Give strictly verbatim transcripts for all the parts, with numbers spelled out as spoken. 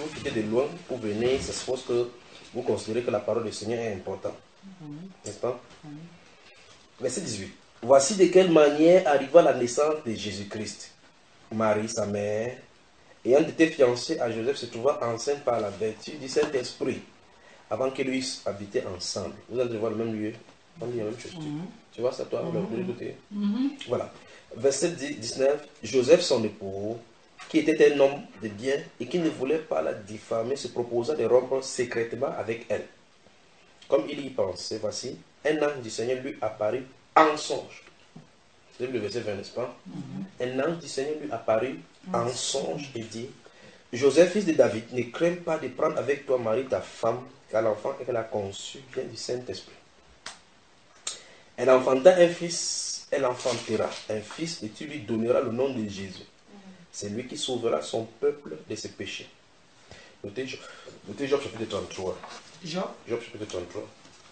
vous quittez de loin pour venir, c'est suppose que vous considérez que la parole du Seigneur est importante. Mm-hmm. N'est-ce pas? Mm-hmm. Verset dix-huit. Voici de quelle manière arriva la naissance de Jésus-Christ. Marie, sa mère, ayant été fiancée à Joseph, se trouva enceinte par la vertu du Saint-Esprit, avant qu'ils eussent habité ensemble. Vous allez voir le même lieu, on dit la même chose. Mm-hmm. Tu vois ça, toi, mm-hmm. de côté. Mm-hmm. Voilà. Verset dix-neuf. Joseph, son époux, qui était un homme de bien et qui ne voulait pas la diffamer, se proposa de rompre secrètement avec elle. Comme il y pensait, voici, un ange du Seigneur lui apparut en songe. C'est le verset vingt, n'est-ce pas? Mm-hmm. Un ange du Seigneur lui apparut mm-hmm. en songe et dit, Joseph, fils de David, ne crains pas de prendre avec toi Marie, ta femme, car l'enfant qu'elle a conçu vient du Saint-Esprit. Elle enfanta un fils, elle enfantera un fils et tu lui donneras le nom de Jésus. C'est lui qui sauvera son peuple de ses péchés. Notez Job, notez Job chapitre trente-trois. Job, Job chapitre trente-trois.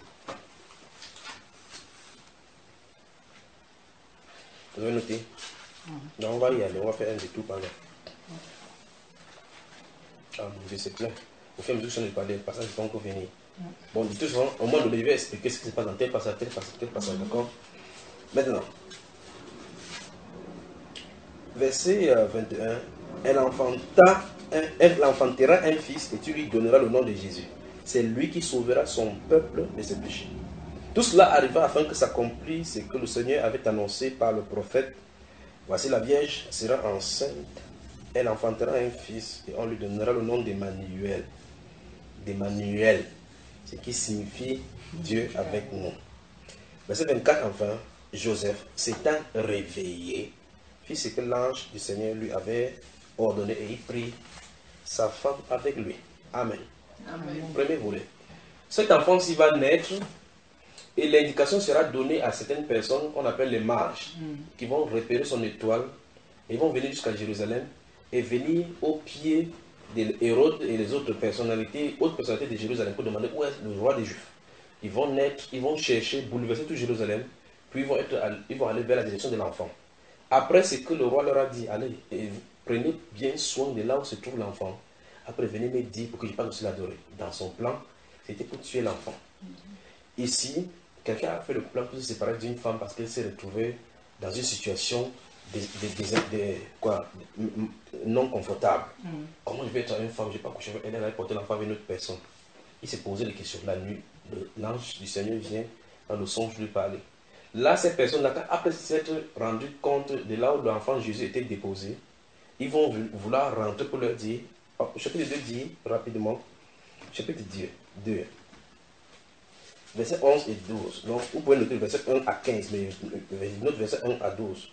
Vous avez noté? Mm-hmm. Non, on va y aller, on va faire un détour par là. Ah, bon, c'est clair. Au fur et à mesure que je ne parle pas, ça ne peut pas encore venir. Mm-hmm. Bon, de toute façon, au moins, je vais expliquer ce qui se passe dans tel passage, tel passage, tel passage, mm-hmm. D'accord? Maintenant, verset vingt et un. Elle enfanta, un, elle enfantera un fils et tu lui donneras le nom de Jésus. C'est lui qui sauvera son peuple de ses péchés. Tout cela arriva afin que s'accomplisse ce que le Seigneur avait annoncé par le prophète. Voici la Vierge sera enceinte, elle enfantera un fils et on lui donnera le nom d'Emmanuel. D'Emmanuel, ce qui signifie Dieu avec nous. Verset vingt-quatre enfin, Joseph s'étant réveillé, fit ce que l'ange du Seigneur lui avait ordonné et il prit sa femme avec lui. Amen. Amen. Premier volet. Cet enfant s'il va naître et l'indication sera donnée à certaines personnes qu'on appelle les mages, mm. qui vont repérer son étoile et vont venir jusqu'à Jérusalem et venir au pied de Hérode et les autres personnalités, autres personnalités de Jérusalem pour demander où est le roi des Juifs. Ils vont naître, ils vont chercher, bouleverser tout Jérusalem, puis ils vont, être, ils vont aller vers la direction de l'enfant. Après ce que le roi leur a dit, allez, et prenez bien soin de là où se trouve l'enfant. Après, venez me dire pour que je puisse aussi l'adorer. Dans son plan, c'était pour tuer l'enfant. Mm-hmm. Ici, quelqu'un a fait le plan pour se séparer d'une femme parce qu'elle s'est retrouvée dans une situation de, de, de, de, de, quoi, de, non confortable. Mm-hmm. Comment je vais être une femme, je n'ai pas couché avec elle, elle a porté l'enfant avec une autre personne. Il s'est posé des questions. La nuit, l'ange du Seigneur vient dans le songe lui parler. Là, ces personnes-là, après s'être rendu compte de là où l'enfant Jésus était déposé, ils vont vouloir rentrer pour leur dire, oh, chapitre deux dit rapidement, chapitre deux, verset onze et douze. Donc, vous pouvez noter le verset un à quinze, mais notre verset un à douze.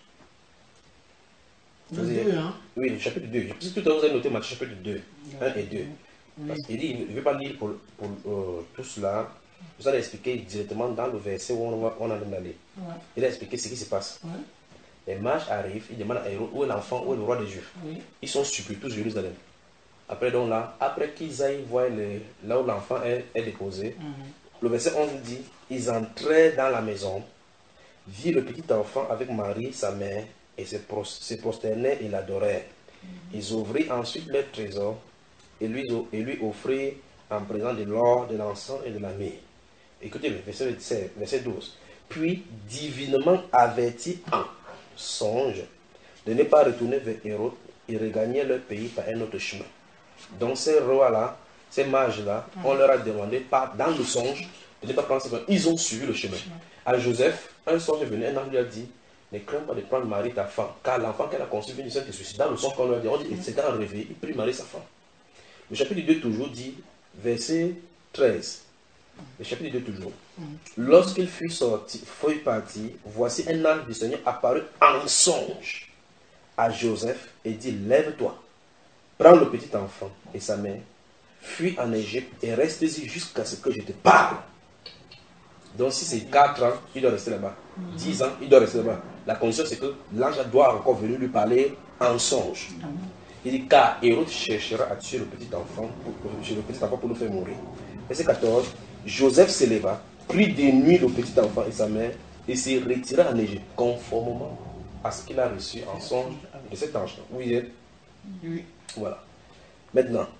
Le deux, hein? Oui, le chapitre deux. Si tout à l'heure vous avez noté Matthieu chapitre deux, un et deux. Oui. Parce qu'il dit, il ne veut pas lire pour, pour euh, tout cela. Vous allez expliquer directement dans le verset où on, va, on a d'aller. Ouais. Il a expliqué ce qui se passe. Ouais. Les mages arrivent, ils demandent à Hérode où est l'enfant, où est le roi des Juifs. Oui. Ils sont surpris, tous Jérusalem. Après, donc là, après qu'ils aillent voir le, là où l'enfant est, est déposé, mm-hmm. le verset onze dit, ils entrèrent dans la maison, virent le petit enfant avec Marie, sa mère, et se, pros, se prosternèrent et l'adorèrent. Mm-hmm. Ils ouvrirent ensuite leur trésor et lui, et lui offrirent en présent de l'or, de l'encens et de la myrrhe. Écoutez le verset, verset douze. Puis, divinement avertis en songe de ne pas retourner vers Hérode, ils regagnaient leur pays par un autre chemin. Donc, ces rois-là, ces mages-là, on leur a demandé, par, dans le songe, de ne pas prendre ce chemin. Ils ont suivi le chemin. À Joseph, un songe est venu, un ange lui a dit, ne crains pas de prendre Marie, ta femme, car l'enfant qu'elle a conçu vient du Saint-Esprit. Dans le songe qu'on lui a dit, on dit, c'était un réveil, il prit Marie, sa femme. Le chapitre deux toujours dit, verset treize. Le chapitre deux toujours. Mm. Lorsqu'il fut sorti, fut parti, voici un ange du Seigneur apparut en songe à Joseph et dit, lève-toi, prends le petit enfant et sa mère, fuis en Égypte et reste-y jusqu'à ce que je te parle. Donc si c'est quatre ans, il doit rester là-bas. Mm. dix ans, il doit rester là-bas. La condition c'est que l'ange doit encore venir lui parler en songe. Mm. Il dit, car Hérode cherchera à tuer le petit enfant pour, le petit enfant pour le faire mourir. Verset quatorze. Joseph se leva, prit de nuit le petit enfant et sa mère et se retira en Égypte, conformément à ce qu'il a reçu en songe de cet ange. Oui, oui. Voilà. Maintenant,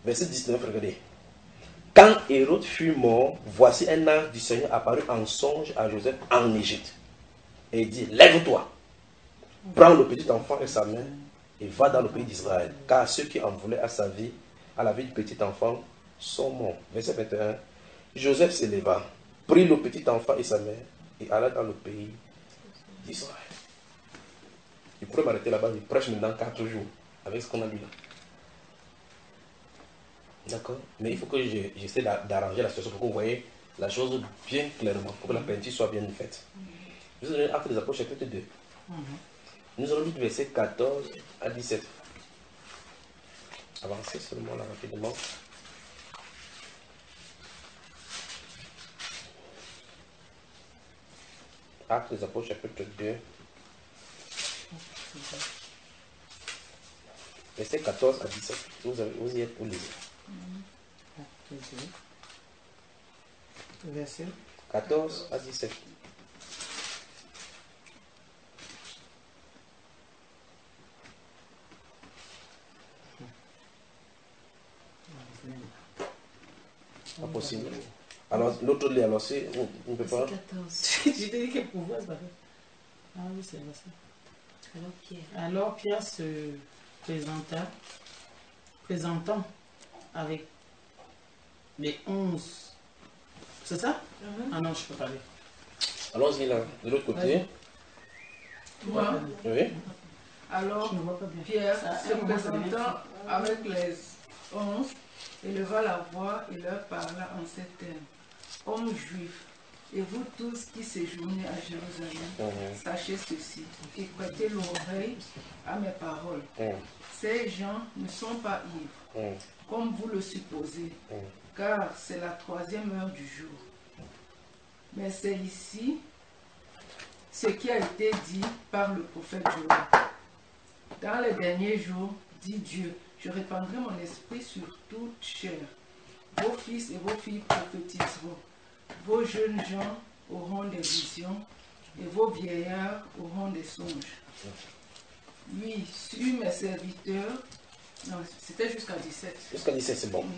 Verset dix-neuf, regardez. Quand Hérode fut mort, voici un ange du Seigneur apparut en songe à Joseph en Égypte. Et il dit, lève-toi, prends le petit enfant et sa mère et va dans le pays d'Israël. Car ceux qui en voulaient à sa vie, à la vie du petit enfant, sont morts. Verset vingt et un. Joseph se leva, prit le petit enfant et sa mère et alla dans le pays d'Israël. Il pourrait m'arrêter là-bas, il prêche maintenant quatre jours avec ce qu'on a lu là. D'accord? Mais il faut que j'essaie d'arranger la situation pour que vous voyez la chose bien clairement, pour que la peinture soit bien faite. Je vous donne Actes des Apôtres chapitre deux. Mm-hmm. Nous allons lire versets quatorze à dix-sept. Avancez seulement là rapidement. Actes des Apôtres chapitre deux. Versets quatorze à dix-sept. Vous, avez, vous y êtes pour lire. Verset quatorze à dix-sept. Pas possible. Alors, l'autre lit, alors c'est. On ne peut pas. Je t'ai dit qu'elle pouvait. Ah oui, c'est ça. Alors Pierre. Alors Pierre se présenta, présentant avec les onze. C'est ça? Mm-hmm. Ah non, je ne peux pas lire. Allons-y là, de l'autre côté. Moi, oui. Alors Pierre se présentant avec les onze, éleva la voix et leur parla en ces termes. Hommes juifs, et vous tous qui séjournez à Jérusalem, mmh. sachez ceci, et prêtez l'oreille à mes paroles. Mmh. Ces gens ne sont pas ivres, mmh. comme vous le supposez, mmh. car c'est la troisième heure du jour. Mais c'est ici ce qui a été dit par le prophète Joël. Dans les derniers jours, dit Dieu, je répandrai mon esprit sur toute chair. Vos fils et vos filles prophétiseront. Vos jeunes gens auront des visions et vos vieillards auront des songes. Oui, sur mes serviteurs. Non, c'était jusqu'à dix-sept. Jusqu'à dix-sept, c'est bon.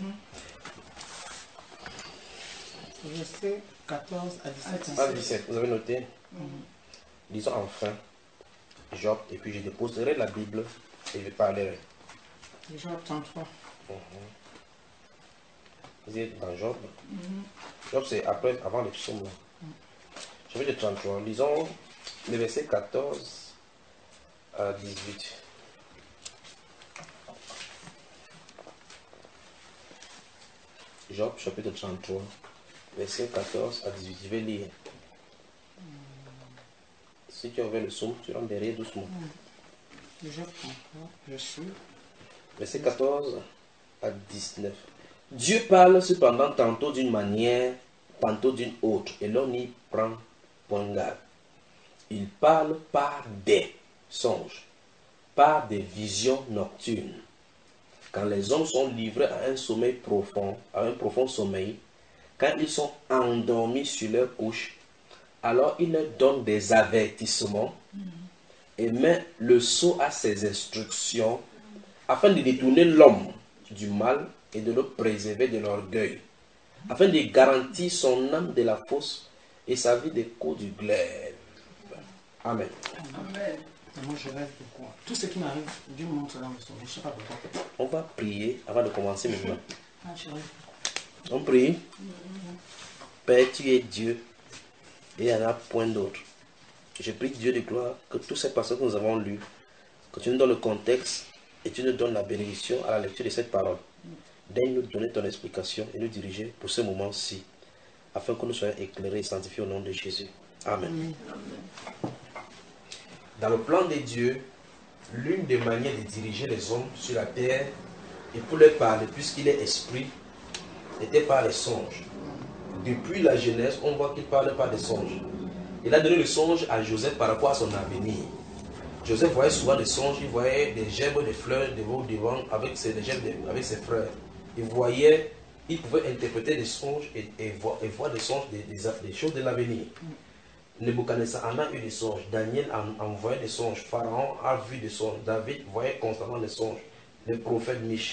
Mm-hmm. Verset quatorze à dix-sept. À dix-sept, vous avez noté? Mm-hmm. Disons enfin, Job, et puis je déposerai la Bible et je parlerai. Job trente-trois. Mm-hmm. Vous êtes dans Job. Mm-hmm. Job, c'est après, avant les psaumes. Mm-hmm. Chapitre trente-trois. Lisons les versets quatorze à dix-huit. Job, chapitre trente-trois, versets quatorze à dix-huit. Je vais lire. Mm-hmm. Si tu avais le psaume, tu rentres derrière doucement. Mm-hmm. Job trente-trois, je suis. Verset quatorze à dix-neuf. Dieu parle cependant tantôt d'une manière, tantôt d'une autre, et l'on n'y prend point garde. Il parle par des songes, par des visions nocturnes. Quand les hommes sont livrés à un sommeil profond, à un profond sommeil, quand ils sont endormis sur leur couche, alors il leur donne des avertissements et met le sceau à ses instructions afin de détourner l'homme du mal et de le préserver de l'orgueil, afin de garantir son âme de la fausse et sa vie des coups du glaive. Amen. Amen. Moi, je rêve de quoi? Tout ce qui m'arrive, Dieu me montre dans le sommeil. Je ne sais pas pourquoi. On va prier avant de commencer maintenant. Ah, je rêve. On prie. Père, tu es Dieu et il n'y en a point d'autre. Je prie Dieu de gloire que toutes ces passages que nous avons lues, que tu nous donnes le contexte et tu nous donnes la bénédiction à la lecture de cette parole. Daigne nous donner ton explication et nous diriger pour ce moment-ci, afin que nous soyons éclairés et sanctifiés au nom de Jésus. Amen. Amen. Dans le plan de Dieu, l'une des manières de diriger les hommes sur la terre et pour leur parler, puisqu'il est esprit, était par les songes. Depuis la Genèse, on voit qu'il parle par des songes. Il a donné le songe à Joseph par rapport à son avenir. Joseph voyait souvent des songes, il voyait des gerbes de fleurs devant avec ses, des gerbes de, avec ses frères. Il voyait, il pouvait interpréter des songes et, et, voir, et voir des songes, des, des, des choses de l'avenir. Nebuchadnezzar en a eu des songes, Daniel en, en voyait des songes, Pharaon a vu des songes, David voyait constamment des songes, les prophètes Michée,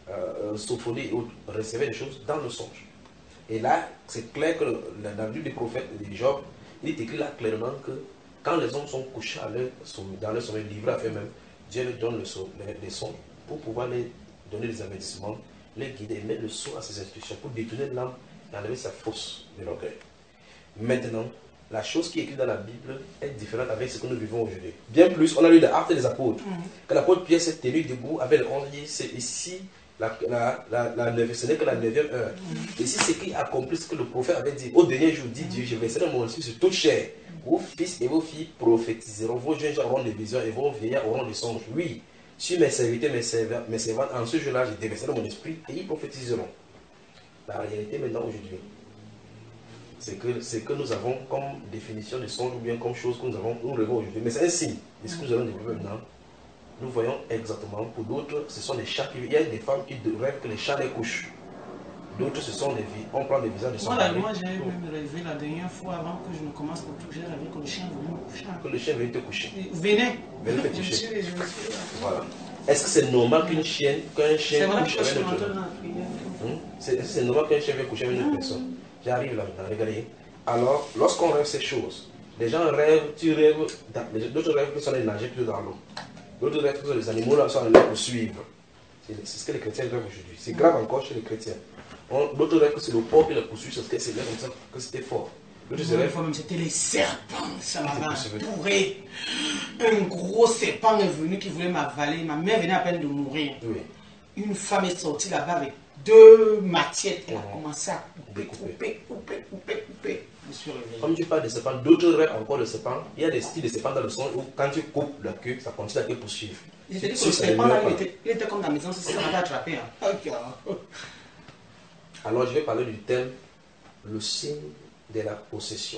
euh, sophonie ou recevaient des choses dans le songe. Et là, c'est clair que dans le livre des prophètes de Job, il est écrit là clairement que quand les hommes sont couchés à leur, dans leur sommeil, livrés à eux-mêmes, Dieu leur donne le son, les, les songes pour pouvoir les donner des avertissements, les guider et mettre le son à ses instructions pour détourner l'âme et enlever sa force de l'orgueil. Maintenant, la chose qui est écrite dans la Bible est différente avec ce que nous vivons aujourd'hui. Bien plus, on a lu les Actes des Apôtres, mm-hmm. que l'apôtre Pierre s'est tenu debout avec les onze, c'est ici, la, la, la, la neuvième, ce n'est que la neuvième heure. Mm-hmm. Ici, c'est qui accomplit ce que le prophète avait dit. Au dernier jour, dit Dieu, je verserai mon esprit sur toute chair. Vos fils et vos filles prophétiseront, vos jeunes gens auront des visions et vos vieillards auront des songes. Oui, sur mes serviteurs, mes servantes, mes servantes, en ce jour-là, je déverserai mon esprit et ils prophétiseront. La réalité maintenant aujourd'hui, c'est que, c'est que nous avons comme définition de songe ou bien comme chose que nous avons, nous rêvons aujourd'hui. Mais c'est un signe de ce que nous allons développer maintenant. Nous voyons exactement, pour d'autres, ce sont des chats qui... Il y a des femmes qui rêvent que les chats les couchent. D'autres, ce sont des vies. On prend des visages de son Moi, moi j'ai même rêvé la dernière fois, avant que je ne commence pour tout, j'ai rêvé que le chien venait me coucher. Que le chien venait te coucher. Venez. Venez te coucher. Je me suis, je me suis... Voilà. Est-ce que c'est normal qu'une chienne, qu'un chien couche avec une autre personne? C'est normal qu'un chien vienne coucher avec une autre personne. J'arrive là maintenant, regardez. Alors, lorsqu'on rêve ces choses, les gens rêvent, tu rêves, d'autres rêvent que ce sont les nageurs plutôt dans l'eau. D'autres rêvent que les animaux là sont là pour suivre. C'est ce que les chrétiens rêvent aujourd'hui. C'est grave encore chez les chrétiens. D'autres rêvent que c'est le porc qui les poursuit, parce que c'est là comme ça que c'était fort. D'autres rêvent même c'était les serpents, ça m'a entouré. Un gros serpent est venu qui voulait m'avaler. Ma mère venait à peine de mourir. Oui. Une femme est sortie là-bas avec deux matiettes. Elle a commencé à couper, couper, couper, couper, couper. Comme tu parles de serpents, d'autres rêvent encore de serpents. Il y a des styles de serpents dans le son où quand tu coupes la queue, ça continue à te poursuivre. Je te dis que le serpent là, il était, il était comme dans la maison, ça m'avait attrapé. Hein. Okay. Alors je vais parler du thème, le signe de la possession.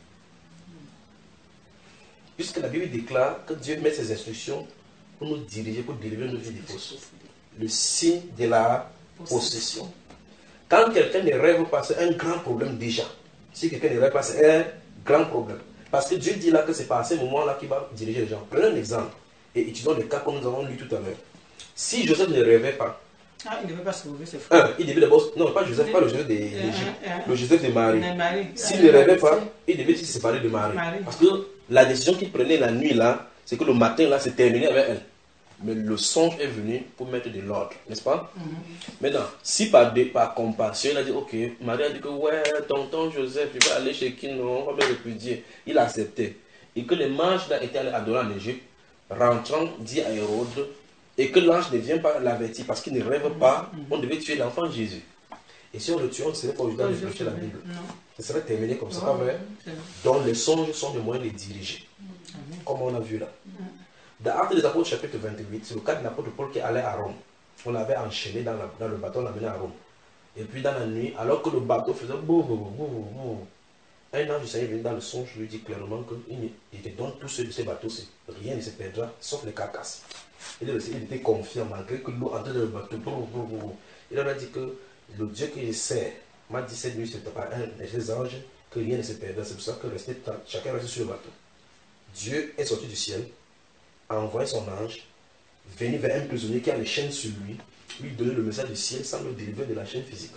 Puisque la Bible déclare que Dieu met ses instructions pour nous diriger, pour délivrer nos vies des fausses. Le signe de la possession. Quand quelqu'un ne rêve pas, c'est un grand problème déjà. Si quelqu'un ne rêve pas, c'est un grand problème. Parce que Dieu dit là que c'est pas à ce moment-là qu'il va diriger les gens. Prenons un exemple et utilisons le cas comme nous avons lu tout à l'heure. Si Joseph ne rêvait pas, ah, il ne devait pas se sauver, c'est faux. Un, il devait d'abord, non, pas Joseph, pas le Joseph d'Égypte, le Joseph de Marie. S'il ne rêvait pas, il devait se séparer de Marie. Marie. Parce que la décision qu'il prenait la nuit là, c'est que le matin là, c'est terminé avec elle. Mais le songe est venu pour mettre de l'ordre, n'est-ce pas? Mm-hmm. Maintenant, si par, de, par compassion, il a dit, ok, Marie a dit que, ouais, tonton Joseph, il va aller chez qui, non, on va me répudier. Il a accepté. Et que les mages là étaient allés adorer en Égypte, rentrant, dit à Hérode, et que l'ange ne vient pas l'avertir parce qu'il ne rêve pas, mm-hmm. on devait tuer l'enfant Jésus. Et si on le tue, on ne serait pas obligé de prêcher la Bible. Non. Ce serait terminé comme ça, pas vrai? Donc les songes sont des moyens de diriger, mm-hmm. comme on a vu là. Mm-hmm. Dans Actes des Apôtres, chapitre vingt-huit, c'est le cas de l'apôtre Paul qui allait à Rome. On l'avait enchaîné dans, la, dans le bateau, on l'amenait à Rome. Et puis dans la nuit, alors que le bateau faisait boum, boum, boum, boum, un ange du Seigneur venu dans le songe lui dit clairement qu'il te donne tous ceux de ces bateaux, rien ne se perdra, sauf les carcasses. Il était confiant, malgré que l'eau entrait dans le bateau. Boum, boum, boum. Il leur a dit que le Dieu que je sers m'a dit cette nuit, c'était pas un de ces anges, que rien ne se perdra. C'est pour ça que restait, chacun restait sur le bateau. Dieu est sorti du ciel, a envoyé son ange, venu vers un prisonnier qui a les chaînes sur lui, lui donner le message du ciel sans le délivrer de la chaîne physique.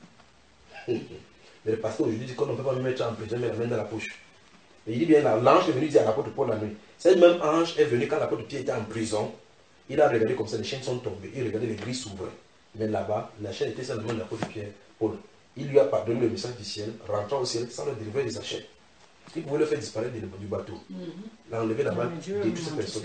Mais le pasteur aujourd'hui dit qu'on ne peut pas me mettre en prison, mais la main dans la poche. Mais il dit bien, l'ange est venu dire à l'apôtre Paul la nuit. Ce même ange est venu quand l'apôtre Pierre était en prison. Il a regardé comme ça, les chaînes sont tombées. Il regardait les grilles s'ouvrir. Mais là-bas, la chaîne était seulement de l'apôtre Pierre, Paul. Il lui a pardonné le message du ciel, rentrant au ciel sans le délivrer de sa chaîne. Il pouvait le faire disparaître du bateau. Mm-hmm. L'enlever là-bas, détruire cette personne.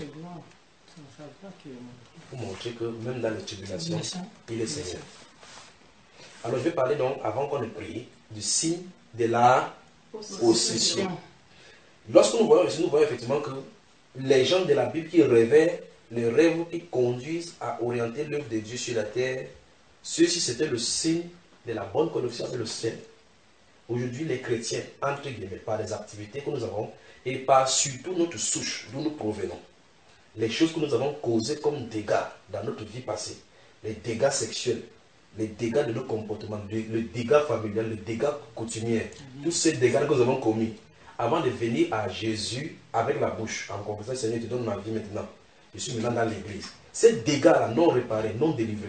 Pour montrer que même dans les tribulations, il est Seigneur. Alors je vais parler donc, avant qu'on ait prié, du signe de la possession. Lorsque nous voyons ici, nous voyons effectivement que les gens de la Bible qui rêvaient, les rêves qui conduisent à orienter l'œuvre de Dieu sur la terre, ceci c'était le signe de la bonne connaissance de le ciel. Aujourd'hui, les chrétiens, entre guillemets, par les activités que nous avons et par surtout notre souche, d'où nous provenons, les choses que nous avons causées comme dégâts dans notre vie passée, les dégâts sexuels, les dégâts de nos comportements, le, le dégât familial, le dégât coutumier, tous ces dégâts que nous avons commis, avant de venir à Jésus avec la bouche, en confessant, Seigneur, tu donnes ma vie maintenant, je suis maintenant dans l'église. Ces dégâts-là non réparés, non délivrés,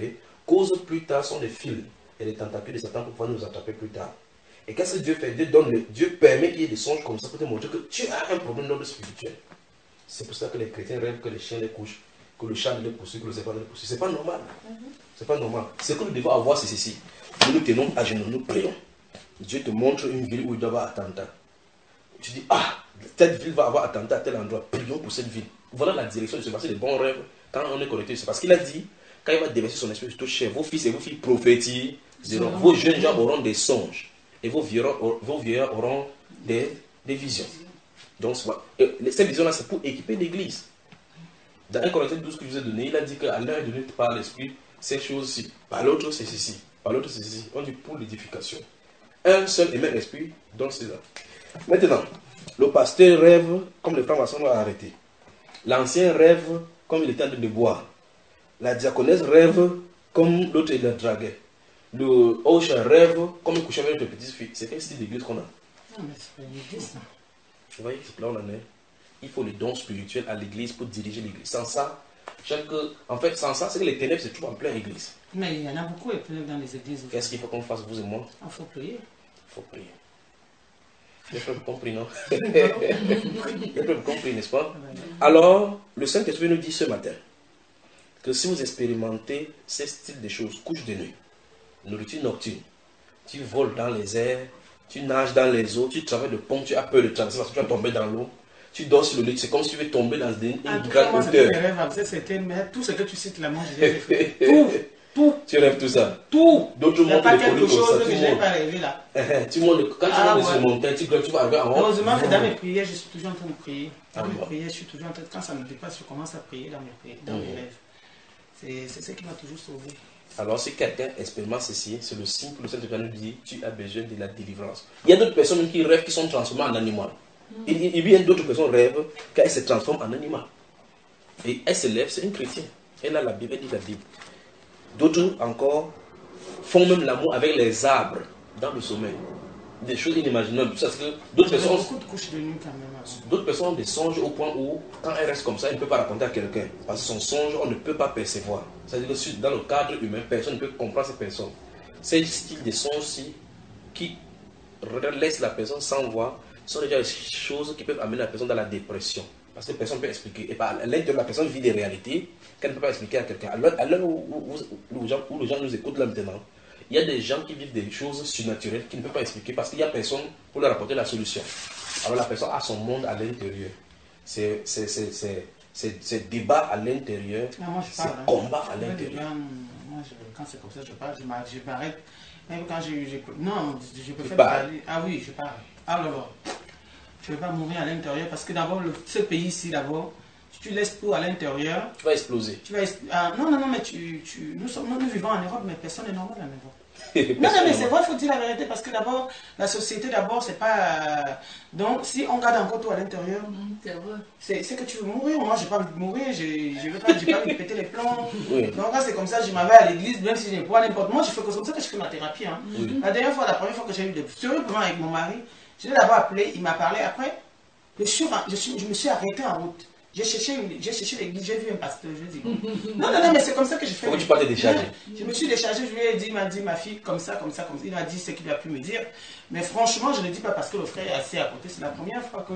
causes plus tard sont des fils et les tentacules de Satan pour pouvoir nous attraper plus tard. Et qu'est-ce que Dieu fait? Dieu, donne le, Dieu permet qu'il y ait des songes comme ça pour te montrer que tu as un problème d'ordre spirituel. C'est pour ça que les chrétiens rêvent que les chiens les couchent, que le chat les poursuit, que le serpent les poursuit. C'est pas normal. C'est pas normal. Ce que nous devons avoir, c'est ceci. Nous nous tenons à genoux, nous prions. Dieu te montre une ville où il doit y avoir attentat. Tu dis, ah, cette ville va avoir attentat à tel endroit. Prions pour cette ville. Voilà la direction de se passer des bons rêves quand on est connecté. C'est parce qu'il a dit, quand il va déverser son esprit sur chez vos fils et vos filles prophétiseront. Vos jeunes gens auront des songes. Et vos vieillards, vos vieillards auront des, des visions. Donc, cette vision-là, c'est pour équiper l'église. Dans un Corinthiens douze que je vous ai donné, il a dit qu'à l'un est donné par l'esprit ces choses-ci. Par l'autre, c'est ceci. Par l'autre, c'est ceci. On dit pour l'édification. Un seul et même esprit, donc c'est là. Maintenant, le pasteur rêve comme le franc-maçon va arrêter. L'ancien rêve comme il était en train de boire. La diaconesse rêve comme l'autre il la draguait. Le hoche rêve comme il couchait avec une petite fille. C'est quel style d'église qu'on a? Non, mais c'est pas une église, ça. Vous voyez, c'est là où on en est. Il faut le don spirituel à l'église pour diriger l'église. Sans ça, chaque... en fait, sans ça, c'est que les ténèbres se trouvent en pleine église. Mais il y en a beaucoup et plein dans les églises. Qu'est-ce qu'il faut qu'on fasse, vous et moi? Il faut prier. Il faut prier. J'ai pas compris, non? J'ai pas compris, n'est-ce pas? Alors, le Saint-Esprit nous dit ce matin que si vous expérimentez ces styles de choses, couche de nuit, nourriture nocturne, tu voles dans les airs, tu nages dans les eaux, tu travailles de pont, tu as peur de traverser parce que tu vas tomber dans l'eau, tu dors sur le lit, c'est comme si tu veux tomber dans une, une grande hauteur. Mais tout ce que tu cites là, moi je l'ai fait. Tout, tout. Tu rêves tout ça? Tout. D'autres mondes pas de quelque chose que tu je n'ai pas rêvé là. Tu montes, quand tu Ah, montes sur ouais. le montagne, tu, tu vas arriver en haut. Heureusement que dans mes prières, je suis toujours en train de prier. Dans Ah, mes bon. prières, je suis toujours en train de... Quand ça me dépasse, je commence à prier dans mes prières, dans mes Mhm. rêves. C'est c'est ce qui m'a toujours sauvé. Alors, si quelqu'un expérimente ceci, c'est le signe que le Saint-Esprit nous dit tu as besoin de la délivrance. Il y a d'autres personnes qui rêvent qui sont transformées en animal. Il, il, il y a d'autres personnes qui rêvent qu'elles se transforment en animal. Et elle se lève, c'est une chrétienne. Elle a la Bible, elle dit la Bible. D'autres encore font même l'amour avec les arbres dans le sommeil. Des choses inimaginables. Tout ça, c'est que d'autres Il y a personnes. beaucoup de couches de nuit quand même. hein. D'autres personnes ont des songes au point où, quand elles restent comme ça, elles ne peuvent pas raconter à quelqu'un. Parce que son songe, on ne peut pas percevoir. C'est-à-dire que dans le cadre humain, personne ne peut comprendre cette personne. Ces styles de songes-ci, qui laissent la personne sans voix, sont déjà des choses qui peuvent amener la personne dans la dépression. Parce que personne ne peut expliquer. Et par l'intérieur, la personne vit des réalités qu'elle ne peut pas expliquer à quelqu'un. À l'heure où, où, où, où, les gens, où les gens nous écoutent là maintenant, il y a des gens qui vivent des choses surnaturelles qu'ils ne peuvent pas expliquer parce qu'il n'y a personne pour leur apporter la solution. Alors la personne a son monde à l'intérieur. C'est c'est débat à l'intérieur, Ah, moi, je c'est parle, hein. combat à Moi, l'intérieur. je- moi, je- quand c'est comme ça, je parle, je m'a- je m'arrête. Même quand je, je- non, je préfère parles. parler. Ah oui, je parle. Alors, je ne vais pas mourir à l'intérieur parce que d'abord, le- ce pays-ci, d'abord, si tu laisses tout à l'intérieur, Tu vas exploser. tu vas. es- Ah, non, non, non, mais tu, tu, nous, sommes, nous, nous vivons en Europe, mais personne n'est normal en Europe. Non, non, mais c'est vrai, il faut dire la vérité parce que d'abord, la société, d'abord, c'est pas. euh, Donc, si on garde encore tout à l'intérieur, Mhm, c'est vrai. c'est c'est que tu veux mourir. Moi, j'ai pas envie de mourir, j'ai j'ai pas, j'ai pas envie de péter les plombs. Oui. Donc, là, c'est comme ça, je m'en vais à l'église, même si j'ai pas n'importe. Moi, je fais comme ça que je fais ma thérapie. Hein. Oui. La dernière fois, la première fois que j'ai eu des sérieux problèmes avec mon mari, je l'ai d'abord appelé, il m'a parlé. Après, je, suis, je, suis, je me suis arrêté en route. J'ai cherché, une- j'ai cherché l'église, j'ai vu un pasteur, je dis. Non, non, non, mais c'est comme ça que je fais. Pourquoi tu parles de décharger? Je me suis déchargé, je lui ai dit, il m'a dit, ma fille, comme ça, comme ça, comme ça. Il m'a dit ce qu'il a pu me dire. Mais franchement, je ne le dis pas parce que le frère est assis à côté. C'est la première fois que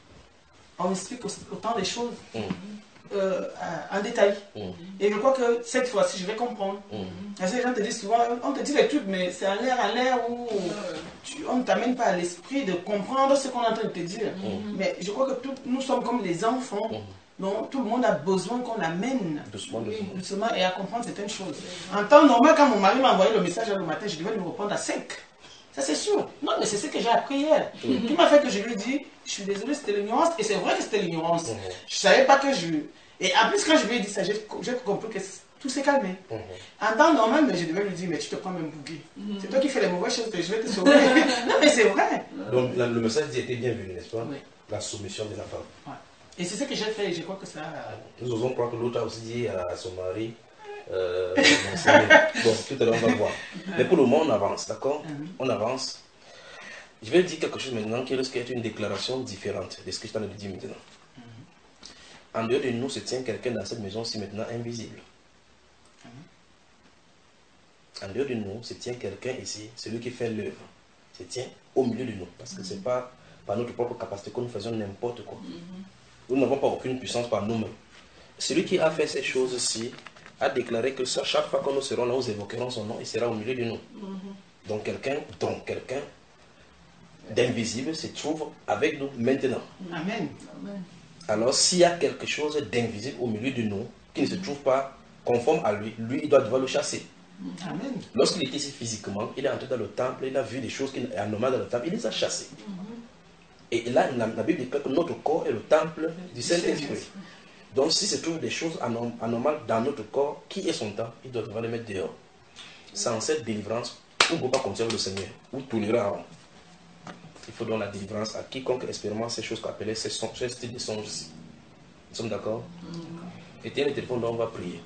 on m'explique autant des choses Mm. euh, en détail. Mm. Et je crois que cette fois-ci, je vais comprendre. Mm. Parce que les gens te disent souvent, on te dit les trucs, mais c'est en l'air, en l'air où tu- on ne t'amène pas à l'esprit de comprendre ce qu'on est en train de te dire. Mm. Mais je crois que tout- nous sommes comme les enfants. Mm. Donc tout le monde a besoin qu'on amène Doucement, doucement. doucement et à comprendre certaines choses. En temps normal, quand mon mari m'a envoyé le message le matin, je devais lui répondre à cinq. Ça c'est sûr. Non, mais c'est ce que j'ai appris hier. Qui m'a fait que je lui ai dit, je suis désolé, c'était l'ignorance. Et c'est vrai que c'était l'ignorance. Mhm. Je savais pas que je... Et en plus, quand je lui ai dit ça, j'ai j'ai compris que tout s'est calmé. Mhm. En temps normal, mais je devais lui dire, mais tu te prends même bouquet. C'est toi qui fais les mauvaises choses, je vais te sauver. Non, mais c'est vrai. Donc la- le message était bienvenu, n'est-ce pas? Oui. La soumission de la femme. Ouais. Et c'est ce que j'ai fait et je crois que ça... Nous osons croire que l'autre a aussi dit à son mari. Euh, bon, c'est- bon, tout à l'heure on va voir. Mais pour le moment, on avance, d'accord? Mhm. On avance. Je vais dire quelque chose maintenant qui risque d'être une déclaration différente de ce que je t'en ai dit maintenant. En dehors de nous se tient quelqu'un dans cette maison-ci maintenant invisible. En dehors de nous, se tient quelqu'un ici, celui qui fait l'œuvre, se tient au milieu de nous. Parce que ce n'est pas par notre propre capacité que nous faisons n'importe quoi. Mm-hmm. Nous n'avons pas aucune puissance par nous-mêmes. Celui qui a fait ces choses-ci a déclaré que chaque fois que nous serons là, nous évoquerons son nom, il sera au milieu de nous. Mm-hmm. Donc quelqu'un, donc quelqu'un d'invisible se trouve avec nous maintenant. Amen. Alors s'il y a quelque chose d'invisible au milieu de nous, qui ne se trouve pas conforme à lui, lui, il doit devoir le chasser. Amen. Lorsqu'il était ici physiquement, il est entré dans le temple, il a vu des choses qui sont anormales dans le temple, il les a chassées. Mm-hmm. Et là, la, la Bible dit que notre corps est le temple du Saint-Esprit. Donc, si se trouve des choses anormales dans notre corps, qui est son temple, il doit devoir les mettre dehors. Sans cette délivrance, on ne peut pas conserver le Seigneur, ou tournera en rond. Il faut donner la délivrance à quiconque expérimente ces choses qu'appelait ces, ces styles de songes ici. Nous sommes d'accord? Mm-hmm. Et tiens le téléphone, donc on va prier.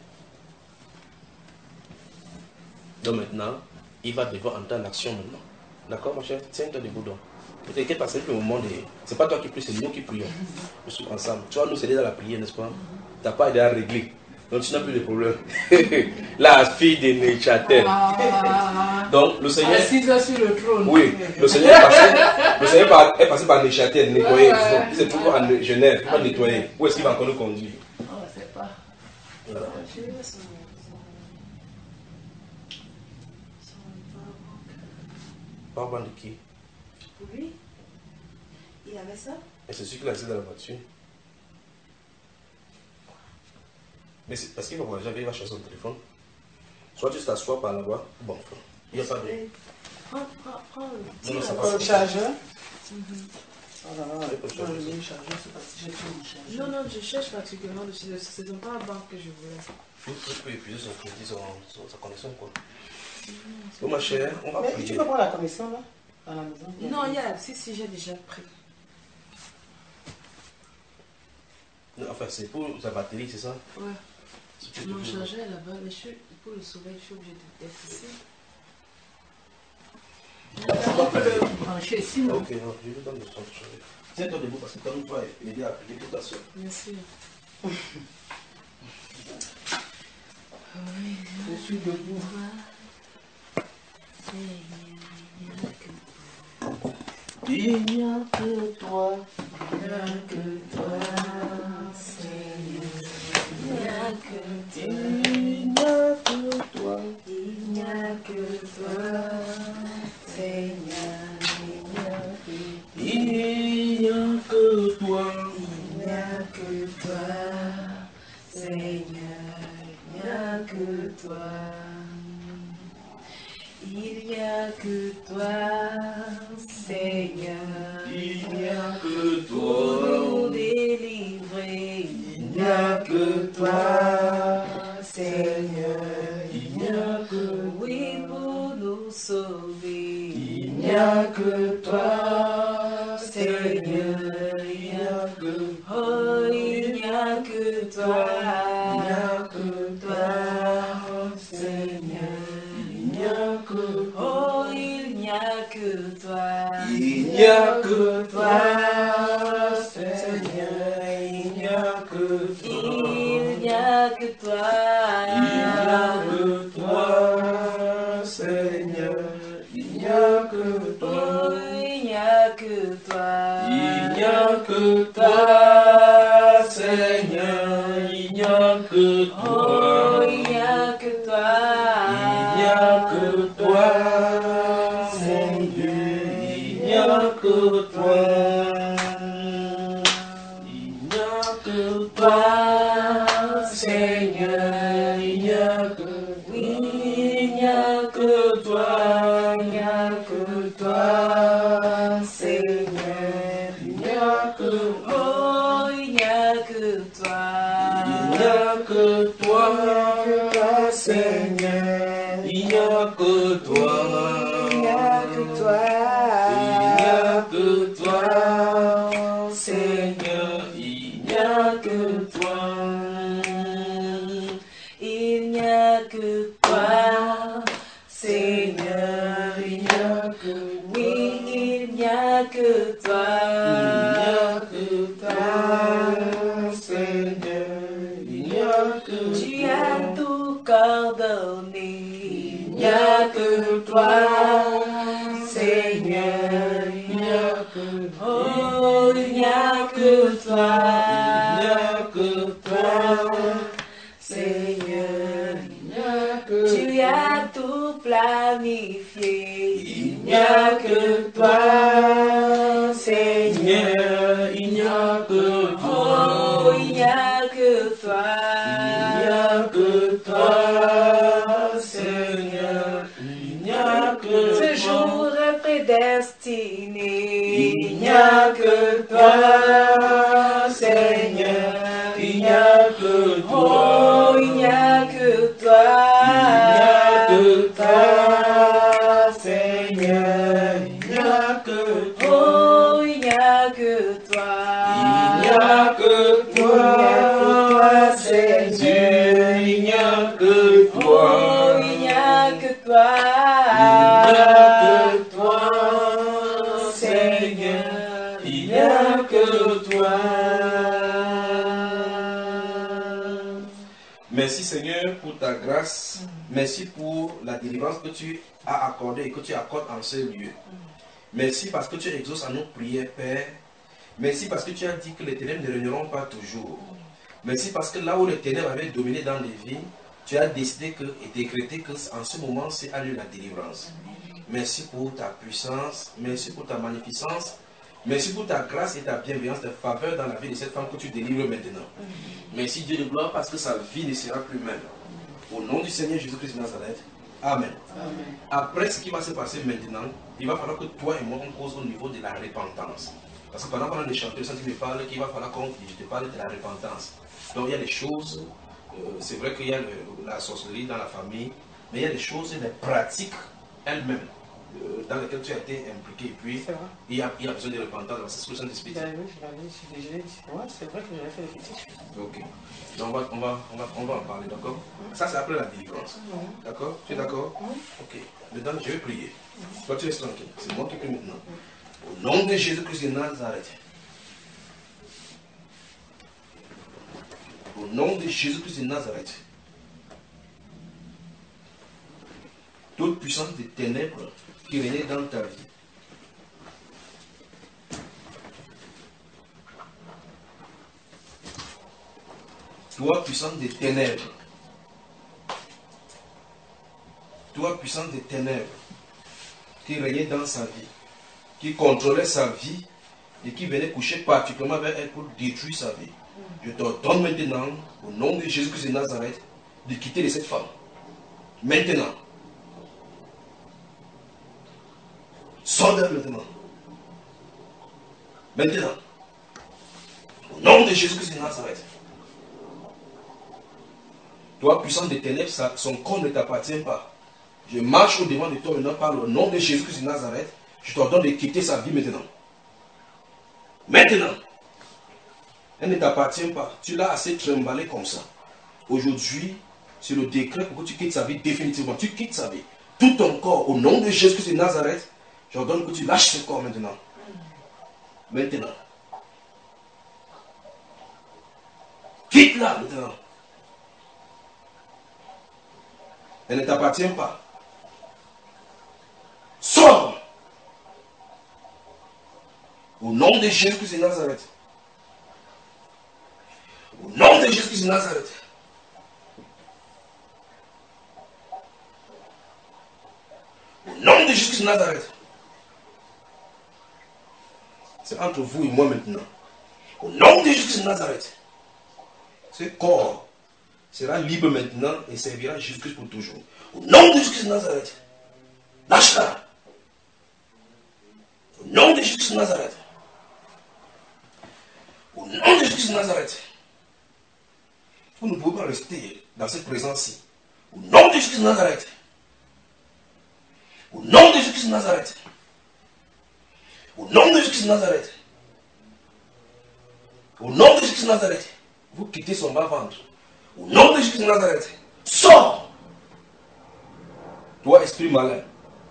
Donc maintenant, il va devoir entrer en action maintenant. D'accord, mon cher? Tiens-toi debout donc. Peut-être que parce que le moment de... C'est pas toi qui pries, c'est nous qui prions. Nous sommes ensemble. Tu vas nous aider dans la prière, n'est-ce pas? Tu n'as pas aidé à régler. Donc tu n'as plus de problème. La fille de Neuchâtel. Ah, donc le Seigneur... Assise sur le trône. Oui, le Seigneur est passé, le Seigneur est passé par Neuchâtel, nettoyer. Ah, ouais. Il se trouve en Genève, il va nettoyer. Où est-ce qu'il va encore nous conduire? On ne sait pas. Voilà. Parle de qui? Pour lui, il avait ça. Et c'est celui qui l'a laissé dans la voiture. Mais c'est parce qu'il va voyager, il va chercher son téléphone. Soit tu t'assois par là-bas, bon, il n'y a pas de... Prends, prends, prends non, non, ça le chargeur. Non, non, je cherche particulièrement dessus. Ce n'est pas la banque que je voulais. Il peut épuiser son crédit, son, son, sa connexion, quoi. Bon, ma chère, on va mais prier. Tu peux prendre la connexion, là, à la maison? Non, il y a... Si, si, j'ai déjà pris. Enfin, c'est pour sa batterie, c'est ça? Ouais. Si mon chargeur est là-bas, mais je suis, pour le sauver, je suis obligé d'être ici. On peut le brancher ici, non? Ok, non, je lui donne le temps de changer. Tiens-toi debout parce que comme toi, aider à appeler pour ta soeur. Merci. Je suis debout. Il n'y a que toi, il n'y a que toi, Seigneur. Il n'y a que toi, il n'y a que toi, Seigneur. Il n'y a que toi, il n'y a que toi, Seigneur. Il n'y a que toi. Il n'y a que toi, Seigneur. Il n'y a que toi. Pour nous délivrer. Il n'y a que toi, Seigneur. Il n'y a que oui, pour nous sauver. Il n'y a que toi, Seigneur. Il n'y a que oh, il n'y a que toi. Il n'y a que toi, Seigneur. Oh, il n'y a que toi. Il n'y a que toi, Seigneur. Il n'y a que toi. Il n'y a que toi. Il n'y a que toi, Seigneur. Il n'y a que toi. Oh, il n'y a que toi. Il n'y a que toi, Seigneur. Il n'y a que toi. Oh, il n'y a que toi. Il n'y a que toi, Seigneur. Il n'y a que toi. Il n'y a que toi, Seigneur. Il n'y a que oui, il n'y a que toi. Il n'y a que toi, Seigneur. Il n'y a que oh, il n'y a que toi. Il n'y a que toi, Seigneur. Il n'y a que toi. Il n'y a que toi. Il n'y a que toi, Seigneur. Il n'y a que toi. Il n'y a que toi, Seigneur. Il n'y a que oui, il n'y a que toi. Il n'y a que toi, Seigneur. Il n'y a que tu as tout coordonné. Il n'y a que toi, Seigneur, il n'y a que toi. Oh, il n'y a que toi, il n'y a que toi, Seigneur, il n'y a que tu as tout planifié. il n'y a que toi, Seigneur, il n'y a que toi, oh, il n'y a que toi, il n'y a que toi, Seigneur, il n'y a que ce toi, jour est prédestiné. il n'y a que toi, Seigneur, il n'y a que toi, oh, il n'y a que toi, il n'y a que toi, Seigneur, il n'y a que toi, oh, il n'y a que toi, il n'y a que il n'y a que toi, Seigneur. Dieu, il n'y a que toi, Oh, il n'y a que toi, il n'y a que toi, Seigneur, il n'y a que toi. Merci Seigneur pour ta grâce, merci pour la délivrance que tu as accordée et que tu accordes en ce lieu. Merci parce que tu exauces à nos prières, Père. Merci parce que tu as dit que les ténèbres ne régneront pas toujours. Merci parce que là où les ténèbres avaient dominé dans les vies, tu as décidé que, et décrété qu'en ce moment, c'est à lui la délivrance. Merci pour ta puissance, merci pour ta magnificence, merci pour ta grâce et ta bienveillance, ta faveur dans la vie de cette femme que tu délivres maintenant. Merci Dieu de gloire parce que sa vie ne sera plus même. Au nom du Seigneur Jésus-Christ de Nazareth, Amen. Amen. Après ce qui va se passer maintenant, il va falloir que toi et moi on cause au niveau de la repentance. Parce que pendant qu'on a des chanteurs, ça tu me parles qu'il va falloir qu'on je te parle de la repentance. Donc il y a des choses, euh, c'est vrai qu'il y a le, la sorcellerie dans la famille, mais il y a des choses, des pratiques elles-mêmes euh, dans lesquelles tu as été impliqué. Et puis il y, a, il y a besoin de repentance, c'est ce que le Saint-Esprit dit. Ben oui, je l'avais déjà dit. Ouais, c'est vrai que j'avais fait des petites choses. Ok. Donc on va, on va, on va, on va en parler, d'accord? Ça c'est après la délivrance. D'accord? Tu es d'accord? Ok. Maintenant je vais prier. Toi tu es tranquille. C'est moi qui prie maintenant. Au nom de Jésus-Christ de Nazareth. Au nom de Jésus-Christ de Nazareth. Toute puissance des ténèbres qui régnait dans ta vie. Toi, puissance des ténèbres. Toi, puissance des ténèbres qui régnait dans sa vie, qui contrôlait sa vie et qui venait coucher particulièrement avec elle pour détruire sa vie. Je t'ordonne maintenant, au nom de Jésus-Christ de Nazareth, de quitter cette femme. Maintenant. Sors d'elle maintenant. Maintenant. Au nom de Jésus-Christ de Nazareth. Toi, puissant des ténèbres, son corps ne t'appartient pas. Je marche au devant de toi maintenant par le nom de Jésus-Christ de Nazareth. Je t'ordonne de quitter sa vie maintenant. Maintenant. Elle ne t'appartient pas. Tu l'as assez tremballé comme ça. Aujourd'hui, c'est le décret pour que tu quittes sa vie définitivement. Tu quittes sa vie. Tout ton corps, au nom de Jésus-Christ de Nazareth, j'ordonne que tu lâches ce corps maintenant. Maintenant. Quitte-la maintenant. Elle ne t'appartient pas. Sors. Au nom de Jésus-Christ de Nazareth. Au nom de Jésus-Christ de Nazareth. Au nom de Jésus-Christ de Nazareth. C'est entre vous et moi maintenant. Au nom de Jésus-Christ de Nazareth. Ce corps sera libre maintenant et servira Jésus-Christ pour toujours. Au nom de Jésus-Christ de Nazareth. Lâche-la. Au nom de Jésus-Christ de Nazareth. Au nom de Jésus-Christ de Nazareth. Vous ne pouvez pas rester dans cette présence-ci. Au nom de Jésus-Christ de Nazareth. Au nom de Jésus-Christ de Nazareth. Au nom de Jésus-Christ de Nazareth. Au nom de Jésus-Christ de Nazareth. Vous quittez son bas-ventre. Au nom de Jésus-Christ de Nazareth. Sors. Toi, esprit malin.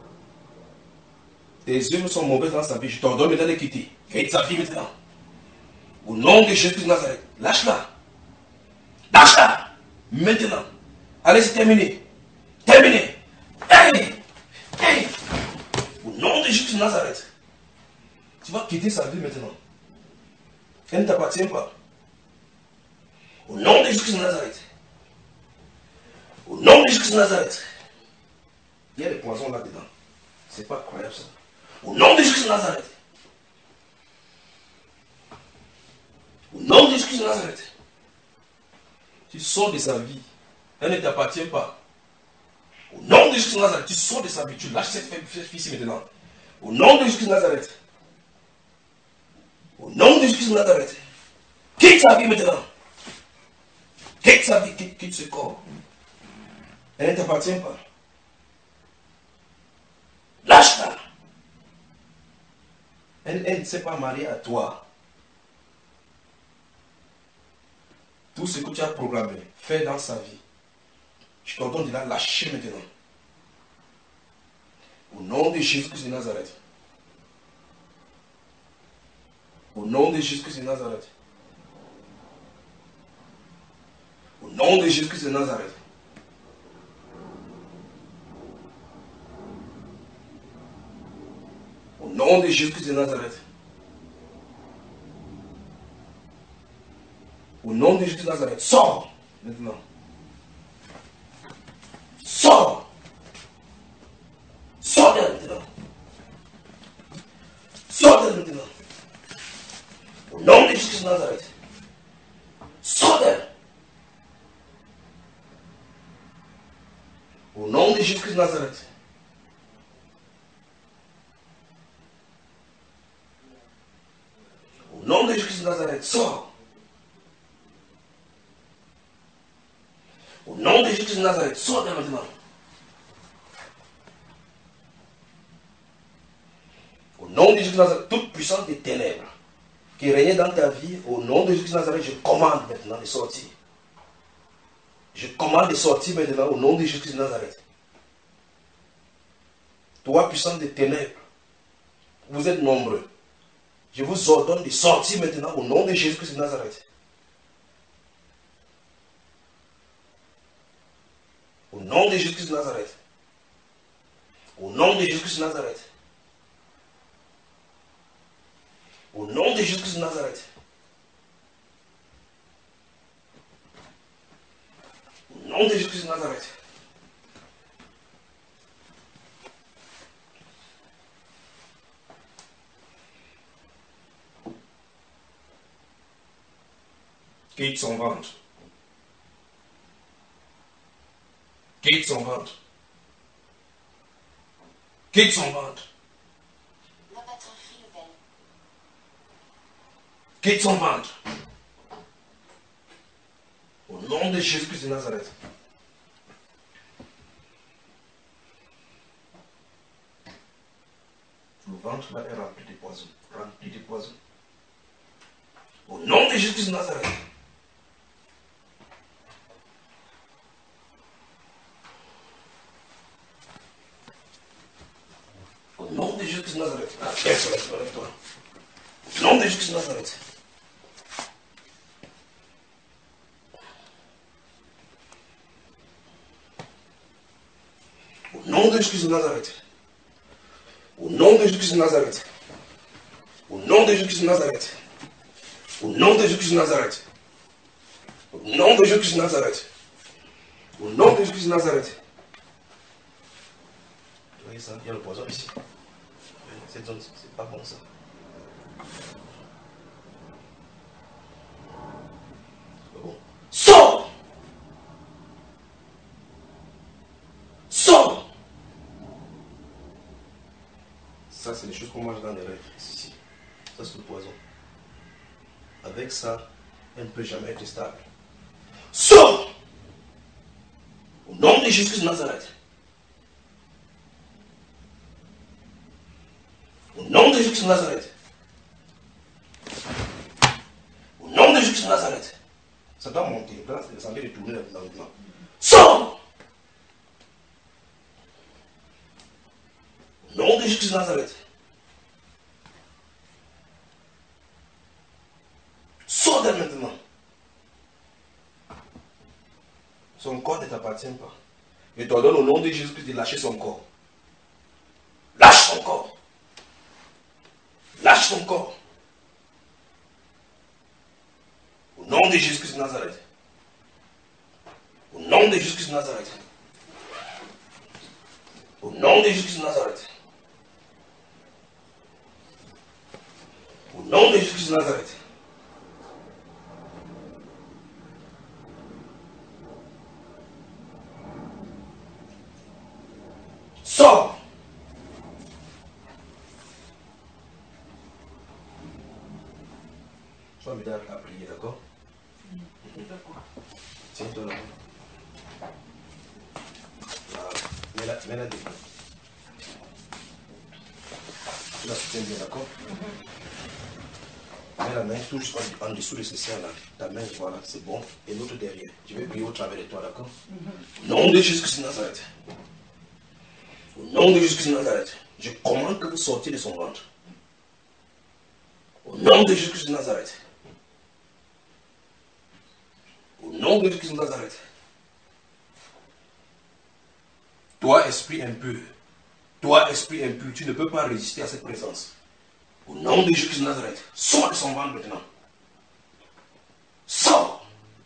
Tes œuvres sont mauvaises dans sa vie. Je t'ordonne maintenant de quitter. Quitte sa vie maintenant. Au nom de Jésus-Christ de Nazareth. Lâche-la. Lâche-la. Maintenant. Allez, c'est terminé. Terminé. Hey! Hey! Au nom de Jésus de Nazareth, tu vas quitter sa vie maintenant. Elle ne t'appartient pas. Au nom de Jésus de Nazareth. Au nom de Jésus de Nazareth. Il y a des poisons là-dedans. C'est pas croyable ça. Au nom de Jésus de Nazareth. Au nom de Jésus de Nazareth. Tu sors de sa vie. Elle ne t'appartient pas. Au nom de Jésus de Nazareth, tu sors de sa vie. Tu lâches cette fille maintenant. Au nom de Jésus de Nazareth. Au nom de Jésus de Nazareth. Quitte sa vie maintenant. Quitte sa vie, quitte, quitte ce corps. Elle ne t'appartient pas. Lâche-la. Elle, elle ne s'est pas mariée à toi. Tout ce que tu as programmé, fait dans sa vie, je t'ordonne de la lâcher maintenant. Au nom de Jésus-Christ de Nazareth. Au nom de Jésus-Christ de Nazareth. Au nom de Jésus-Christ de Nazareth. Au nom de Jésus-Christ de Nazareth. Au nom de Jésus de Nazareth. Sors maintenant. Sors. Sors d'elle maintenant. Sors d'elle maintenant. Au nom de Jésus de Nazareth. Sors d'elle. Au nom de Jésus de Nazareth. Au nom de Jésus de Nazareth, sors. Au nom de Jésus de Nazareth, sors de maintenant. Au nom de Jésus de Nazareth, toute puissance des ténèbres qui régnait dans ta vie, au nom de Jésus de Nazareth, je commande maintenant de sortir. Je commande de sortir maintenant au nom de Jésus de Nazareth. Toi, puissance des ténèbres, vous êtes nombreux. Je vous ordonne de sortir maintenant au nom de Jésus-Christ de Nazareth. Au nom de Jésus-Christ de Nazareth. Au nom de Jésus-Christ de Nazareth. Au nom de Jésus-Christ de Nazareth. Au nom de Jésus-Christ de Nazareth. Quitte son ventre. Quitte son ventre. Quitte son ventre. Quitte son ventre. Au nom de Jésus-Christ de Nazareth. Le ventre là est rempli de poison. Rempli de poison. Au nom de Jésus-Christ de Nazareth. Au nom de Jésus-Christ de Nazareth. Ah, laisse-le avec toi. Au nom de Jésus-Christ de Nazareth. Au nom de Jésus-Christ de Nazareth. Au nom de Jésus-Christ de Nazareth. Au nom de Jésus-Christ de Nazareth. Au nom de Jésus-Christ de Nazareth. Au nom de Jésus-Christ de Nazareth. Au nom de Jésus-Christ de Nazareth. Vous voyez ça? Il y a le poison ici. Cette zone, c'est pas bon ça. Bon. Sors! Sors! Ça, c'est les choses qu'on mange dans les rêves. Ici. Ça, c'est le poison. Avec ça, elle ne peut jamais être stable. Sors! Au nom de Jésus de Nazareth. Au nom de Jésus de Nazareth. Au nom de Jésus de Nazareth. Ça doit monter. Là, c'est descendu de tourner là maintenant. Sors! Au nom de Jésus de Nazareth. Sors d'elle maintenant. Son corps ne t'appartient pas. Je t'ordonne au nom de Jésus-Christ de lâcher son corps. Lâche son corps. Lâche son corps. Au nom de Jésus-Christ de Nazareth. Au nom de Jésus-Christ de Nazareth. Au nom de Jésus-Christ de Nazareth. Au nom de Jésus-Christ de Nazareth. Sors. Sois m'aider à prier, d'accord? Tiens-toi là. Voilà. Mets-la devant. Tu la soutiens bien, d'accord? Mets la main touche en, en dessous de ce sein là. Ta main, voilà, c'est bon. Et l'autre derrière. Je vais prier au travers de toi, d'accord? Au nom de Jésus-Christ de Nazareth. Au nom de Jésus-Christ de Nazareth. Je commande que vous sortiez de son ventre. Au nom de Jésus-Christ de Nazareth. Au nom de Jésus-Christ de Nazareth. Toi, esprit impur. Toi, esprit impur, tu ne peux pas résister à cette présence. Au nom de Jésus-Christ de Nazareth. Sors de son ventre maintenant. Sors.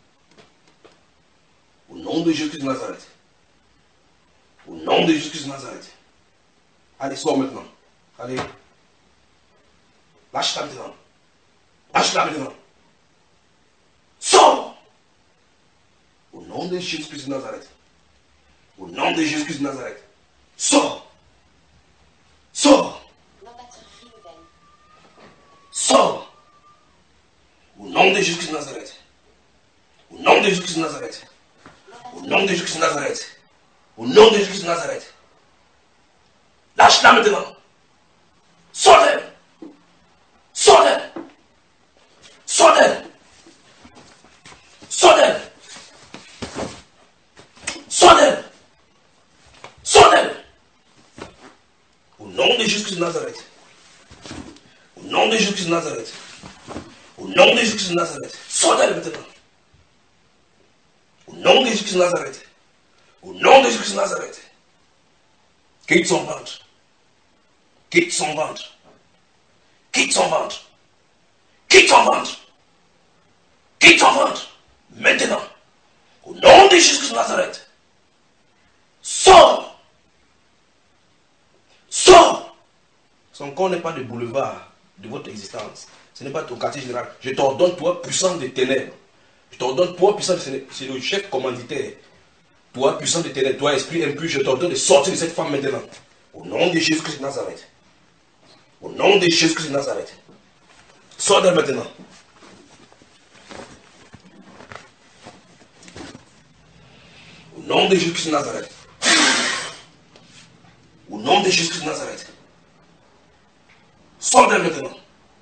Au nom de Jésus-Christ de Nazareth. Au nom de Jésus-Christ de Nazareth. Allez, sors maintenant. Allez. Lâche-la maintenant. Lâche-la maintenant. Sors. Au nom de Jésus-Christ de Nazareth. Au nom de Jésus-Christ de Nazareth. Sors. Sors. Sors. Au nom de Jésus-Christ de Nazareth. Au nom de Jésus-Christ de Nazareth. Au nom de Jésus-Christ de Nazareth. Au nom de Jésus-Christ de Nazareth. Lâche-la maintenant. Sors d'elle. Sors d'elle. Sors d'elle. Sors d'elle. Sors d'elle. Sors d'elle. Au nom de Jésus-Christ de Nazareth. Au nom de Jésus-Christ de Nazareth. Au nom de Jésus-Christ de Nazareth. Sors d'elle maintenant. Au nom de Jésus-Christ de Nazareth. Au nom de Jésus-Christ de Nazareth. Quitte son ventre. Quitte son ventre. Quitte son ventre. Quitte son ventre. Quitte son ventre. Maintenant. Au nom de Jésus-Christ de Nazareth. Sors. Sors. Son corps n'est pas le boulevard de votre existence. Ce n'est pas ton quartier général. Je t'ordonne, toi, puissant des ténèbres. Je t'ordonne, toi, puissant des ténèbres. C'est le chef commanditaire. Toi, puissant des ténèbres, toi, esprit impur, je t'ordonne de sortir de cette femme maintenant. Au nom de Jésus-Christ de Nazareth. Au nom de Jésus-Christ de Nazareth. Sors d'elle maintenant. Au nom de Jésus-Christ de Nazareth. Au nom de Jésus-Christ de Nazareth. Sors d'elle maintenant.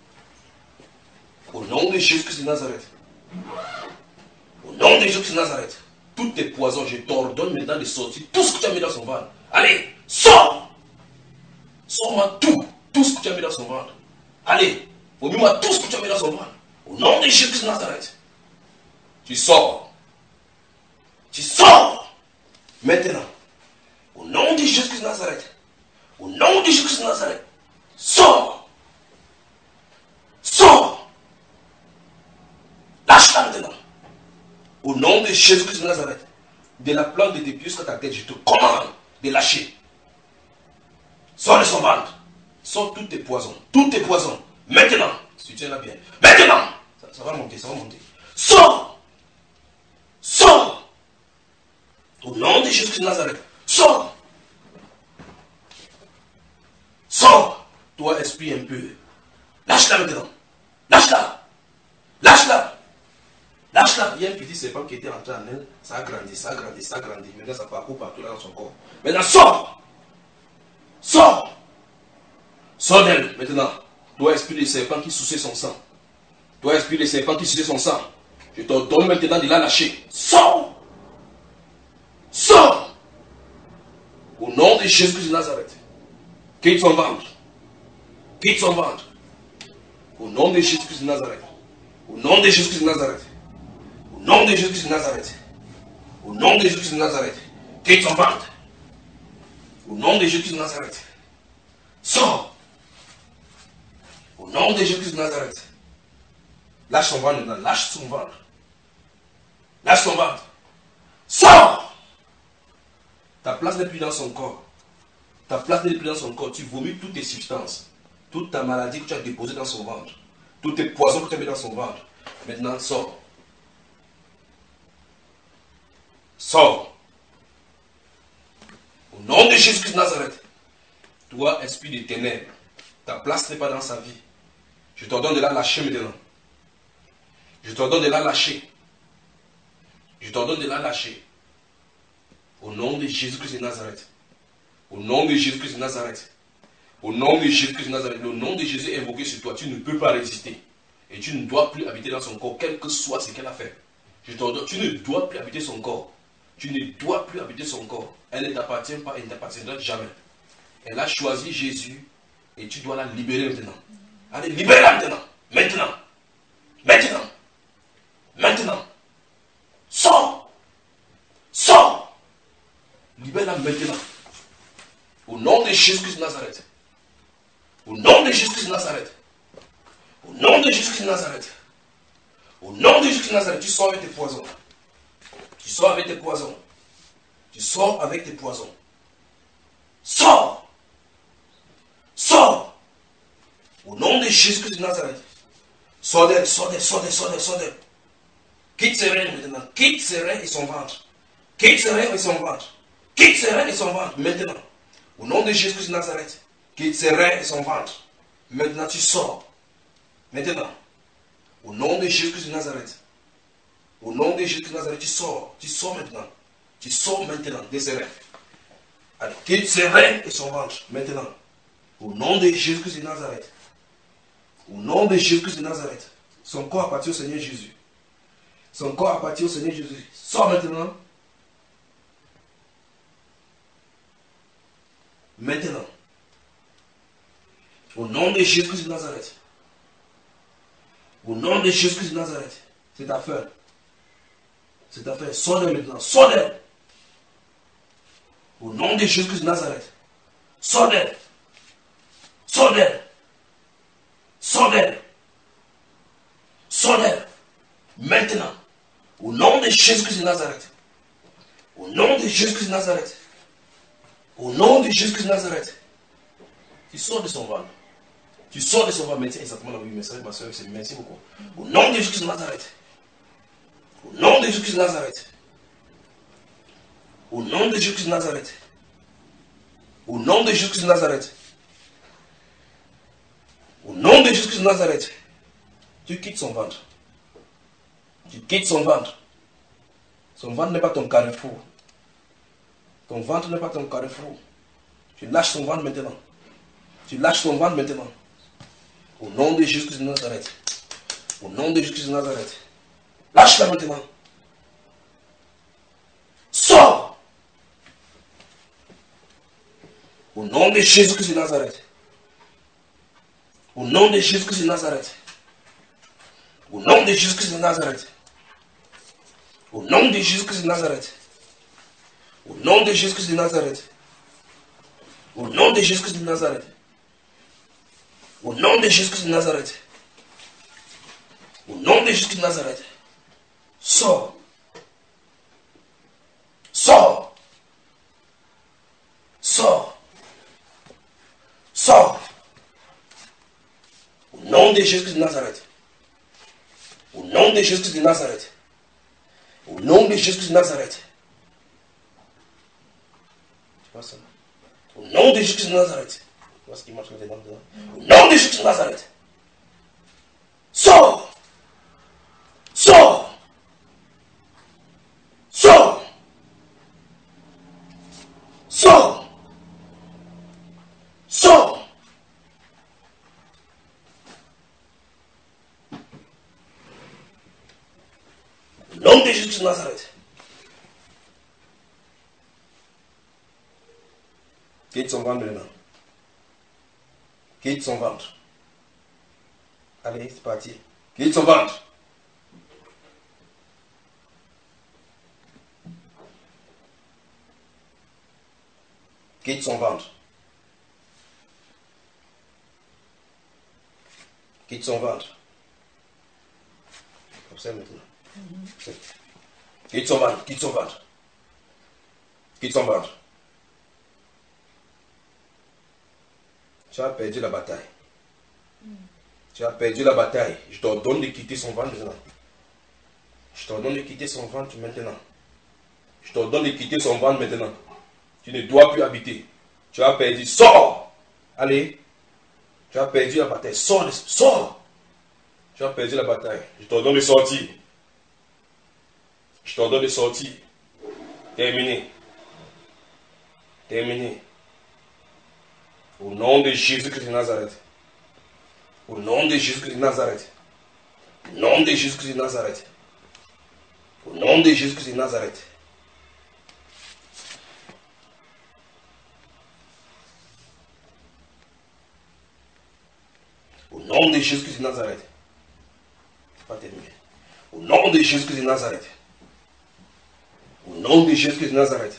Au nom de Jésus-Christ de Nazareth. Au nom de Jésus-Christ de Nazareth. Tous tes poisons, je t'ordonne maintenant de sortir tout ce que tu as mis dans son ventre. Allez, sors. Sors-moi tout. Tout ce que tu as mis dans son ventre. Allez, vomis-moi tout ce que tu as mis dans son ventre. Au nom de Jésus-Christ de Nazareth. Tu sors. Tu sors. Maintenant. Au nom de Jésus-Christ de Nazareth. Au nom de Jésus-Christ de Nazareth. Sors. Sors. Lâche-la maintenant. Au nom de Jésus-Christ de Nazareth. De la plante de tes pieds jusqu'à ta tête, je te commande de lâcher. Sors de son ventre. Sors tous tes poisons. Tous tes poisons. Maintenant. Si tu tiens là bien. Maintenant. Ça, ça va monter, ça va monter. Sors. Sors. Au nom de Jésus-Christ de Nazareth. Sors. Sors. Toi, esprit impur. Lâche-la maintenant. Lâche-la. Lâche-la. Lâche-la. Il y a un petit serpent qui était entré en elle. Ça a grandi, ça a grandi, ça a grandi. Maintenant, ça parcourt partout là dans son corps. Maintenant, sors. Sors. Sors d'elle maintenant. Toi, esprit de serpent qui souciait son sang. Toi, esprit de serpent qui souciait son sang. Je t'ordonne maintenant de la lâcher. Sors. Sors. Au nom de Jésus-Christ de Nazareth. Quitte son ventre. Quitte son ventre. Au nom de Jésus-Christ de Nazareth. Au nom de Jésus-Christ de Nazareth. Au nom de Jésus-Christ de Nazareth. Au nom de Jésus-Christ de Nazareth. Quitte son ventre. Au nom de Jésus de Nazareth. Sors. Au nom de Jésus de Nazareth. Lâche son ventre maintenant. Lâche son ventre. Lâche son ventre. Sors. Ta place n'est plus dans son corps. Ta place n'est plus dans son corps. Tu vomis toutes tes substances. Toute ta maladie que tu as déposée dans son ventre. Tous tes poisons que tu as mis dans son ventre. Maintenant, sors. Sors. Au nom de Jésus-Christ de Nazareth. Toi, esprit de ténèbres, ta place n'est pas dans sa vie. Je t'ordonne de la lâcher maintenant. Je t'ordonne de la lâcher. Je t'ordonne de la lâcher. Au nom de Jésus-Christ de Nazareth. Au nom de Jésus-Christ de Nazareth. Au nom de Jésus-Christ de Nazareth. Le nom de Jésus est invoqué sur toi. Tu ne peux pas résister. Et tu ne dois plus habiter dans son corps, quel que soit ce qu'elle a fait. Je t'ordonne, tu ne dois plus habiter son corps. Tu ne dois plus habiter son corps. Elle ne t'appartient pas et ne t'appartiendra jamais. Elle a choisi Jésus et tu dois la libérer maintenant. Allez, libère-la maintenant. Maintenant. Maintenant. Maintenant. Sors. Sors. Libère-la maintenant. Au nom de Jésus-Christ de Nazareth. Au nom de Jésus-Christ de Nazareth. Au nom de Jésus-Christ de Nazareth. Au nom de Jésus-Christ de Nazareth. Tu sors avec tes poisons. Tu sors avec tes poisons. Tu sors avec tes poisons. Sors. Sors. Au nom de Jésus-Christ de Nazareth. Sors d'elle, sors d'elle, sors d'elle, sors d'elle, sors d'elle. Quitte ses reins maintenant. Quitte ses reins et son ventre. Quitte ses reins et son ventre. Quitte ses reins et son ventre maintenant. Au nom de Jésus-Christ de Nazareth. Quitte ses reins et son ventre. Maintenant tu sors. Maintenant. Au nom de Jésus-Christ de Nazareth. Au nom de Jésus-Christ de Nazareth, tu sors. Tu sors maintenant. Tu sors maintenant de ses reins. Allez, quitte ses reins et son ventre maintenant. Au nom de Jésus-Christ de Nazareth. Au nom de Jésus-Christ de Nazareth. Son corps appartient au Seigneur Jésus. Son corps appartient au Seigneur Jésus. Sors maintenant. Maintenant. Au nom de Jésus-Christ de Nazareth. Au nom de Jésus-Christ de Nazareth. C'est ta affaire. C'est ta affaire. Sors d'elle maintenant. Sors d'elle. Au nom de Jésus-Christ de Nazareth. Sors d'elle. Sors d'elle. Sors d'elle. Sors d'elle. Maintenant. Au nom de Jésus-Christ de Nazareth. Au nom de Jésus-Christ de Nazareth. Au nom de Jésus-Christ de Nazareth. Tu sors de son ventre. Tu sors de son ventre. Merci exactement là où il me ma soeur. Merci beaucoup. Au nom de Jésus-Christ de Nazareth. Au nom de Jésus-Christ de Nazareth. Au nom de Jésus-Christ de Nazareth. Au nom de Jésus-Christ de Nazareth. Au nom de Jésus-Christ de Nazareth. Tu quittes son ventre. Tu quittes son ventre. Son ventre n'est pas ton carrefour. Ton ventre n'est pas ton carrefour. Tu lâches son ventre maintenant. Tu lâches ton ventre maintenant. Au nom de Jésus-Christ de Nazareth. Au nom de Jésus-Christ de Nazareth. Lâche-la maintenant. Sors. Au nom de Jésus-Christ de Nazareth. Au nom de Jésus-Christ de Nazareth. Au nom de Jésus-Christ de Nazareth. Au nom de Jésus-Christ de Nazareth. Au nom de Jésus-Christ de Nazareth. Au nom de Jésus-Christ de Nazareth. Au nom de Jésus-Christ de Nazareth. Au nom de Jésus-Christ de Nazareth. Sors. Sors. Sors. Sors. Au nom de Jésus-Christ de Nazareth. Au nom de Jésus-Christ de Nazareth. Au nom de Jésus-Christ de Nazareth. Tu vois ça? Au nom de Jésus-Christ de Nazareth. Tu vois ce qui marche quand tu es dans dedans? Au nom de Jésus-Christ de Nazareth. Sors. Sors. Sors. Sors. Sors. Au nom de Jésus de Nazareth. Quitte son ventre maintenant. Quitte son ventre. Allez, c'est parti. Quitte son ventre. Quitte son ventre. Quitte son ventre. Observe maintenant. Mm-hmm. Quitte son ventre, quitte son ventre. Quitte son ventre. Tu as perdu la bataille. Mm. Tu as perdu la bataille. Je t'ordonne de quitter son ventre maintenant. Je t'ordonne de quitter son ventre maintenant. Je t'ordonne de quitter son ventre maintenant. Tu ne dois plus habiter. Tu as perdu. Sors! Allez. Tu as perdu la bataille. Sors! Sors! Tu as perdu la bataille. Je t'ordonne de sortir. Je t'ordonne de sortir. Terminé. Terminé. Au nom de Jésus-Christ de Nazareth. Au nom de Jésus-Christ de Nazareth. Au nom de Jésus-Christ de Nazareth. Au nom de Jésus-Christ de Nazareth. Au nom de Jésus-Christ de Nazareth. Pas terminé. Au nom de Jésus-Christ de Nazareth. Au nom de Jésus-Christ de Nazareth.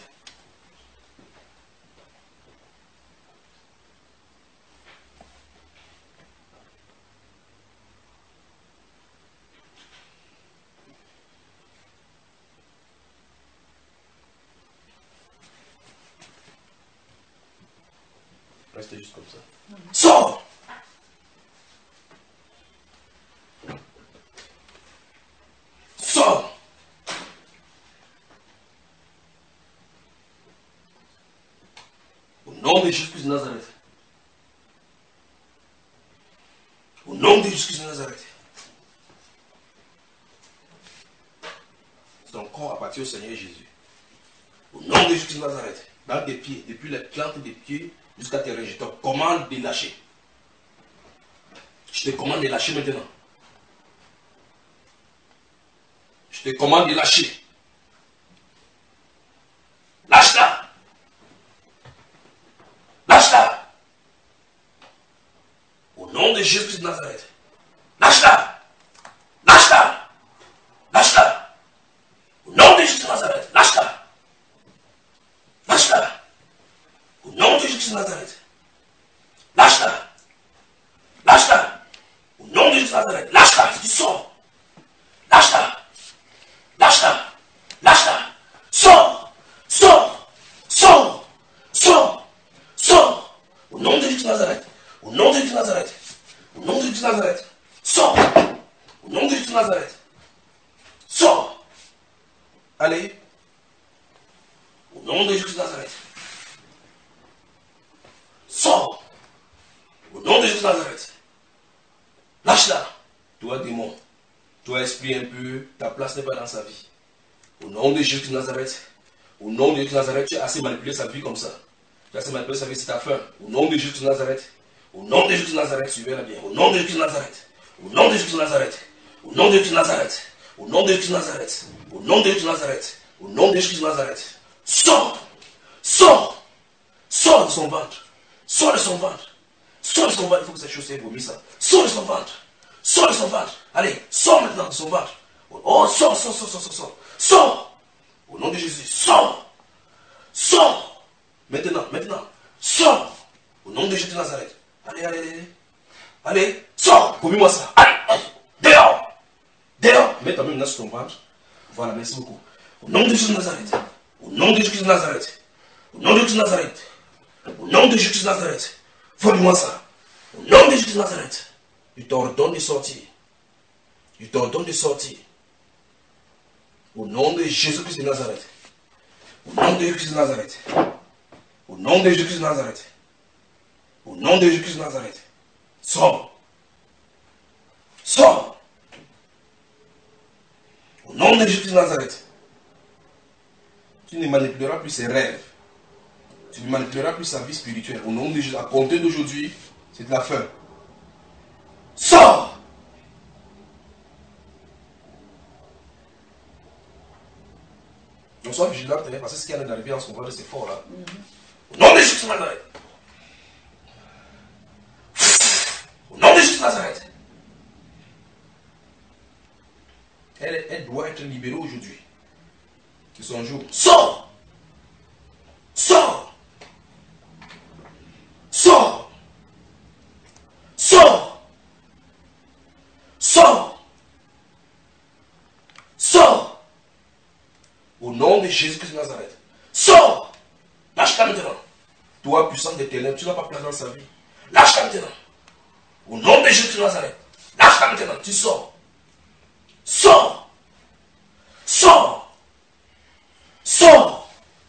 Reste juste comme ça. Sors! Sors! Au nom de Jésus-Christ de Nazareth. Au nom de Jésus-Christ de Nazareth. Ton corps appartient au Seigneur Jésus. Au nom de Jésus-Christ de Nazareth. Dans tes pieds, depuis les plantes des pieds jusqu'à tes reins, je te commande de lâcher. Je te commande de lâcher maintenant. Je te commande de lâcher. Lâche-la. Lâche-la. Au nom de Jésus de Nazareth. Lâche-la. Lâche-la. Lâche-la. Au nom de Jésus de Nazareth. Lâche-la. Lâche-la. Au nom de Jésus de Nazareth. Lâche-la. Lâche-la. Au nom de Jésus de Nazareth. Lâche-la. Tu sors. Lâche-la. Lâche-la. Lâche-la. Sors. Sors. Sors. Sors. Sors. Au nom de Jésus de Nazareth. Au nom de Jésus de Nazareth. Au nom de Jésus de Nazareth. Sors. Au nom de Jésus de Nazareth. Sors. Allez. Au nom de Jésus de Nazareth. Sors. Au nom de Jésus de Nazareth. Lâche-la. Toi, démon. Toi, esprit impur, ta place n'est pas dans sa vie. Au nom de Jésus de Nazareth. Au nom de Jésus de Nazareth, tu as assez manipulé sa vie comme ça. Tu as assez manipulé sa vie, c'est ta fin. Au nom de Jésus de Nazareth. Au nom de Jésus de Nazareth, suivez-la bien. Au nom de Jésus de Nazareth. Au nom de Jésus de Nazareth. Au nom de Jésus de Nazareth. Au nom de Jésus de Nazareth. Au nom de Jésus de Nazareth. Au nom de Jésus de Nazareth. Sors. Sors. Sors de son ventre. Sors de son ventre. Sors de son ventre. Il faut que cette chose soit vomi ça. Sors de son ventre. Sors de son ventre. Allez, sors maintenant de son ventre. Oh, sors, sors, sors, sors, sors, sors. Sors. Au nom de Jésus, sors. Sors. Maintenant, maintenant. Sors. Au nom de Jésus de Nazareth. Allez, allez, allez. Allez, sors. Vomis-moi ça. Allez, allez. Dehors. Dehors. Mets ta main maintenant sur ton ventre. Voilà, merci beaucoup. Au nom de Jésus de Nazareth. Au nom de Jésus de Nazareth. Au nom de Jésus de Nazareth. Au nom de Jésus de Nazareth. Vomis-moi ça. Au nom de Jésus de Nazareth. Je t'ordonne de sortir. Je t'ordonne de sortir. Au nom de Jésus-Christ de Nazareth. Au nom de Jésus-Christ de Nazareth. Au nom de Jésus-Christ de Nazareth. Au nom de Jésus-Christ de Nazareth. Sors. Sors. Au nom de Jésus-Christ de Nazareth. Tu ne manipuleras plus ses rêves. Tu ne manipuleras plus sa vie spirituelle. Au nom de Jésus, à compter d'aujourd'hui, c'est de la fin. Sors. On soit vigilant, parce que ce qui vient d'arriver en ce moment, c'est fort là. Mm-hmm. Au nom de Jésus de Nazareth. Au nom de Jésus de Nazareth. Elle, elle doit être libérée aujourd'hui. C'est son jour. Sors. Sors. nom de Jésus-Christ de Nazareth. Sors. Lâche-la maintenant. Toi, puissant des ténèbres, tu n'as pas place dans sa vie. Lâche-la maintenant. Au nom de Jésus de Nazareth. Lâche-la maintenant. Tu sors. Sors. Sors. Sors.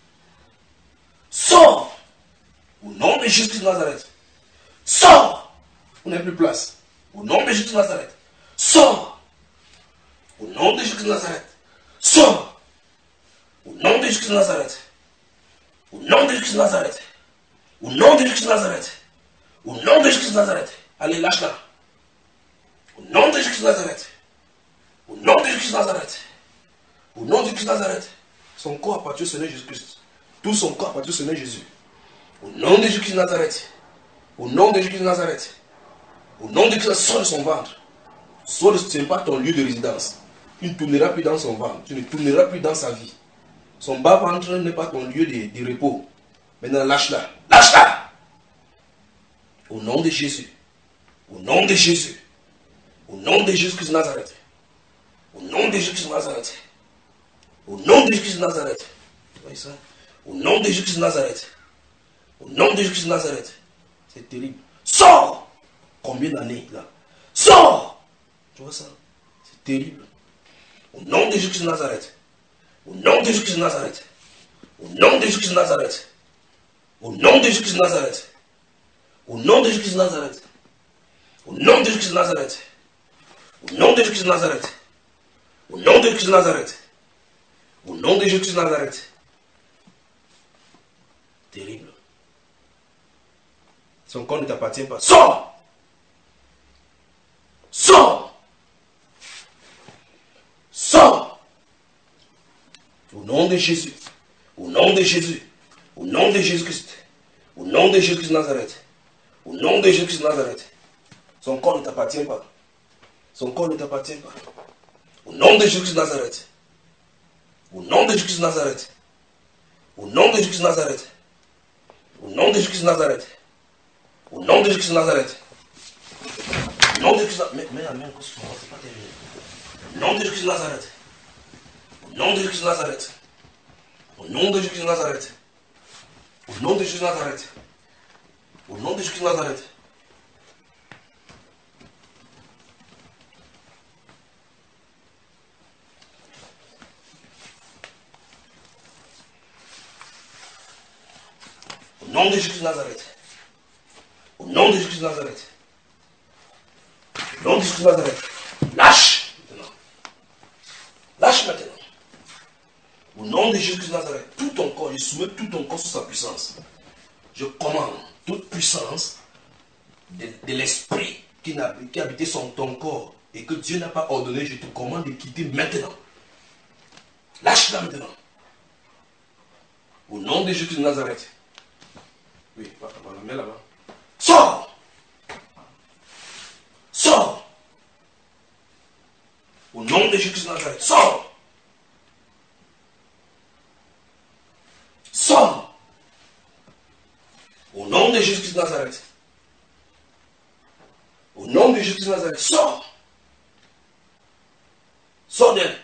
Sors. Au nom de Jésus de Nazareth. Sors. On n'a plus place. Au nom de Jésus de Nazareth. Sors. Au nom de Jésus de Nazareth. Sors. Au nom de Jésus de Nazareth. Au nom de Jésus de Nazareth. Au nom de Jésus de Nazareth. Au nom de Jésus de Nazareth. Allez, lâche-la. Au nom de Jésus de Nazareth. Au nom de Jésus de Nazareth. Au nom de Jésus de Nazareth. Son corps appartient au Seigneur Jésus-Christ. Tout son corps appartient au Seigneur Jésus. Au nom de Jésus de Nazareth. Au nom de Jésus de Nazareth. Au nom de Jésus, sors de son ventre. Sors de ce n'est pas ton lieu de résidence. Tu ne tourneras plus dans son ventre. Tu ne tourneras plus dans sa vie. Son bas-ventre n'est pas ton lieu de, de repos. Maintenant, lâche-la. Lâche-la. Au nom de Jésus. Au nom de Jésus. Au nom de Jésus-Christ de Nazareth. Au nom de Jésus-Christ de Nazareth. Au nom de Jésus-Christ de Nazareth. Voyez ça? Au nom de Jésus-Christ de Nazareth. Au nom de Jésus-Christ de Nazareth. C'est terrible. Sors! Combien d'années là? Sors! Tu vois ça? C'est terrible. Au nom de Jésus-Christ de Nazareth. Au nom de Jésus-Christ de Nazareth. Au nom de Jésus-Christ de Nazareth. Au nom de Jésus-Christ de Nazareth. Au nom de Jésus-Christ de Nazareth. Au nom de Jésus-Christ de Nazareth. Au nom de Jésus-Christ de Nazareth. Au nom de Jésus-Christ de Nazareth. Au nom de Jésus-Christ de Nazareth. Terrible. Son corps ne t'appartient pas. Sors! Sors! Sors! Au nom de Jésus. Au nom de Jésus. Au nom de Jésus-Christ. Au nom de Jésus-Christ de Nazareth. Au nom de Jésus-Christ de Nazareth. Son corps ne t'appartient pas. Son corps ne t'appartient pas. Au nom de Jésus-Christ de Nazareth. Au nom de Jésus-Christ de Nazareth. Au nom de Jésus-Christ de Nazareth. Au nom de Jésus-Christ de Nazareth. Au nom de Jésus-Christ de Nazareth. Au nom de Jésus-Christ de Nazareth. Mais la main, c'est pas terminé. Au nom de Jésus-Christ de Nazareth. Au nom de Jésus-Christ de Nazareth. Au nom de Jésus-Christ de Nazareth. Au nom de Jésus de Nazareth. Au nom de Jésus de Nazareth. Au nom de Jésus de Nazareth. Au nom de Jésus de Nazareth. Au nom de Jésus de Nazareth. Lâche maintenant. Lâche maintenant. Au nom de Jésus de Nazareth. Tout ton corps, je soumets tout ton corps sous sa puissance. Je commande toute puissance de, de l'esprit qui, qui habitait sur ton corps et que Dieu n'a pas ordonné. Je te commande de quitter maintenant. Lâche-la maintenant. Au nom de Jésus de Nazareth. Oui, voilà, mets là-bas. Sors! Sors! Au nom de Jésus de Nazareth, sors! Sors! Au nom de Jésus de Nazareth. Au nom de Jésus de Nazareth, sors! Sors d'elle!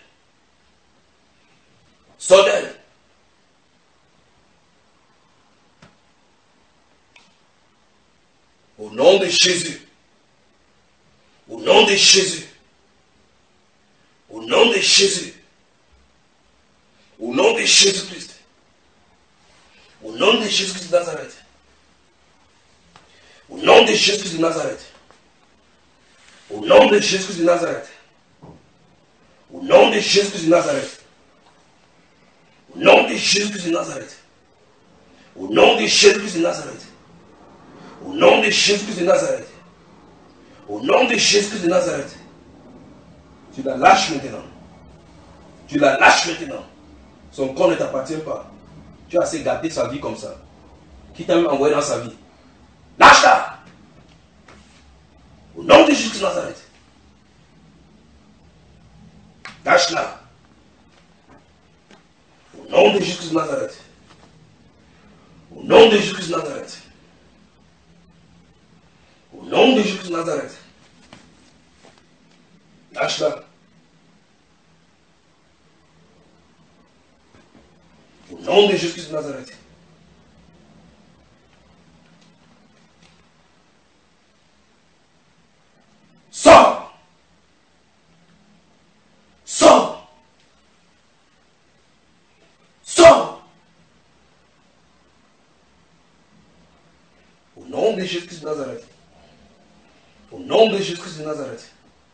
Sors d'elle! Au nom de Jésus. Au nom de Jésus. Au nom de Jésus. Au nom de Jésus-Christ. Au nom de Jésus-Christ de Nazareth. Au nom de Jésus-Christ de Nazareth. Au nom de Jésus-Christ de Nazareth. Au nom de Jésus-Christ de Nazareth. Au nom de Jésus-Christ de Nazareth. Au nom de Jésus-Christ de Nazareth. Au nom de Jésus-Christ de Nazareth. Au nom de Jésus-Christ de Nazareth. Tu la lâches maintenant. Tu la lâches maintenant. Son corps ne t'appartient pas. Tu as assez gardé sa vie comme ça. Qui t'a même envoyé dans sa vie. Lâche-la. Au nom de Jésus de Nazareth. Lâche-la. Au nom de Jésus de Nazareth. Au nom de Jésus de Nazareth. Au nom de Jésus de Nazareth. Lâche-la. Au nom de Jésus de Nazareth. Sors! Sors! Sors! Au nom de Jésus de Nazareth. Au nom de Jésus de Nazareth.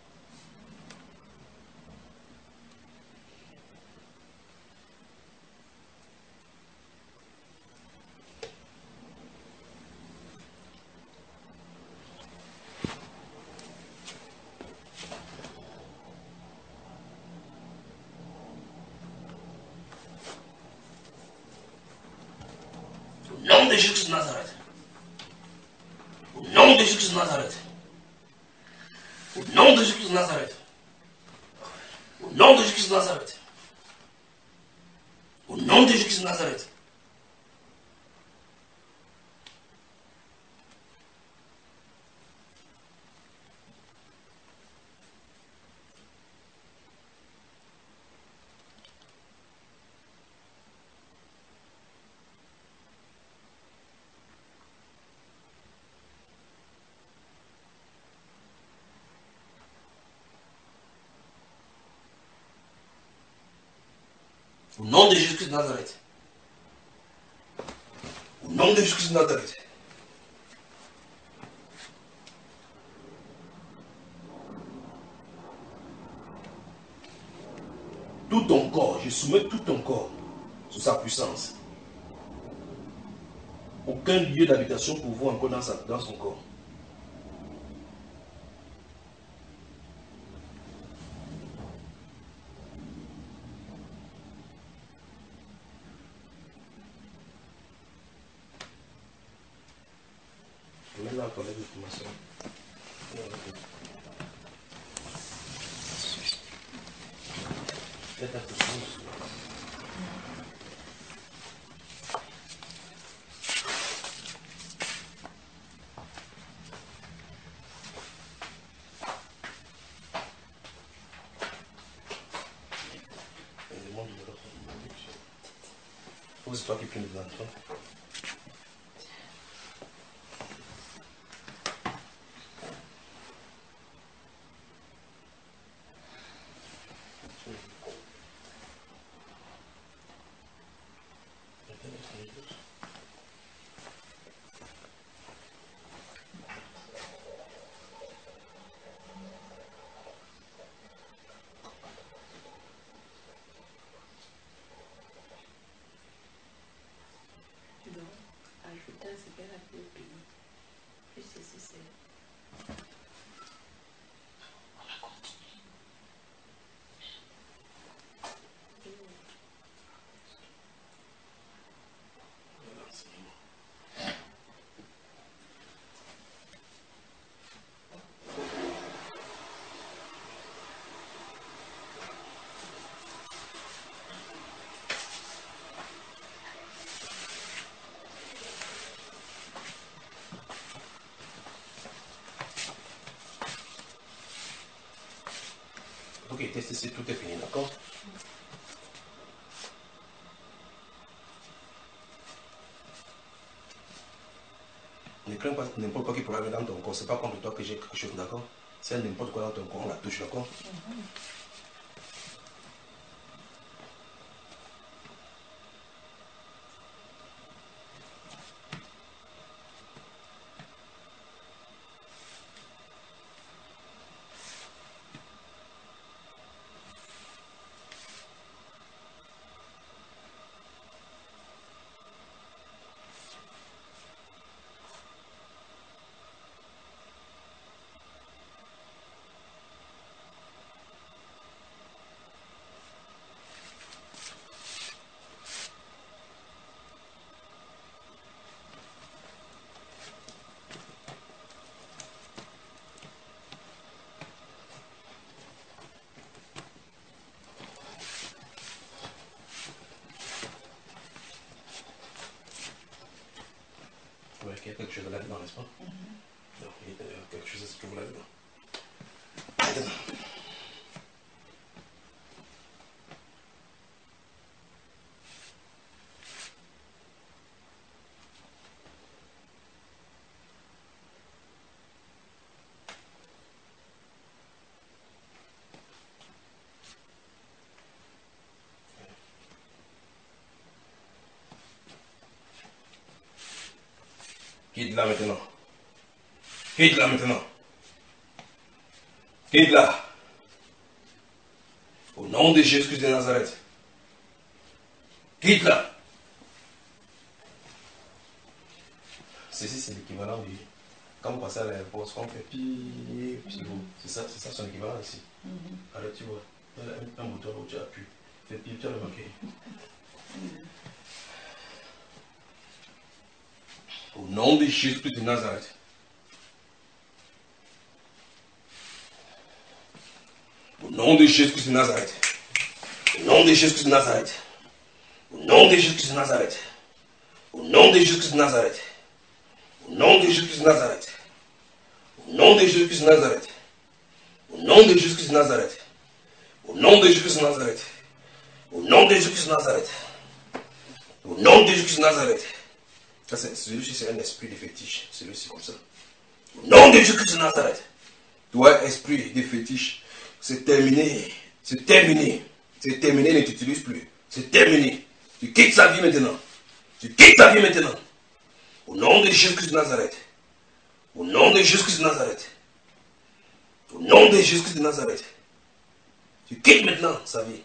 Au nom de Jésus de Nazareth. Au nom de Jésus de Nazareth. Au nom de Jésus de Nazareth. Au nom de Jésus de Nazareth. Au nom de Jésus de Nazareth. Au nom de Jésus-Christ de Nazareth. Au nom de Jésus-Christ de Nazareth. Tout ton corps, je soumets tout ton corps sous sa puissance. Aucun lieu d'habitation pour vous encore dans, sa, dans son corps. Maintenant, on lève l'information. Faites attention. C'est toi qui prends les enfants. C'est bien appelé au pays. Puis c'est c'est. On va continuer. Ok, tester si tout est fini, d'accord? Ne crains pas n'importe quoi qui pourra venir dans ton corps. C'est pas contre toi que j'ai quelque chose, d'accord? C'est n'importe quoi dans ton corps, on la touche, d'accord? Mm-hmm. Ouais, il y a quelque chose là-dedans, n'est-ce pas? Mm-hmm. Donc, il y a quelque chose à se trouve là-dedans. Quitte là maintenant. Quitte là maintenant. Quitte là. Au nom de Jésus-Christ de Nazareth. Quitte là. Ceci, c'est l'équivalent du... Quand vous passez à l'aéroport, on fait pi, pi, c'est ça, c'est ça son équivalent ici. Mm-hmm. Alors tu vois, il y a un, un bouton où tu appuies. Fais pi, tu as remarqué. Au nom de Jésus-Christ de Nazareth. Au nom de Jésus-Christ de Nazareth. Au nom de Jésus-Christ de Nazareth. Au nom de Jésus-Christ de Nazareth. Au nom de Jésus-Christ de Nazareth. Au nom de Jésus-Christ de Nazareth. Au nom de Jésus-Christ de Nazareth. Au nom de Jésus-Christ de Nazareth. Au nom de Jésus-Christ de Nazareth. Au nom de Jésus-Christ de Nazareth. Au nom de Jésus-Christ de Nazareth. Celui-ci, c'est un esprit de fétiche. Celui-ci, comme ça. Au nom de Jésus-Christ de Nazareth. Toi, esprit de fétiche, c'est terminé. C'est terminé. C'est terminé, ne t'utilise plus. C'est terminé. Tu quittes sa vie maintenant. Tu quittes sa vie maintenant. Au nom de Jésus-Christ de Nazareth. Au nom de Jésus-Christ de Nazareth. Au nom de Jésus-Christ de Nazareth. Tu quittes maintenant sa vie.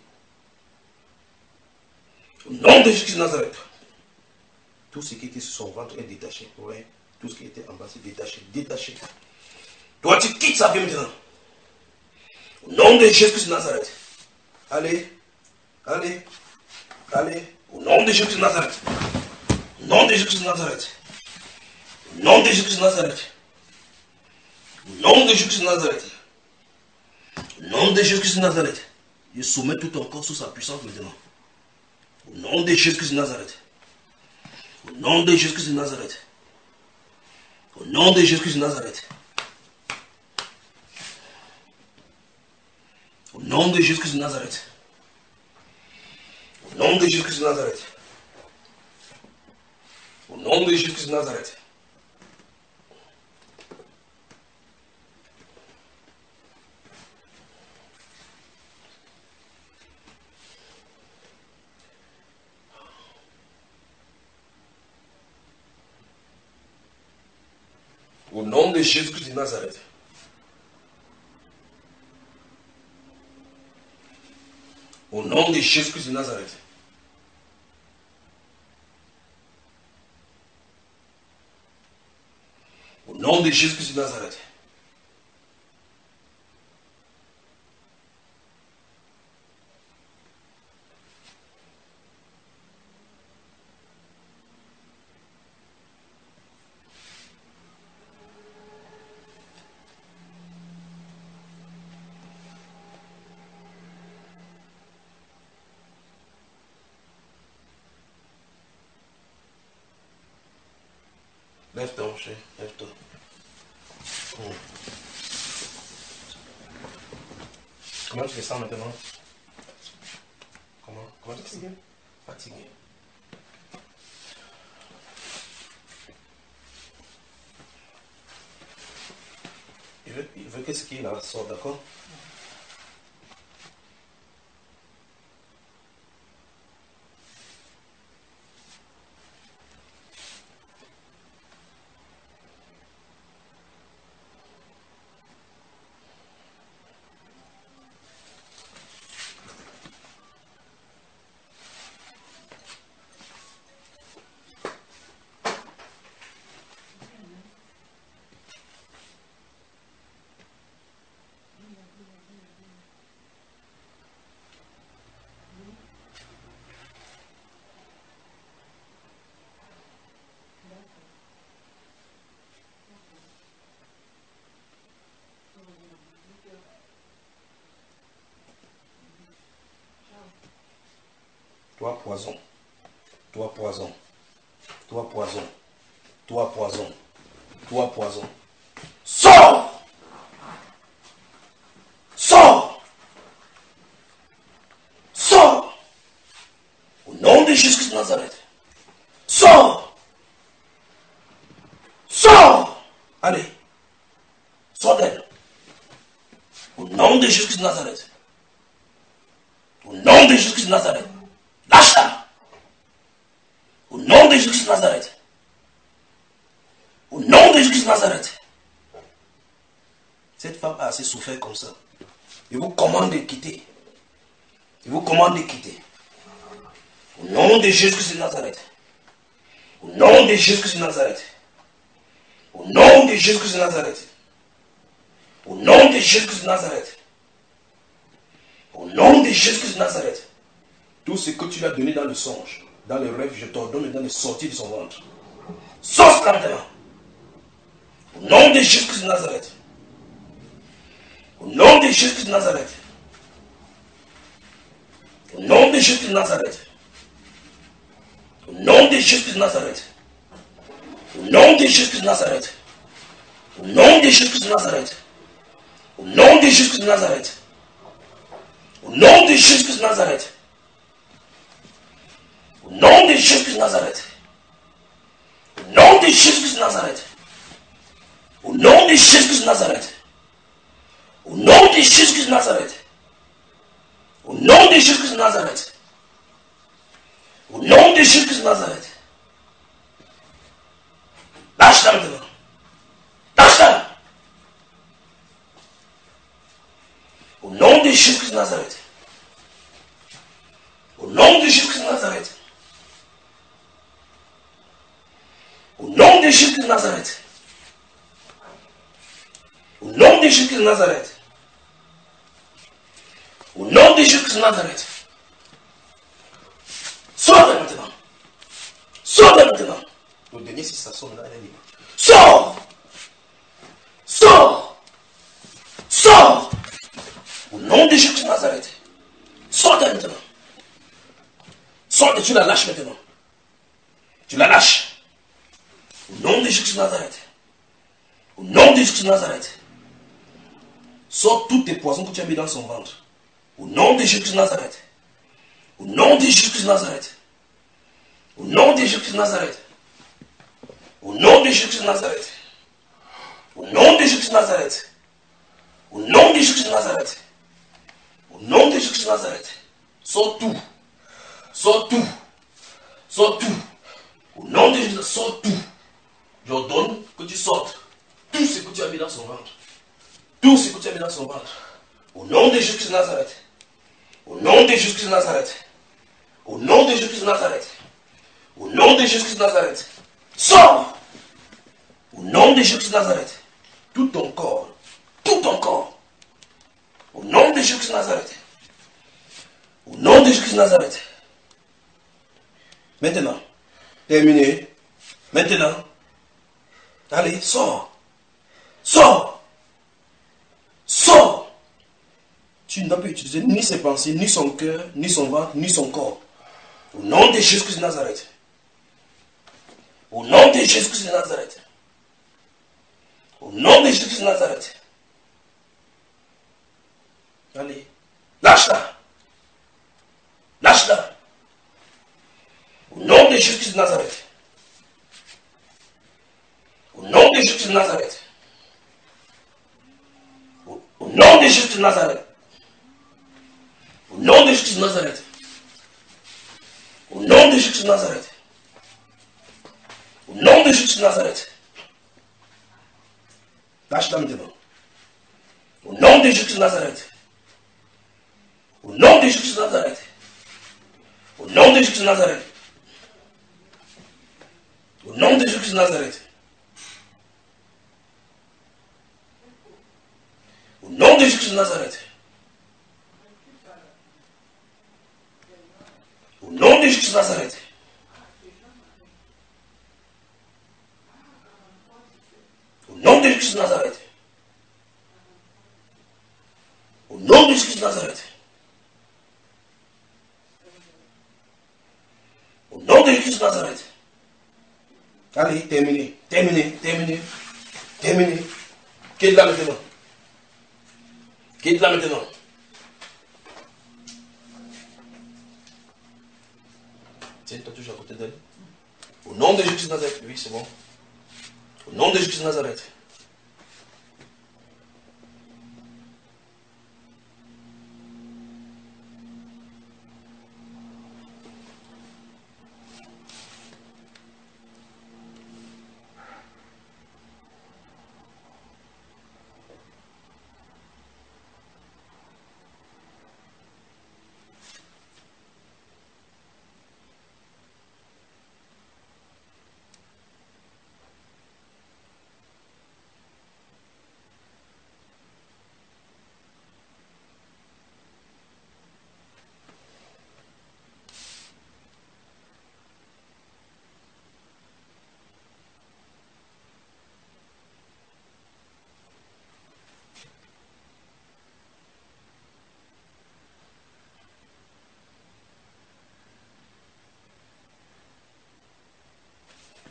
Au nom de Jésus-Christ de Nazareth. Tout ce qui était sur son ventre est détaché. Ouais. Tout ce qui était en bas, c'est détaché. Détaché. Toi, tu quittes sa vie maintenant. Au nom de Jésus-Christ de Nazareth. Allez. Allez. Allez. Au nom de Jésus-Christ de Nazareth. Au nom de Jésus-Christ de Nazareth. Au nom de Jésus-Christ de Nazareth. Au nom de Jésus-Christ de Nazareth. Au nom de Jésus-Christ de Nazareth. Je soumets tout ton corps sous sa puissance maintenant. Au nom de Jésus-Christ de Nazareth. Au nom de Jésus-Christ de Nazareth. Au nom de Jésus-Christ de Nazareth. Au nom de Jésus-Christ de Nazareth. Au nom de Jésus-Christ de Nazareth. Au nom de Jésus-Christ de Nazareth. Au nom de Jésus-Christ de Nazareth. Au nom de Jésus-Christ de Nazareth. Au nom de Jésus-Christ de Nazareth. Lève-toi, mon cher, lève-toi. Mmh. Comment tu te sens maintenant? Comment? Comment tu te sens? Fatigué. Il veut, il veut que ce qui est là sorte, d'accord? Toi poison, toi poison, toi poison, toi poison, toi poison. Sors! Sors! Sors! Au nom de Jésus-Christ de Nazareth. Sors! Sors! Allez, sors d'elle. Au nom de Jésus-Christ de Nazareth. Au nom de Jésus-Christ de Nazareth. Lâche-la. Au nom de Jésus de Nazareth. Nazareth. Cette femme a assez souffert comme ça. Il vous commande de quitter. Il vous commande de quitter. Au nom de Jésus-Christ de Nazareth. Au nom de Jésus-Christ de Nazareth. Au nom de Jésus-Christ de Nazareth. Au nom de Jésus-Christ de Nazareth. Au nom de Jésus-Christ de Nazareth. Tout ce que tu lui as donné dans le songe, dans le rêve, je t'ordonne maintenant de sortir de son ventre. Sors maintenant. Au nom de Jésus-Christ de Nazareth. Au nom de Jésus-Christ de Nazareth. Au nom de Jésus-Christ de Nazareth. Au nom de Jésus-Christ de Nazareth. Au nom de Jésus-Christ de Nazareth. Au nom de Jésus-Christ de Nazareth. Au nom de Jésus-Christ de Nazareth. Au nom de Jésus-Christ de Nazareth. Au nom de Jésus-Christ de Nazareth. Au nom de Jésus-Christ de Nazareth. Au nom de Jésus-Christ de Nazareth. Au nom de Jésus-Christ de Nazareth. Au nom de Jésus-Christ de Nazareth. Au nom de Jésus-Christ de Nazareth. Lâche-la maintenant. Lâche-la. Au nom de Jésus-Christ de Nazareth. Au nom de Jésus-Christ de Nazareth. Au nom de Jésus-Christ de Nazareth. Au nom de Jésus-Christ de Nazareth. Au nom de Jésus-Christ de Nazareth. Sors maintenant. Sors maintenant. Le dernier, si ça sonne là, elle est libre. Sors. Sors. Sors. Au nom de Jésus-Christ de Nazareth. Sors maintenant. Sors et tu la lâches maintenant. Tu la lâches. Au nom de Jésus-Christ de Nazareth. Au nom de Jésus-Christ de Nazareth. Sors tous tes poisons que tu as mis dans son ventre. Au nom de Jésus-Christ de Nazareth. Au nom de Jésus-Christ de Nazareth. Au nom de Jésus-Christ de Nazareth. Au nom de Jésus-Christ de Nazareth. Au nom de Jésus-Christ de Nazareth. Au nom de Jésus-Christ de Nazareth. Au nom de Jésus-Christ de Nazareth. Sors tout. Sors tout. Sors tout. Au nom de Jésus, sors tout. J'ordonne que tu sortes tout ce que tu as mis dans son ventre. Tout ce que tu as mis dans son ventre. Au nom de Jésus-Christ de Nazareth. Au nom de Jésus-Christ de Nazareth. Au nom de Jésus-Christ de Nazareth. Au nom de Jésus-Christ de Nazareth. Sors. Au nom de Jésus-Christ de Nazareth. Tout ton corps. Tout ton corps. Au nom de Jésus-Christ de Nazareth. Au nom de Jésus-Christ de Nazareth. Maintenant. Terminé. Maintenant. Allez, sors. Sors. Sors. Tu n'as pas utilisé ni ses pensées, ni son cœur, ni son ventre, ni son corps. Au nom de Jésus-Christ de Nazareth. Au nom de Jésus-Christ de Nazareth. Au nom de Jésus-Christ de Nazareth. Allez. Lâche-la. Lâche-la. Au nom de Jésus-Christ de Nazareth. Au nom de Jésus-Christ de Nazareth. Au, au nom de Jésus-Christ de Nazareth. Au nom de Jésus-Christ de Nazareth. Au nom de Jésus-Christ de Nazareth. Au nom de Jésus-Christ de Nazareth. Lâche-la maintenant. Au nom de Jésus-Christ de Nazareth. Au nom de Jésus-Christ de Nazareth. Au nom de Jésus-Christ de Nazareth. Au nom de Jésus-Christ de Nazareth. Au nom de Jésus-Christ de Nazareth. Au nom de Jésus-Christ de Nazareth. Au nom de Jésus-Christ de Nazareth. Au nom de Jésus-Christ de Nazareth. Au nom de Jésus-Christ de Nazareth. Allez, terminé, terminé, terminé, terminé. Quitte-la maintenant. Quitte-la maintenant. Tiens-toi toujours à côté d'elle. Au nom de Jésus de Nazareth. Oui, c'est bon. Au nom de Jésus de Nazareth.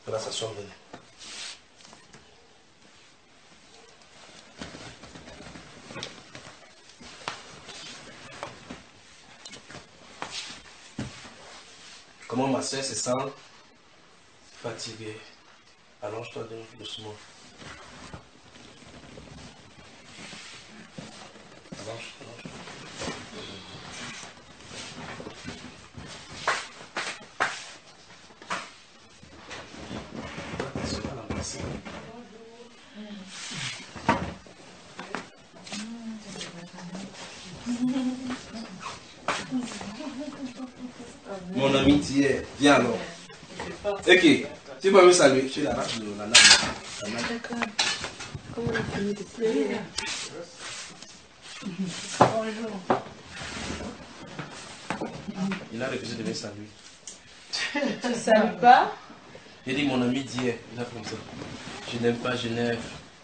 Grâce à son venue. Comment ma soeur se sent fatiguée? Allonge-toi doucement. Allonge, allonge. Mon ami Thier, viens alors. Ok, tu vas me saluer. Je suis la race de la nana. D'accord. Comment on a fini de pleurer? Bonjour. Il a refusé de me saluer. Tu ne salues pas? J'ai dit mon ami Thier, il a comme ça. Je n'aime pas Genève.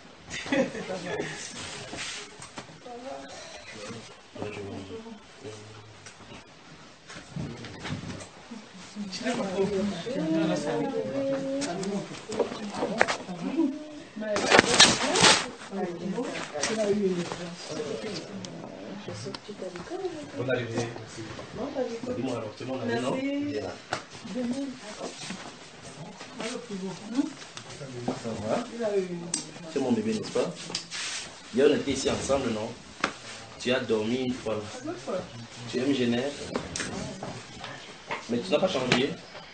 Bonne arrivée. Dis-moi alors, c'est mon ami, non? Ça va? C'est mon bébé, n'est-ce pas? Hier, on était ici ensemble, non? Tu as dormi une fois. Tu aimes Genève? Mais tu n'as pas changé?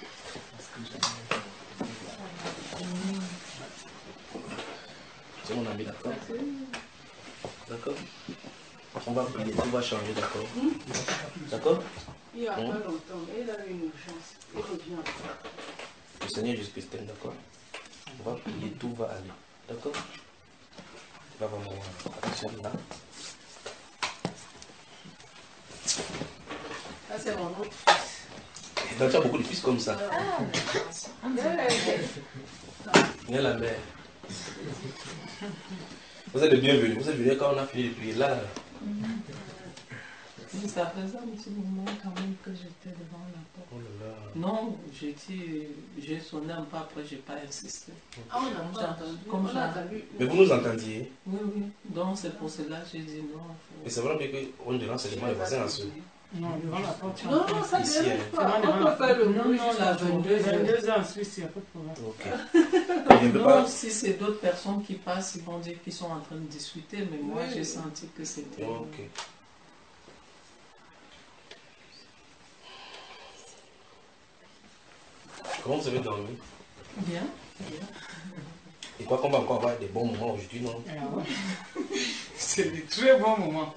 C'est mon ami, d'accord? D'accord? On va prier, tout va changer, d'accord? D'accord? Il n'y a pas longtemps, il a eu une urgence. Il revient. Le Seigneur Jésus-Christ t'aime, d'accord? On va prier, tout va aller. D'accord? Tu vas vraiment voir. Attention là. Ça, c'est mon autre fils. Donc, tu as beaucoup de fils comme ça. Ah, Il y a la mère. Vous êtes les bienvenus. Vous êtes venus quand on a fini de prier. Là, là. Ça faisait un petit moment quand même que j'étais devant la porte. Oh là là. Non, j'ai dit, j'ai sonné un peu après, je n'ai pas insisté. Ah, on n'a pas entendu. Comme On j'ai a entendu. Mais vous nous entendiez. Oui, oui. Donc c'est pour cela que j'ai dit non. Et c'est vrai qu'on demande seulement les voisins à ceux. Non, devant la porte. Non, non, ça ne Ici, dérange hein. pas. Devant On peut faire le Non, bruit non, jusqu'à la vingt-deux heures. vingt-deux heures en Suisse, il n'y a pas de problème. Ok. Je ne peux Non, pas. si c'est d'autres personnes qui passent, ils vont dire qu'ils sont en train de discuter, mais moi Oui. j'ai senti que c'était... Ok. Comment vous avez dormi? Bien, bien. Et quoi qu'on va encore avoir des bons moments aujourd'hui, non? Ah ouais. C'est des très bons moments.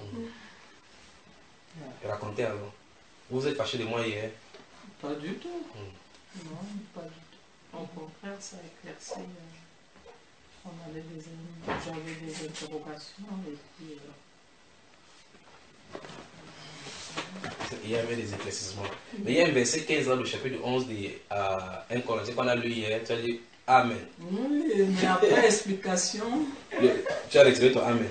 Racontez alors. Vous vous êtes fâché de moi hier? Pas du tout. Mm. Non, pas du tout. Au contraire, ça a éclairci. euh, On avait des, j'avais des interrogations et puis... euh, Il y avait des éclaircissements. Mais il y a un verset quinze dans le chapitre onze de un Corinthiens qu'on a lu hier. Tu as dit Amen. Oui, mais après explication... Le- tu as retiré ton Amen.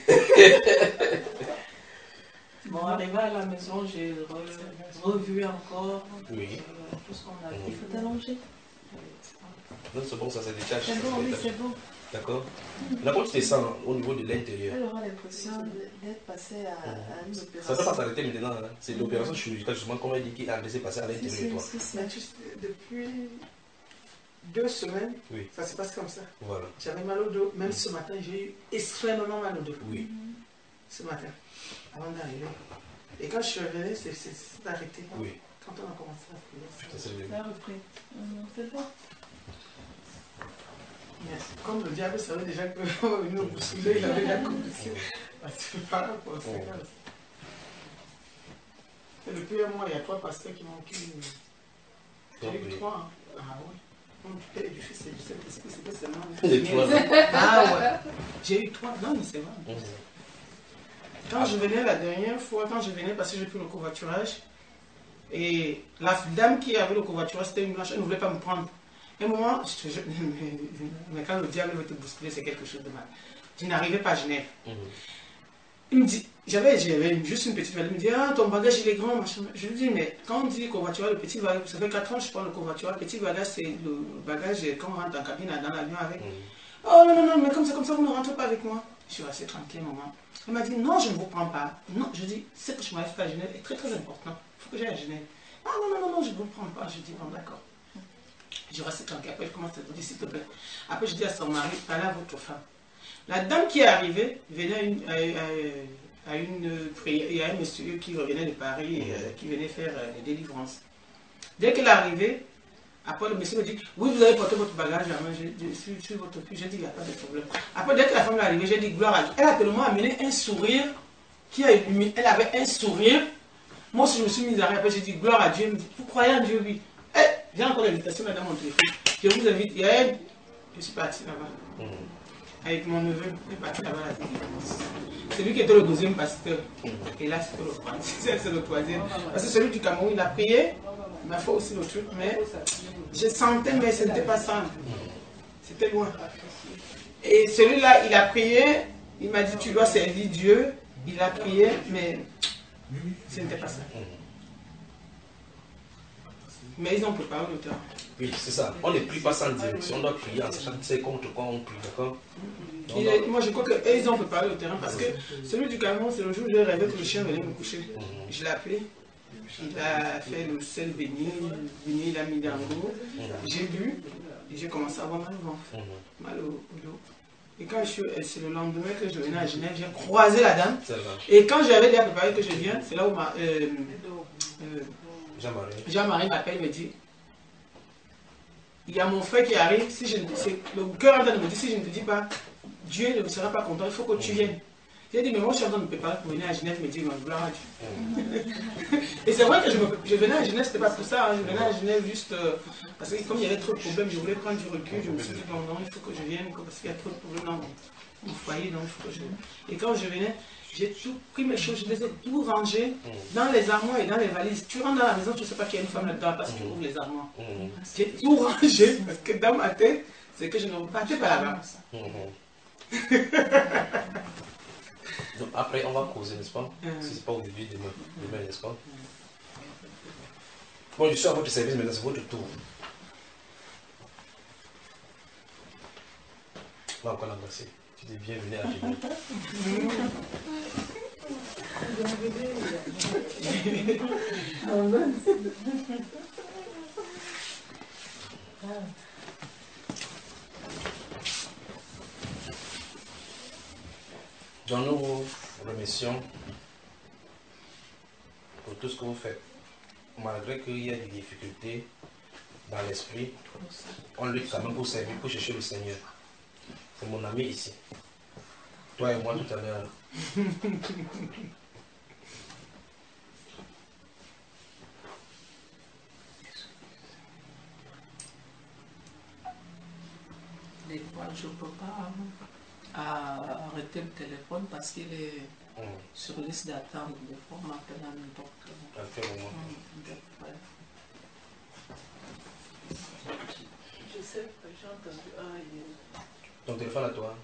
Bon, arrivé à la maison, j'ai re- revu encore Oui. euh, tout ce qu'on a Mhm. dit. Il faut t'allonger. Non, c'est bon, ça se détache. C'est bon, oui, c'est bon. D'accord? Là, quand tu te sens au niveau de l'intérieur, Elle aura l'impression d'être passée à, à une ça opération. ne va pas s'arrêter maintenant. Hein. C'est l'opération chirurgicale, justement, comme elle dit, qui a laissé passer à Si, l'intérieur si, de toi. si, si. Mais tu sais, depuis deux semaines, Oui. ça se passe comme ça. Voilà. J'avais mal au dos. Même ce matin, j'ai eu extrêmement mal au dos. Oui. Ce matin, avant d'arriver. Et quand je suis revenue, c'est c'est- c'est arrêté. Oui. Quand on a commencé à prier. Putain, c'est le- La reprise. Hum, C'est bon. Yes. Comme le diable savait déjà qu'on va venir nous bousculer, il avait déjà commencé à se préparer pour ça. Et depuis un mois, il y a trois pasteurs qui m'ont qui... J'ai eu trois. Hein. Ah oui. Mon père et du fils et du Saint-Esprit, c'était seulement. Les trois. Ah ouais. J'ai eu trois. Non, mais c'est vrai. Mhm. Quand je venais la dernière fois, quand je venais parce que j'ai pris le covoiturage, et la dame qui avait le covoiturage, c'était une blanche, elle ne voulait pas me prendre. Et un moment, je, je, mais, mais quand le diable veut te bousculer, c'est quelque chose de mal. Je n'arrivais pas à Genève. Mhm. Il me dit, j'avais juste une petite valise, il me dit, ah, ton bagage il est grand, machin. Je lui dis, mais quand on dit covoiturage, le petit bagage, ça fait quatre ans que je prends le covoiturage, le petit bagage, c'est le bagage quand on rentre en cabine dans l'avion avec. Mm. Oh non, non, non, mais comme ça, comme ça, vous ne rentrez pas avec moi. Je suis resté tranquille, maman. Elle m'a dit, non, je ne vous prends pas. Non, je dis, c'est que je m'arrive pas à Genève est très très important. Il faut que j'aille à Genève. Ah non, non, non, non, je ne vous prends pas. Je dis, bon, d'accord. Je reste tranquille. Après, je commence à dire, s'il te plaît. Après, je dis à son mari, allez à votre femme. La dame qui est arrivée venait à une, à, à, à une prière. Il y a un monsieur qui revenait de Paris et euh, qui venait faire euh, des délivrances. Dès qu'elle est arrivée, après le monsieur me dit, oui, vous avez porté votre bagage à main, je suis sur votre fille. J'ai dit, il n'y a pas de problème. Après, dès que la femme est arrivée, j'ai dit, gloire à Dieu. Elle a tellement amené un sourire qui a illuminé. Elle avait un sourire. Moi aussi, je me suis mise à rire. Après, j'ai dit, gloire à Dieu. Elle me dit, vous croyez en Dieu, oui. Eh, j'ai encore l'invitation là dans mon téléphone. Je vous invite. Il y a elle. Je suis parti là-bas. Mm. Avec mon neveu. Je suis parti là-bas. C'est lui qui était le deuxième pasteur. Mm. Et là, c'était le troisième. C'est le troisième. Parce que celui du Cameroun, il a prié. Il m'a fait aussi le truc. Mais je sentais, mais ce n'était pas ça. C'était loin. Et celui-là, il a prié. Il m'a dit, tu dois servir Dieu. Il a prié, mais ce n'était pas ça. Mais ils ont préparé le terrain. Oui, c'est ça. On ne prie pas sans direction. On doit prier en sachant que c'est contre quoi on prie, d'accord? Moi, je crois qu'ils ont préparé le terrain parce que celui du Cameroun, c'est le jour où j'ai rêvé que le chien venait me coucher. Mm-hmm. Je l'ai appelé. Il a fait le sel béni, béni, il a mis dans l'eau. Mm-hmm. J'ai bu et j'ai commencé à avoir mal au ventre, mm-hmm. mal au dos. Et quand je suis, c'est le lendemain que je venais à Genève, j'ai croisé la dame. Et quand j'avais déjà préparé que je viens, c'est là où ma, euh, euh, Jean-Marie Jean-Marie m'appelle, me dit, il y a mon frère qui arrive, si je, le cœur en train de me dire, si je ne te dis pas, Dieu ne sera pas content, il faut que tu viennes. J'ai dit, mais moi je suis en train de me préparer pour venir à Genève, me dire, gloire à Dieu. Et c'est vrai que je, me, je venais à Genève, c'était pas pour ça, hein, je venais à Genève juste euh, parce que comme il y avait trop de problèmes, je voulais prendre du recul, je me suis dit, non, non, il faut que je vienne, parce qu'il y a trop de problèmes dans mon foyer, donc il faut que je vienne. Et quand je venais, j'ai tout pris mes choses, je les ai tout rangées dans les armoires et dans les valises. Tu rentres dans la maison, tu ne sais pas qu'il y a une femme là-dedans parce que tu ouvres les armoires. J'ai tout rangé parce que dans ma tête, c'est que je ne partais pas là-bas. Donc après, on va causer, n'est-ce pas? Mm. Si ce n'est pas au début de demain, demain n'est-ce pas? Bon, je suis à votre service maintenant, c'est votre tour. On va encore l'embrasser. Tu dis bienvenue à Genève. Donc nous vous remercions pour tout ce que vous faites. Malgré qu'il y ait des difficultés dans l'esprit, on lutte quand même pour servir, pour chercher le Seigneur. C'est mon ami ici. Toi et moi tout à l'heure. Des fois, je ne peux pas arrêter le téléphone parce qu'il est mmh. sur liste d'attente. Des fois, on m'appelle à n'importe à quel moment. Mmh. Je sais que j'ai entendu. Ah, il... Ton téléphone à toi.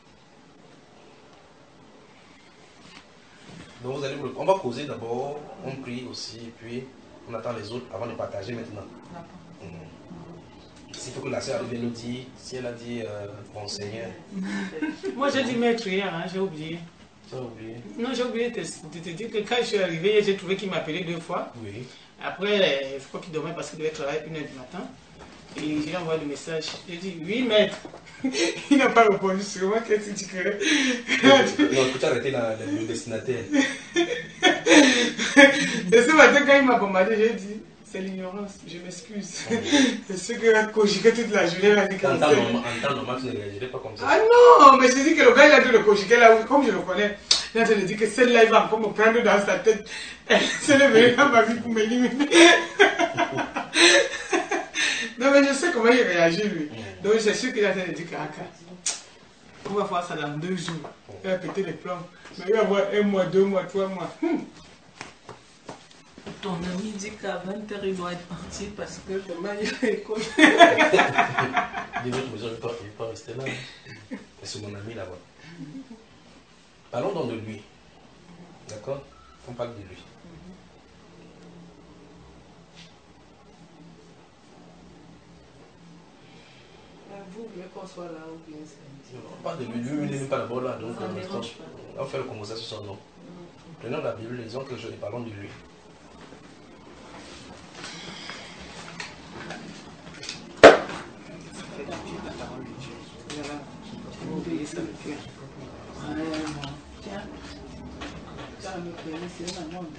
Donc vous allez vous... On va causer d'abord, on prie aussi, et puis on attend les autres avant de partager maintenant. Mmh. S'il faut que la sœur vienne nous dire, si elle a dit euh, mon Seigneur. Moi j'ai dit maître hier, hein, j'ai oublié. Tu as oublié? Non, j'ai oublié de, de te dire que quand je suis arrivé, j'ai trouvé qu'il m'appelait deux fois. Oui. Après, je crois qu'il dormait parce qu'il devait travailler une heure du matin. Et j'ai envoyé le message. J'ai dit, oui, maître. Il n'a pas répondu sur moi. Qu'est-ce que tu crées? Non, tu as arrêté la, la, le destinataire. Et ce matin, quand il m'a bombardé, j'ai dit, c'est l'ignorance, je m'excuse. C'est ce que a conjugué toute la journée. En temps normal, tu ne réagirais pas comme ça. Ah non, mais je dis que le gars, il a dû le conjuguer là, comme je le connais. Il a dit que celle-là, il va encore me prendre dans sa tête. C'est le venu dans ma vie pour m'éliminer. Non, mais je sais comment il réagit, lui. Donc, c'est sûr qu'il a dit que on va voir ça dans deux jours. Il va péter les plombs. Mais il va avoir un mois, deux mois, trois mois. Hum. Ton ami dit qu'à vingt heures, il doit être parti parce que demain, il est école. Dis moi, je ne vais pas rester là. C'est mon ami là-bas. Parlons donc de lui. D'accord? On parle de lui. Vous voulez qu'on soit là ou bien c'est... On parle de lui, lui, il n'est pas d'abord là, donc on fait le conversation sur son nom. Prenons la Bible, disons que je les parlons de lui. Tiens, ça me plaît, c'est un homme.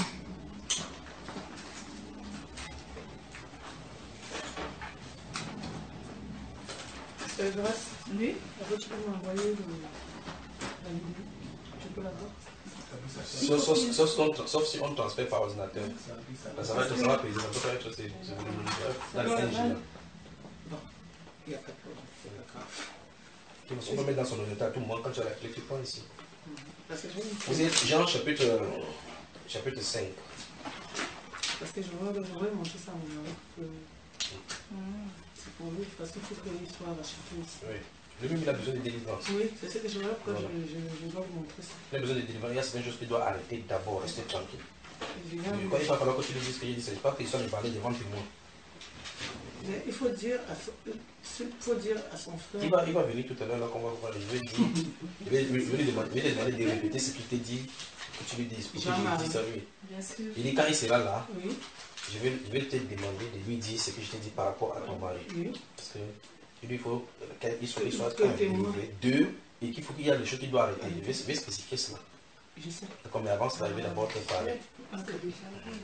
C'est grâce lui, après tu peux m'envoyer la vidéo. Tu peux la voir. Sauf, sauf, sauf, sauf, sauf si on transfère par ordinateur. Ça va être, ça va payer, ça peut pas être c'est dans les ingénieurs. Non, il n'y a pas de problème. On peut mettre dans son ordinateur à tout moment quand tu as la clé, tu prends ici. Parce que je vais Vous êtes Jean chapitre, chapitre cinq. Parce que je voudrais montrer ça à mon mari. C'est pour lui, parce qu'il faut qu'il soit racheté aussi. Oui. Lui-même, il a besoin de délivrance. Oui, c'est ce que je veux, après Voilà. je, je, je dois vous montrer ça. Il a besoin de délivrance. Il y a certaines choses qu'il doit arrêter d'abord, rester tranquille. Je viens Quand de- il va falloir que tu lui dises ce qu'il dit, c'est pas qu'il soit de parler devant tout le monde. Mais il faut dire à son, il faut dire à son frère. Il va, il va venir tout à l'heure, là, qu'on va voir. Je vais, dire, je vais, je vais lui demander, je vais lui demander de répéter ce qu'il t'a dit, que tu lui dises. Pour que je lui dise à lui. Bien sûr. Il dit, quand il sera là, Oui, je vais, je vais te demander de lui dire ce que je t'ai dit par rapport à ton mari. oui. Parce que il faut qu'il soit, il soit Que témoin. délivré. Deux, et qu'il faut qu'il y ait des choses qu'il doit arrêter. Je vais, je vais spécifier cela. Je sais. D'accord, mais avant cela, je vais d'abord te parler. Parce que déjà,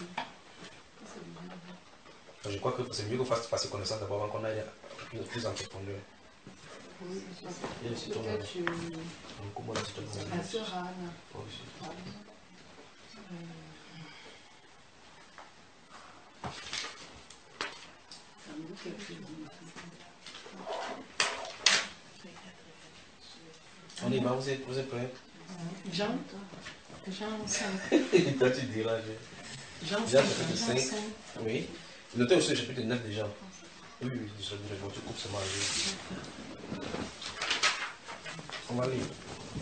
Je crois que c'est mieux qu'on fasse passer connaissance d'abord avant qu'on aille plus, plus en profondeur. oui, Il y a le citron là. peut-être je... Donc, comment le citron là? La sœur Anna. Oh, oui. Ça me dit quelque chose. On y va, vous êtes, vous êtes prêts? Jean, Jean cinq. Et toi, tu diras, je... Jean Jean cinq. chapitre Jean cinq. cinq. Oui. Notez aussi le chapitre neuf déjà. Oui, oui, je vais dire, tu coupes seulement à lire. On va lire.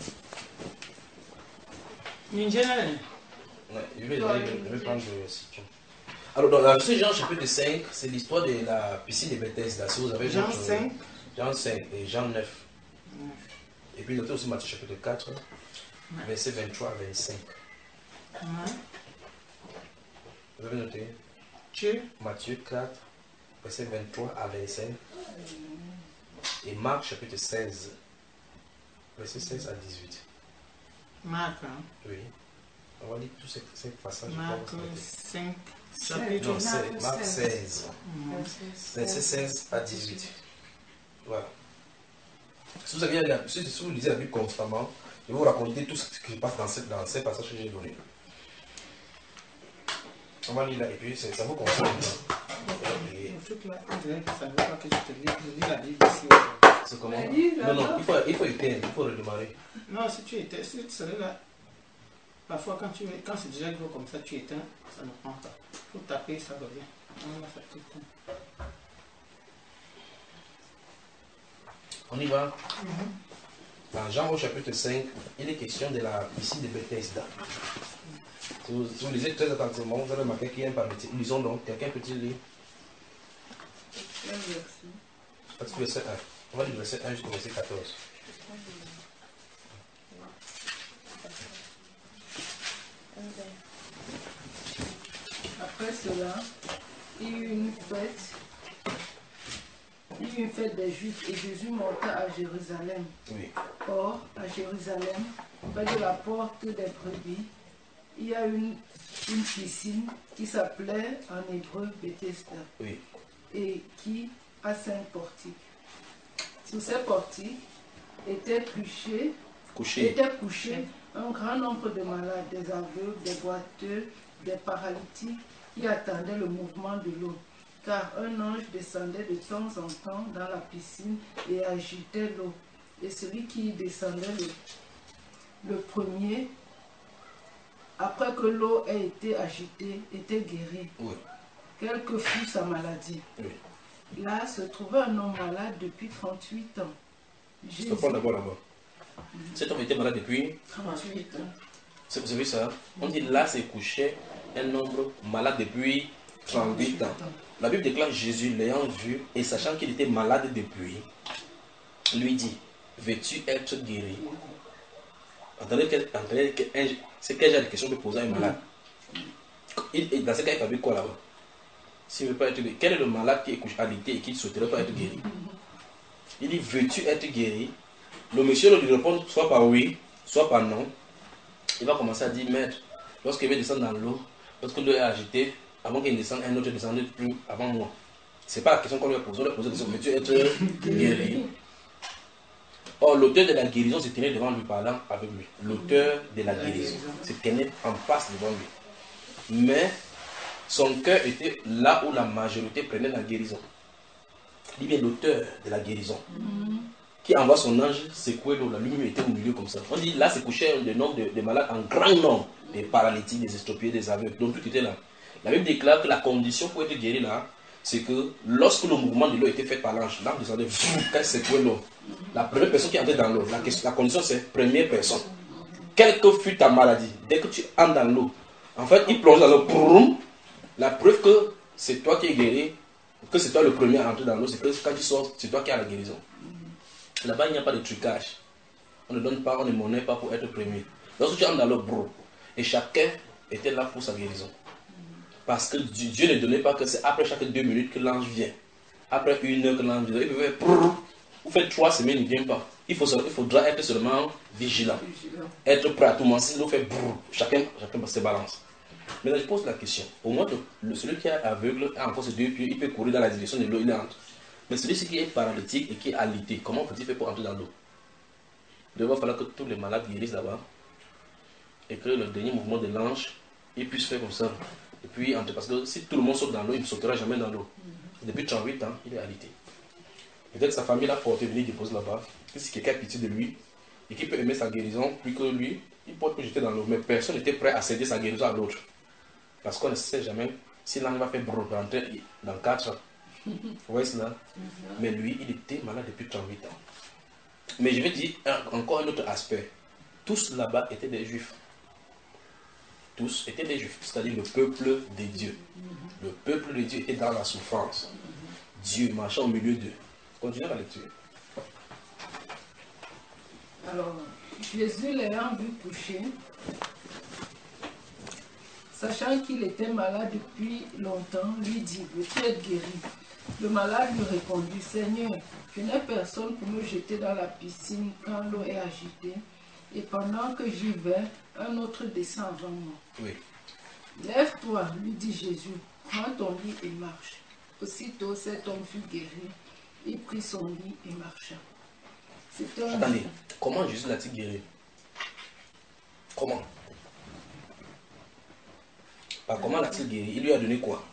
Ninja. Ouais, je vais, je vais, je vais prendre le citron. Alors, dans la verset Jean chapitre cinq, c'est l'histoire de la piscine de Bethesda. Si vous avez Jean votre- cinq. Jean cinq et Jean neuf. Et puis notez aussi Matthieu chapitre quatre, verset vingt-trois à vingt-cinq. Ouais. Vous avez noté Tu. Matthieu quatre, verset vingt-trois à vingt-cinq. Et Marc chapitre seize, verset seize à dix-huit. Marc. Hein. Oui. On va lire tous ces, ces passages. Marc je pense. cinq. Chapitre. Non, c'est Marc seize, Mhm. verset seize à dix-huit. Voilà. Si vous, avez la, si, si vous lisez la Bible constamment, je vais vous raconter tout ce qui se passe dans, cette, dans ces passages que j'ai donnés. On va lire là et puis c'est- ça vous concerne. Et Le truc là, on dirait que ça ne veut pas que je te lis. Je lis la Bible ici. c'est comment? Mais dis, Non, non, là-bas. il faut, il faut éteindre, il faut redémarrer. Non, si tu éteins, si tu serais là, parfois quand, tu, quand c'est déjà gros comme ça, tu éteins, ça ne prend pas. Il faut taper, ça revient. Ah, là, ça t'éteint. On y va. Dans Jean au chapitre cinq, il est question de la piscine de Bethesda. Si vous, si vous lisez très attentivement, vous allez remarquer qu'il y a un papier. Lisons donc, quelqu'un peut-il lire? Quel verset? Parce que verset un. On va lire verset un jusqu'au verset quatorze. Après cela, il y eut une fête. Il y eut une fête des Juifs et Jésus monta à Jérusalem. Oui. Or, à Jérusalem, près de la porte des brebis, il y a une, une piscine qui s'appelait en hébreu Bethesda Oui. et qui a cinq portiques. Sous ces portiques étaient couchés, Couché. étaient couchés un grand nombre de malades, des aveugles, des boiteux, des paralytiques qui attendaient le mouvement de l'eau. Car un ange descendait de temps en temps dans la piscine et agitait l'eau. Et celui qui y descendait le, le premier, après que l'eau ait été agitée, était guéri. Oui. Quelle que fût sa maladie. Oui. Là se trouvait un homme malade depuis trente-huit ans. Je te prends d'abord là-bas. Cet homme était malade depuis trente-huit ans. Vous avez vu ça? On dit là, c'est couché un homme malade depuis trente-huit ans. La Bible déclare Jésus l'ayant vu et sachant qu'il était malade depuis, lui dit, veux-tu être guéri? Entendez, entendez c'est quel genre de question peut poser à un malade? Il, dans ce cas, il fait quoi là-bas? S'il veut pas être guéri, quel est le malade qui est couché alité et qui souhaiterait pas être guéri? Il dit, veux-tu être guéri? Le monsieur lui répond soit par oui, soit par non. Il va commencer à dire, maître, lorsqu'il va descendre dans l'eau, lorsque l'eau est agitée, avant qu'il descende, un autre descende plus avant moi. Ce n'est pas la question qu'on lui a posée, on lui a posé la question, veux-tu être guéri? Or, l'auteur de la guérison se tenait devant lui, parlant avec lui. L'auteur de la guérison se tenait en face devant lui. Mais son cœur était là où la majorité prenait la guérison. Il dit bien l'auteur de la guérison qui envoie son ange secouer l'eau. La lumière était au milieu comme ça. On dit là, c'est couché le nombre de, de malades en grand nombre, des paralytiques, des estropiés, des aveugles. Donc tout était là. La Bible déclare que la condition pour être guéri là, c'est que lorsque le mouvement de l'eau était fait par l'ange, l'ange descendait, quand il secouait l'eau. La première personne qui entrait dans l'eau, la, la condition c'est première personne. Quelle que fût ta maladie, dès que tu entres dans l'eau, en fait, il plonge dans l'eau. La preuve que c'est toi qui es guéri, que c'est toi le premier à entrer dans l'eau, c'est que quand tu sors, c'est toi qui as la guérison. Là-bas, il n'y a pas de trucage. On ne donne pas, on ne monnaie pas pour être premier. Lorsque tu entres dans l'eau, et chacun était là pour sa guérison. Parce que Dieu ne donnait pas que c'est après chaque deux minutes que l'ange vient. Après une heure que l'ange vient. Il peut faire vous faites trois semaines, il ne vient pas. Il, faut, il faudra être seulement vigilant. Être prêt à tout moment. Si l'eau fait brrr, chacun, chacun se balance. Maintenant, je pose la question. Au moins, le, celui qui est aveugle a encore ses deux pieds, il peut courir dans la direction de l'eau, il entre. Mais celui qui est paralytique et qui est alité, comment peut-il faire pour entrer dans l'eau? Il va falloir que tous les malades guérissent là-bas. Et que le dernier mouvement de l'ange, il puisse faire comme ça. Et puis, parce que si tout le monde saute dans l'eau, il ne sautera jamais dans l'eau. Depuis trente-huit ans, il est alité. Peut-être que sa famille l'a porté venir déposer là-bas. Si quelqu'un a pitié de lui et qui peut aimer sa guérison, plus que lui, il peut être jeté dans l'eau. Mais personne n'était prêt à céder sa guérison à l'autre. Parce qu'on ne sait jamais si l'ange va faire brrr rentrer dans quatre ans. Vous voyez cela? Mais lui, il était malade depuis trente-huit ans. Mais je vais dire un, encore un autre aspect. Tous là-bas étaient des juifs. Tous étaient des juifs, c'est-à-dire le peuple de Dieu. Le peuple de Dieu était dans la souffrance. Dieu marchait au milieu d'eux. Continuez la lecture. Alors, Jésus l'ayant vu coucher, sachant qu'il était malade depuis longtemps, lui dit, veux-tu être guéri? Le malade lui répondit, Seigneur, je n'ai personne pour me jeter dans la piscine quand l'eau est agitée, et pendant que j'y vais, un autre descend avant moi. Oui. Lève-toi, lui dit Jésus, prends ton lit et marche. Aussitôt cet homme fut guéri, il prit son lit et marcha. Un... Attendez, comment Jésus l'a-t-il guéri? Comment? Par comment l'a-t-il guéri? Il lui a donné quoi?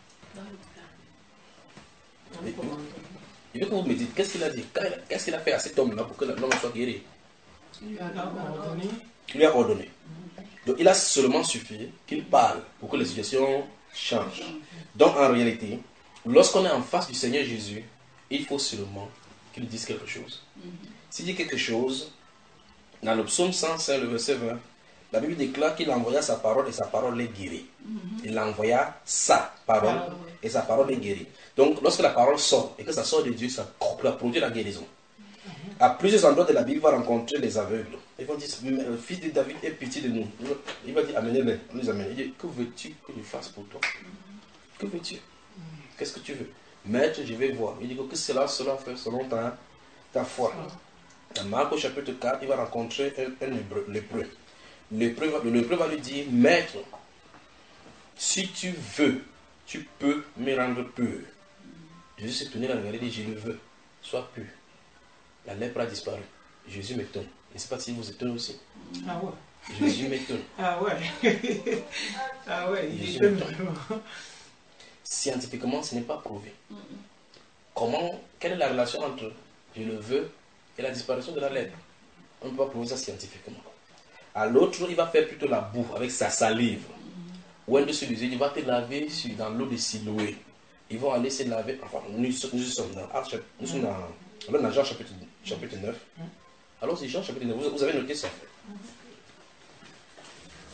Il veut que vous me dites, qu'est-ce qu'il a dit? Qu'est-ce qu'il a fait à cet homme-là pour que l'homme soit guéri? Il lui a ordonné. Il lui a ordonné. Donc il a seulement suffi qu'il parle pour que la situation change. Donc en réalité, lorsqu'on est en face du Seigneur Jésus, il faut seulement qu'il dise quelque chose. S'il dit quelque chose, dans le psaume cent cinq, le verset vingt, la Bible déclare qu'il envoya sa parole et sa parole est guérie. Il envoya sa parole et sa parole est guérie. Donc lorsque la parole sort et que ça sort de Dieu, ça produit la guérison. À plusieurs endroits de la Bible, il va rencontrer les aveugles. Ils vont dire, le fils de David, aie pitié de nous. Il va dire, amenez-les. On les amène. Il dit, que veux-tu que je fasse pour toi? Que veux-tu? Qu'est-ce que tu veux? Maître, je vais voir. Il dit que cela sera fait selon ta, ta foi. Dans Marc au chapitre quatre, il va rencontrer un, un lépreux. Le lépreux va lui dire, maître, si tu veux, tu peux me rendre pur. Jésus s'est tourné la regarder et dit, je le veux, sois pur. La lèpre a disparu. Jésus m'étonne. Je ne sais pas si vous étonnez aussi. Ah ouais. Jésus m'étonne. Ah ouais. Ah ouais, il Jésus étonne m'étonne. vraiment. Scientifiquement, ce n'est pas prouvé. Comment, quelle est la relation entre je le veux et la disparition de la lèpre? On ne peut pas prouver ça scientifiquement. À l'autre, il va faire plutôt la boue avec sa salive. Ou un de ceux il va te laver dans l'eau de Siloé. Ils vont aller se laver. Enfin, nous, nous sommes dans, nous sommes dans, dans Jean chapitre, chapitre neuf. Alors, c'est Jean chapitre neuf. Vous, vous avez noté ça?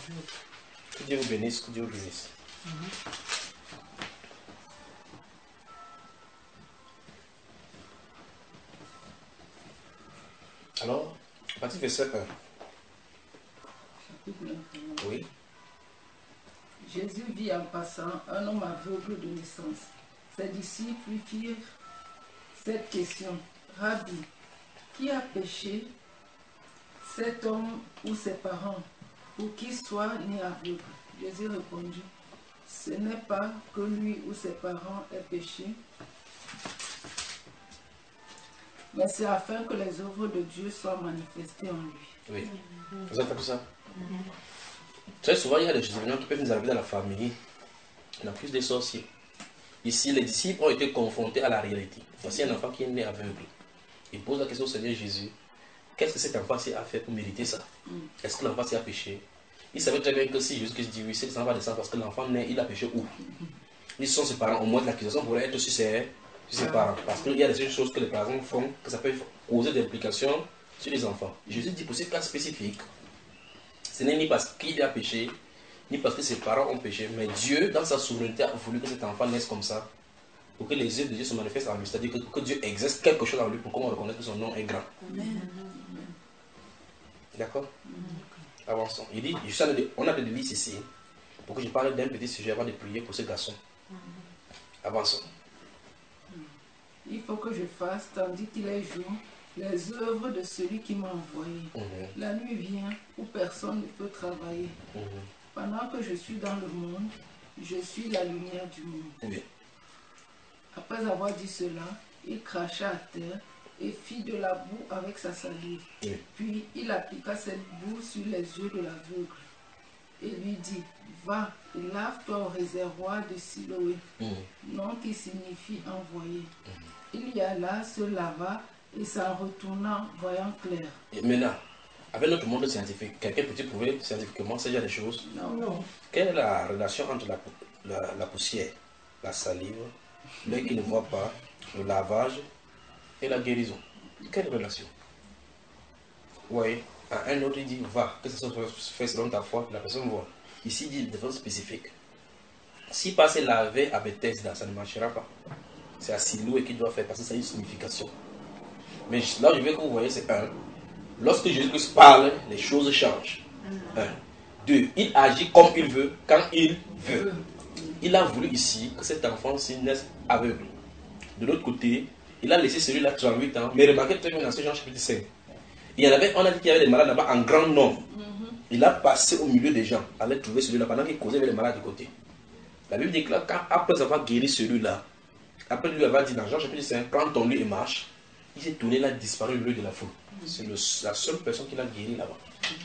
aveugle. Que Dieu vous bénisse, que Dieu vous bénisse. Mm-hmm. Alors, à partir de verset un. Oui. Jésus vit en passant un homme aveugle de naissance. Ses disciples lui firent cette question. Rabbi, qui a péché, cet homme ou ses parents, pour qu'il soit né aveugle? Jésus répondit, ce n'est pas que lui ou ses parents aient péché, mais c'est afin que les œuvres de Dieu soient manifestées en lui. Oui. Vous avez tout ça? Très souvent, il y a des événements qui peuvent nous arriver dans la famille. Il y a plus des sorciers. Ici, les disciples ont été confrontés à la réalité. Voici un enfant qui est né aveugle. Il pose la question au Seigneur Jésus. Qu'est-ce que cet enfant-ci a fait pour mériter ça? Est-ce que l'enfant-ci a péché? Il savait très bien que si Jésus dit oui, c'est que ça va descendre parce que l'enfant naît, il a péché où? Ils sont ses parents. Au moins, l'accusation pourrait être sur ses, sur ses parents. Parce qu'il y a des choses que les parents font, que ça peut causer des implications sur les enfants. Jésus dit pour ces cas spécifiques, ce n'est ni parce qu'il a péché, ni parce que ses parents ont péché, mais Dieu, dans sa souveraineté, a voulu que cet enfant naisse comme ça, pour que les œuvres de Dieu se manifestent en lui. C'est-à-dire que, que Dieu exerce quelque chose en lui pour qu'on reconnaisse que son nom est grand. D'accord? Avançons. Il dit, on a des délices ici, pour que je parle d'un petit sujet avant de prier pour ce garçon. Avançons. Il faut que je fasse, tandis qu'il est jour, les œuvres de celui qui m'a envoyé. Mm-hmm. La nuit vient où personne ne peut travailler. Mm-hmm. Pendant que je suis dans le monde, je suis la lumière du monde. Mm-hmm. Après avoir dit cela, il cracha à terre et fit de la boue avec sa salive. Mm-hmm. Puis il appliqua cette boue sur les yeux de l'aveugle et lui dit, va et lave-toi au réservoir de Siloé, mm-hmm. nom qui signifie envoyé. Mm-hmm. Il y alla, se lava et s'en retournant, voyant clair. Et maintenant, avec notre monde scientifique, quelqu'un peut-il prouver scientifiquement ce genre de choses? Non. non. Quelle est la relation entre la, la, la poussière, la salive, l'œil qui ne voit pas, le lavage et la guérison? Quelle relation? Oui, à un autre il dit va, que ça soit fait selon ta foi, la personne voit. Ici il dit de façon spécifique. Si passer laver à Bethesda, ça ne marchera pas. C'est à Siloé qu'il doit faire parce que ça a une signification. Mais là, je veux que vous voyez, c'est un. Lorsque Jésus-Christ parle, les choses changent. Un. Deux. Il agit comme il veut, quand il veut. Il a voulu ici que cet enfant-ci naisse aveugle. De l'autre côté, il a laissé celui-là trente-huit ans. Mais remarquez très bien dans ce Jean chapitre cinq. Il y en avait, on a dit qu'il y avait des malades là-bas en grand nombre. Il a passé au milieu des gens, allait trouver celui-là pendant qu'il causait avec les malades du côté. La Bible dit que là, quand, après avoir guéri celui-là, après lui avoir dit dans Jean chapitre cinq, prends ton lit et marche. Il s'est tourné là, disparu au milieu de la foule. C'est la seule personne qui l'a guéri là-bas.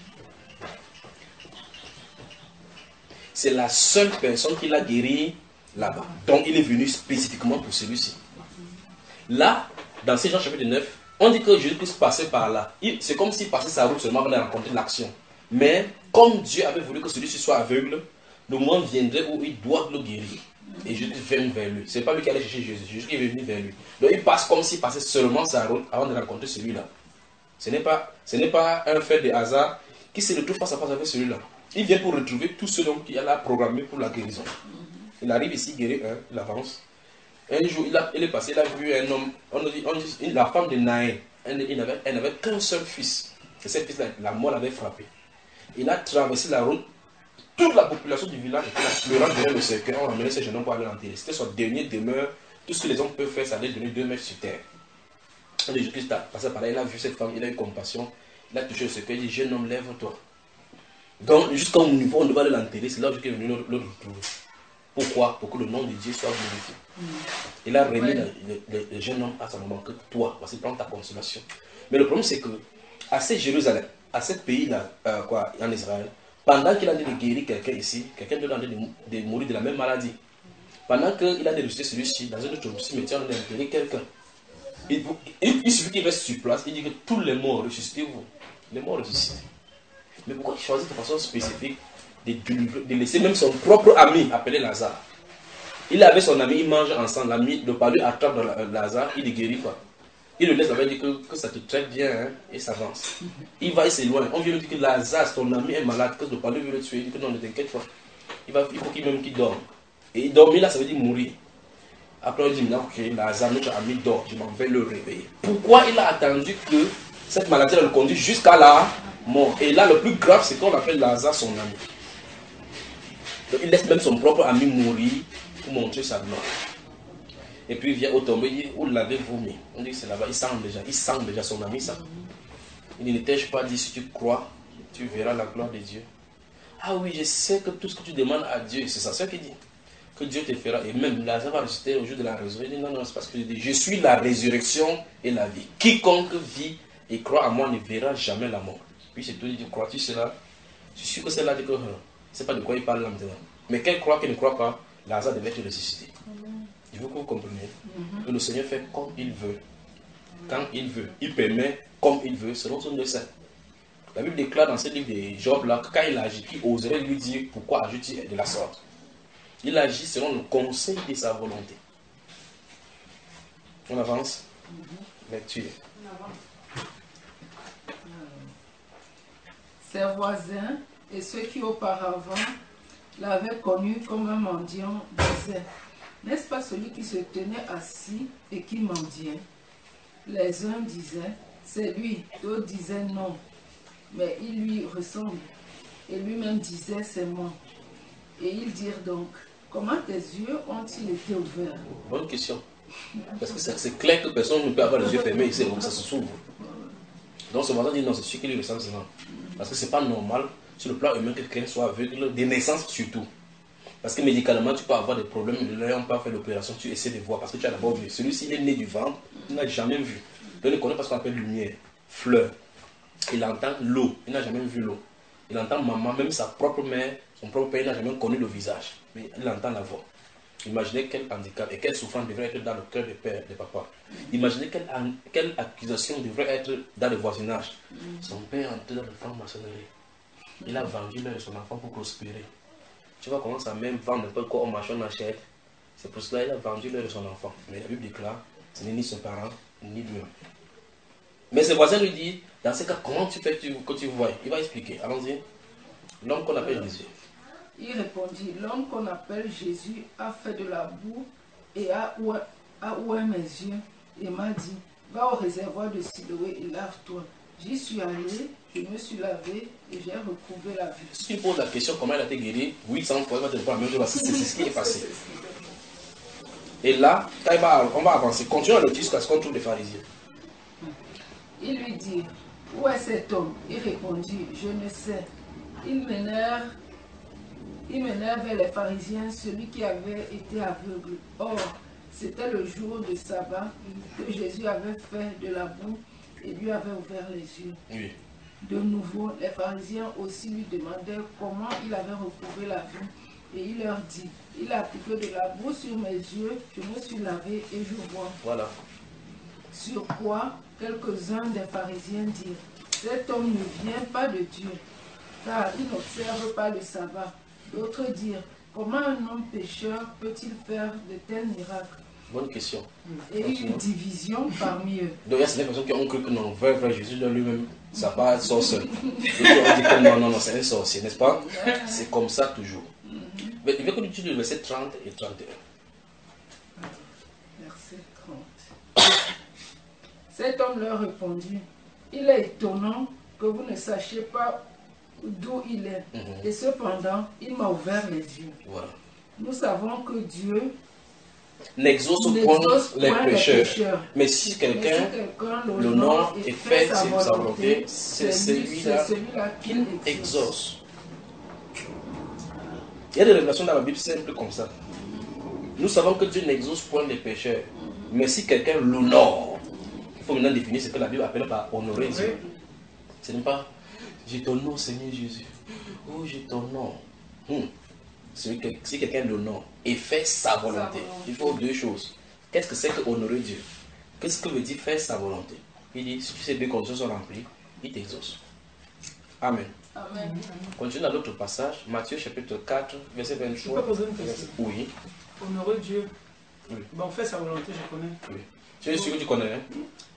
C'est la seule personne qui l'a guéri là-bas. Donc il est venu spécifiquement pour celui-ci. Là, dans ces Jean chapitre neuf, on dit que Jésus-Christ passait par là. C'est comme s'il passait sa route seulement pour aller rencontrer l'action. Mais comme Dieu avait voulu que celui-ci soit aveugle, le moment viendrait où il doit le guérir. Et Jésus vient vers lui. Ce n'est pas lui qui allait chercher Jésus, Jésus qui est venu vers lui. Donc il passe comme s'il passait seulement sa route avant de rencontrer celui-là. Ce n'est pas, ce n'est pas un fait de hasard qui se retrouve face à face avec celui-là. Il vient pour retrouver tout ce dont il a programmé pour la guérison. Il arrive ici, guérit un, il avance. Un jour, il, a, il est passé, il a vu un homme, on dit, on dit, la femme de Naïn, elle, elle n'avait, elle n'avait qu'un seul fils. Et ce fils-là, la mort l'avait frappé. Il a traversé la route. Toute la population du village était pleurant derrière le cercueil. On a amené ce jeune homme pour aller l'enterrer. C'était son dernier demeure. Tout ce que les hommes peuvent faire, c'est aller donner deux mètres sur terre. Jésus-Christ a passé par là, il a vu cette femme, il a eu compassion. Il a touché le cercueil, il dit, jeune homme, lève-toi. Donc, jusqu'au niveau où on devait aller l'enterrer, c'est là où Jésus est venu le retrouver. Pourquoi? Pour que le nom de Dieu soit glorifié. Mm. Il a remis ouais. le, le, le jeune homme à son moment que toi, parce qu'il prend ta consolation. Mais le problème, c'est que à ce Jérusalem, à ce pays-là, euh, quoi, en Israël, pendant qu'il a dit de guérir quelqu'un ici, quelqu'un d'autre a dit de, de mourir de la même maladie. Pendant qu'il a dit de ressusciter celui-ci, dans un autre cimetière, on a enterré quelqu'un. Il, il, il suffit qu'il reste sur place, il dit que tous les morts ressuscitez-vous. Les morts ressuscitent. Mais pourquoi il choisit de façon spécifique de, de, de laisser même son propre ami appelé Lazare? Il est avec son ami, ils mangent ensemble, l'ami, le palu attrape Lazare, il ne guérit pas. Il le laisse, ça veut dire que, que ça te traite bien hein, et ça avance. Il va, il s'éloigne. On vient lui dire que Lazare, ton ami est malade, que le parler veut le tuer. Il dit que non, ne t'inquiète pas. Il, va, il faut qu'il même qu'il dorme. Et dormir là, ça veut dire mourir. Après, on dit, non, ok, Lazare, notre ami dort, je m'en vais le réveiller. Pourquoi il a attendu que cette maladie le conduit jusqu'à la mort? Et là, le plus grave, c'est qu'on appelle Lazare son ami. Donc, il laisse même son propre ami mourir pour montrer sa gloire. Et puis, il vient au tombeau, il dit, où l'avez vomi? On dit que c'est là-bas, il sent déjà, il sent déjà son ami, ça. Il ne t'ai pas dit, si tu crois, tu verras la gloire de Dieu. Ah oui, je sais que tout ce que tu demandes à Dieu, c'est ça, c'est ce qu'il dit. Que Dieu te fera. Et même Lazare va ressusciter au jour de la résurrection. Il dit non, non, c'est parce que je dis, je suis la résurrection et la vie. Quiconque vit et croit à moi ne verra jamais la mort. Puis c'est tout, il dit, crois-tu cela? Je suis sûr que c'est là que, je ne sais pas de quoi il parle là maintenant. Mais quel croit, qui ne croit pas, Lazare devait être ressuscité. Il faut que vous compreniez que le Seigneur fait comme il veut, quand il veut. Il permet comme il veut, selon son dessein. La Bible déclare dans ce livre de Job là, que quand il agit, qui oserait lui dire pourquoi agis-tu de la sorte? Il agit selon le conseil de sa volonté. On avance. Lecture. Ses voisins et ceux qui auparavant l'avaient connu comme un mendiant disaient, n'est-ce pas celui qui se tenait assis et qui mendiait? Les uns disaient, c'est lui. D'autres disaient non, mais il lui ressemble. Et lui-même disait, c'est moi. Et ils dirent donc, comment tes yeux ont-ils été ouverts? Bonne question. Parce que c'est clair que personne ne peut avoir les yeux fermés ici, donc ça se s'ouvre. Donc ce voisin dit non, c'est celui qui lui ressemble seulement. Parce que c'est pas normal, sur le plan humain, que quelqu'un soit aveugle, des naissances surtout. Parce que médicalement, tu peux avoir des problèmes, là on peut faire l'opération, tu essaies de voir, parce que tu as d'abord vu. Celui-ci, il est né du ventre, il n'a jamais vu. Il ne connaît pas ce qu'on appelle lumière, fleur. Il entend l'eau, il n'a jamais vu l'eau. Il entend maman, même sa propre mère, son propre père, il n'a jamais connu le visage. Mais il entend la voix. Imaginez quel handicap et quelle souffrance devrait être dans le cœur des pères, des papas. Imaginez quelle, quelle accusation devrait être dans le voisinage. Son père est entré dans le franc-maçonnerie. Il a vendu l'œil de son enfant pour prospérer. Tu vois comment sa mère vend n'importe quoi au marché en achète. C'est pour cela qu'il a vendu l'œil de son enfant. Mais la Bible déclare, ce n'est ni son parent, ni lui-même. Mais ses voisins lui disent, dans ce cas, comment tu fais que tu, que tu vois? Il va expliquer. Allons-y. L'homme qu'on appelle Jésus. Il répondit, l'homme qu'on appelle Jésus a fait de la boue et a oué, a oué mes yeux et m'a dit, va au réservoir de Siloé et lave-toi. J'y suis allé, je me suis lavé et j'ai retrouvé la vue. Si tu poses la question comment elle a été guérie, huit cents fois, il va te répondre la même chose parce que c'est ce qui est passé. Et là, quand il va, on va avancer. Continue à le dire jusqu'à ce qu'on trouve les pharisiens. Il lui dit, où est cet homme? Il répondit, je ne sais. Il m'énerve. Il m'énerve vers les pharisiens, celui qui avait été aveugle. Or, c'était le jour de sabbat que Jésus avait fait de la boue et lui avait ouvert les yeux. Oui. De nouveau, les pharisiens aussi lui demandaient comment il avait retrouvé la vue. Et il leur dit, il a appliqué de la boue sur mes yeux, je me suis lavé et je vois. Voilà. Sur quoi quelques-uns des pharisiens dirent, cet homme ne vient pas de Dieu, car il n'observe pas le sabbat. D'autres dirent, comment un homme pécheur peut-il faire de tels miracles? Bonne question. Et il y a une division parmi eux. Donc il y a certaines personnes qui ont cru que non, vrai, vrai, Jésus de lui-même, ça part sort seul. D'autres ont dit que non, non, non, c'est un sorcier, n'est-ce pas? C'est comme ça toujours. Mais il veut que tu utilises le verset trente et trente et un. Verset trente. Cet homme leur répondit, il est étonnant que vous ne sachiez pas d'où il est. Mm-hmm. Et cependant, il m'a ouvert les yeux. Voilà. Nous savons que Dieu n'exauce point les pécheurs. pécheurs. Mais si quelqu'un si l'honore et fait sa volonté, c'est celui-là celui qu'il exauce. Il y a des révélations dans la Bible simples comme ça. Nous savons que Dieu n'exauce point les pécheurs. Mais si quelqu'un l'honore, il faut maintenant définir ce que la Bible appelle par honorer Dieu. Ce n'est pas je t'honore Seigneur Jésus. Oh, je t'honore. Hmm. Si quelqu'un l'honore et fait sa volonté, il faut deux choses. Qu'est-ce que c'est que honorer Dieu? Qu'est-ce que veut dire faire sa volonté? Il dit, si ces deux conditions sont remplies, il t'exauce. Amen. Amen. Continue dans l'autre passage, Matthieu chapitre quatre, verset vingt-trois. Je peux poser une question? Oui. Honorer Dieu, Oui. Bon, fais sa volonté, je connais. Oui. Tu es sûr que tu connais, hein?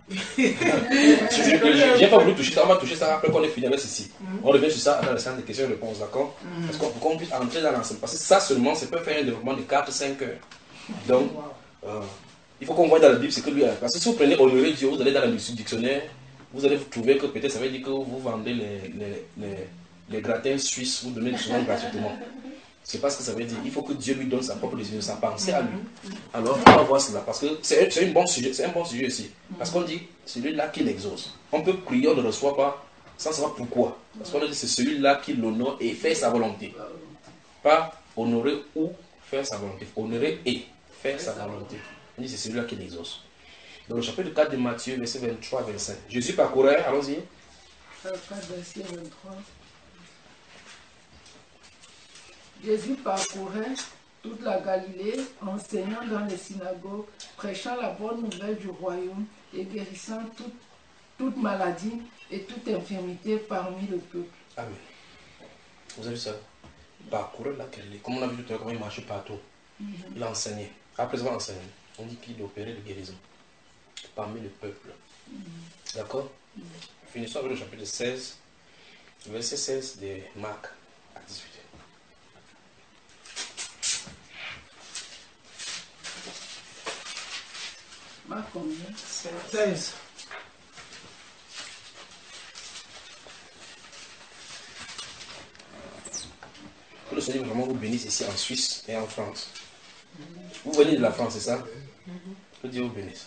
Je n'ai pas voulu toucher ça, on va toucher ça après qu'on ait fini avec ceci. Mm -hmm. On revient sur ça dans la séance de questions et réponses, d'accord? mm -hmm. Parce qu'on qu'on puisse entrer dans l'ensemble. Parce que ça seulement, ça peut faire un développement de quatre à cinq heures. Donc, euh, il faut qu'on voit dans la Bible ce que lui a. Parce que si vous prenez honorer Dieu, vous allez dans le dictionnaire, vous allez vous trouver que peut-être ça veut dire que vous vendez les, les, les, les gratins suisses, vous donnez souvent gratuitement. C'est pas ce que ça veut dire. Il faut que Dieu lui donne sa propre décision, sa pensée à lui. Alors, on va voir cela. Parce que c'est un, un bon sujet, c'est un bon sujet aussi. Parce qu'on dit, celui-là qui l'exauce. On peut prier, on ne reçoit pas, sans savoir pourquoi. Parce qu'on dit, c'est celui-là qui l'honore et fait sa volonté. Pas honorer ou faire sa volonté. Honorer et faire sa volonté. On dit, c'est celui-là qui l'exauce. Dans le chapitre quatre de Matthieu, verset vingt-trois à vingt-cinq. Jésus parcourait, allons-y. quatre, verset vingt-trois. Jésus parcourait toute la Galilée, enseignant dans les synagogues, prêchant la bonne nouvelle du royaume et guérissant toute, toute maladie et toute infirmité parmi le peuple. Amen. Vous avez vu ça? Il parcourait la Galilée. Comme on a vu tout à l'heure, comment il marchait partout. Mm-hmm. Il enseignait. Après avoir enseigné, on dit qu'il opérait de guérison parmi le peuple. Mm-hmm. D'accord? Mm-hmm. Finissons avec le chapitre seize, verset seize de Marc à dix-huit. Marc combien? seize. Que le Seigneur vraiment vous bénisse ici en Suisse et en France. Mm-hmm. Vous venez de la France, c'est ça? Mm-hmm. Que Dieu vous bénisse.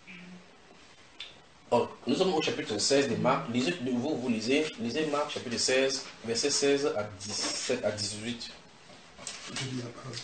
Oh, nous sommes au chapitre seize de Marc. Lisez, vous, vous lisez, lisez Marc chapitre seize, verset seize à dix-sept à dix-huit. Je lis la phrase.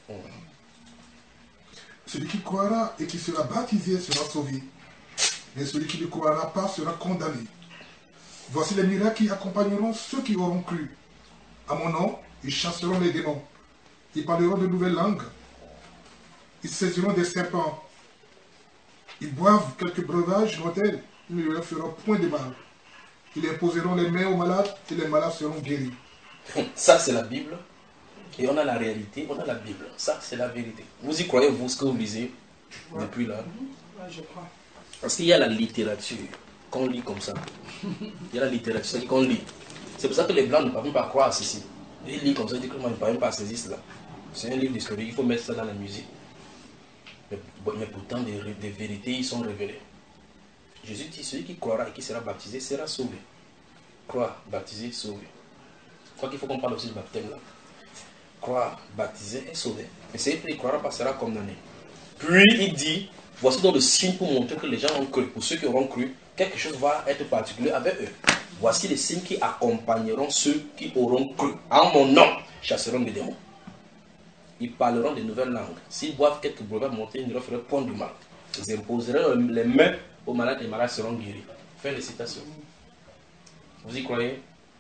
Celui qui croira et qui sera baptisé sera sauvé, mais celui qui ne croira pas sera condamné. Voici les miracles qui accompagneront ceux qui auront cru. À mon nom, ils chasseront les démons. Ils parleront de nouvelles langues. Ils saisiront des serpents. Ils boivent quelques breuvages mortels. Ils ne leur feront point de mal. Ils imposeront les mains aux malades et les malades seront guéris. Ça, c'est la Bible. Et on a la réalité, on a la Bible. Ça, c'est la vérité. Vous y croyez, vous, ce que vous lisez ouais. depuis là? Ouais, je crois. Parce qu'il y a la littérature qu'on lit comme ça. Il y a la littérature, c'est-à-dire qu'on lit. C'est pour ça que les Blancs ne peuvent pas croire à ceci. Ils lisent comme ça, ils disent que moi, je ne peux même pas saisir cela. C'est un livre d'histoire, il faut mettre ça dans la musique. Mais, mais pourtant, des, des vérités, ils sont révélées. Jésus dit, celui qui croira et qui sera baptisé sera sauvé. Croire, baptisé, sauvé. Je crois qu'il faut qu'on parle aussi du baptême là. Croire, baptisé et sauvé. Mais celui qui ne croira pas sera condamné. Puis il dit, voici donc le signe pour montrer que les gens ont cru. Pour ceux qui auront cru, quelque chose va être particulier avec eux. Voici les signes qui accompagneront ceux qui auront cru. En mon nom, chasseront des démons. Ils parleront de nouvelles langues. S'ils boivent quelques breuvages montés, ils ne leur feront point du mal. Ils imposeront les mains aux malades et les malades seront guéris. Fin de citation. Vous y croyez?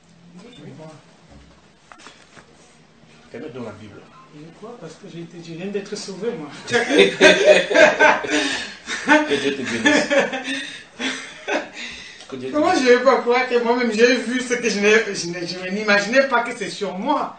Fais-le dans la Bible. Je crois parce que je viens d'être sauvé, moi. Que Dieu te bénisse. Que Dieu te Comment bénisse. je ne vais pas croire que moi-même j'ai vu ce que je, je, je n'imaginais pas que c'est sur moi.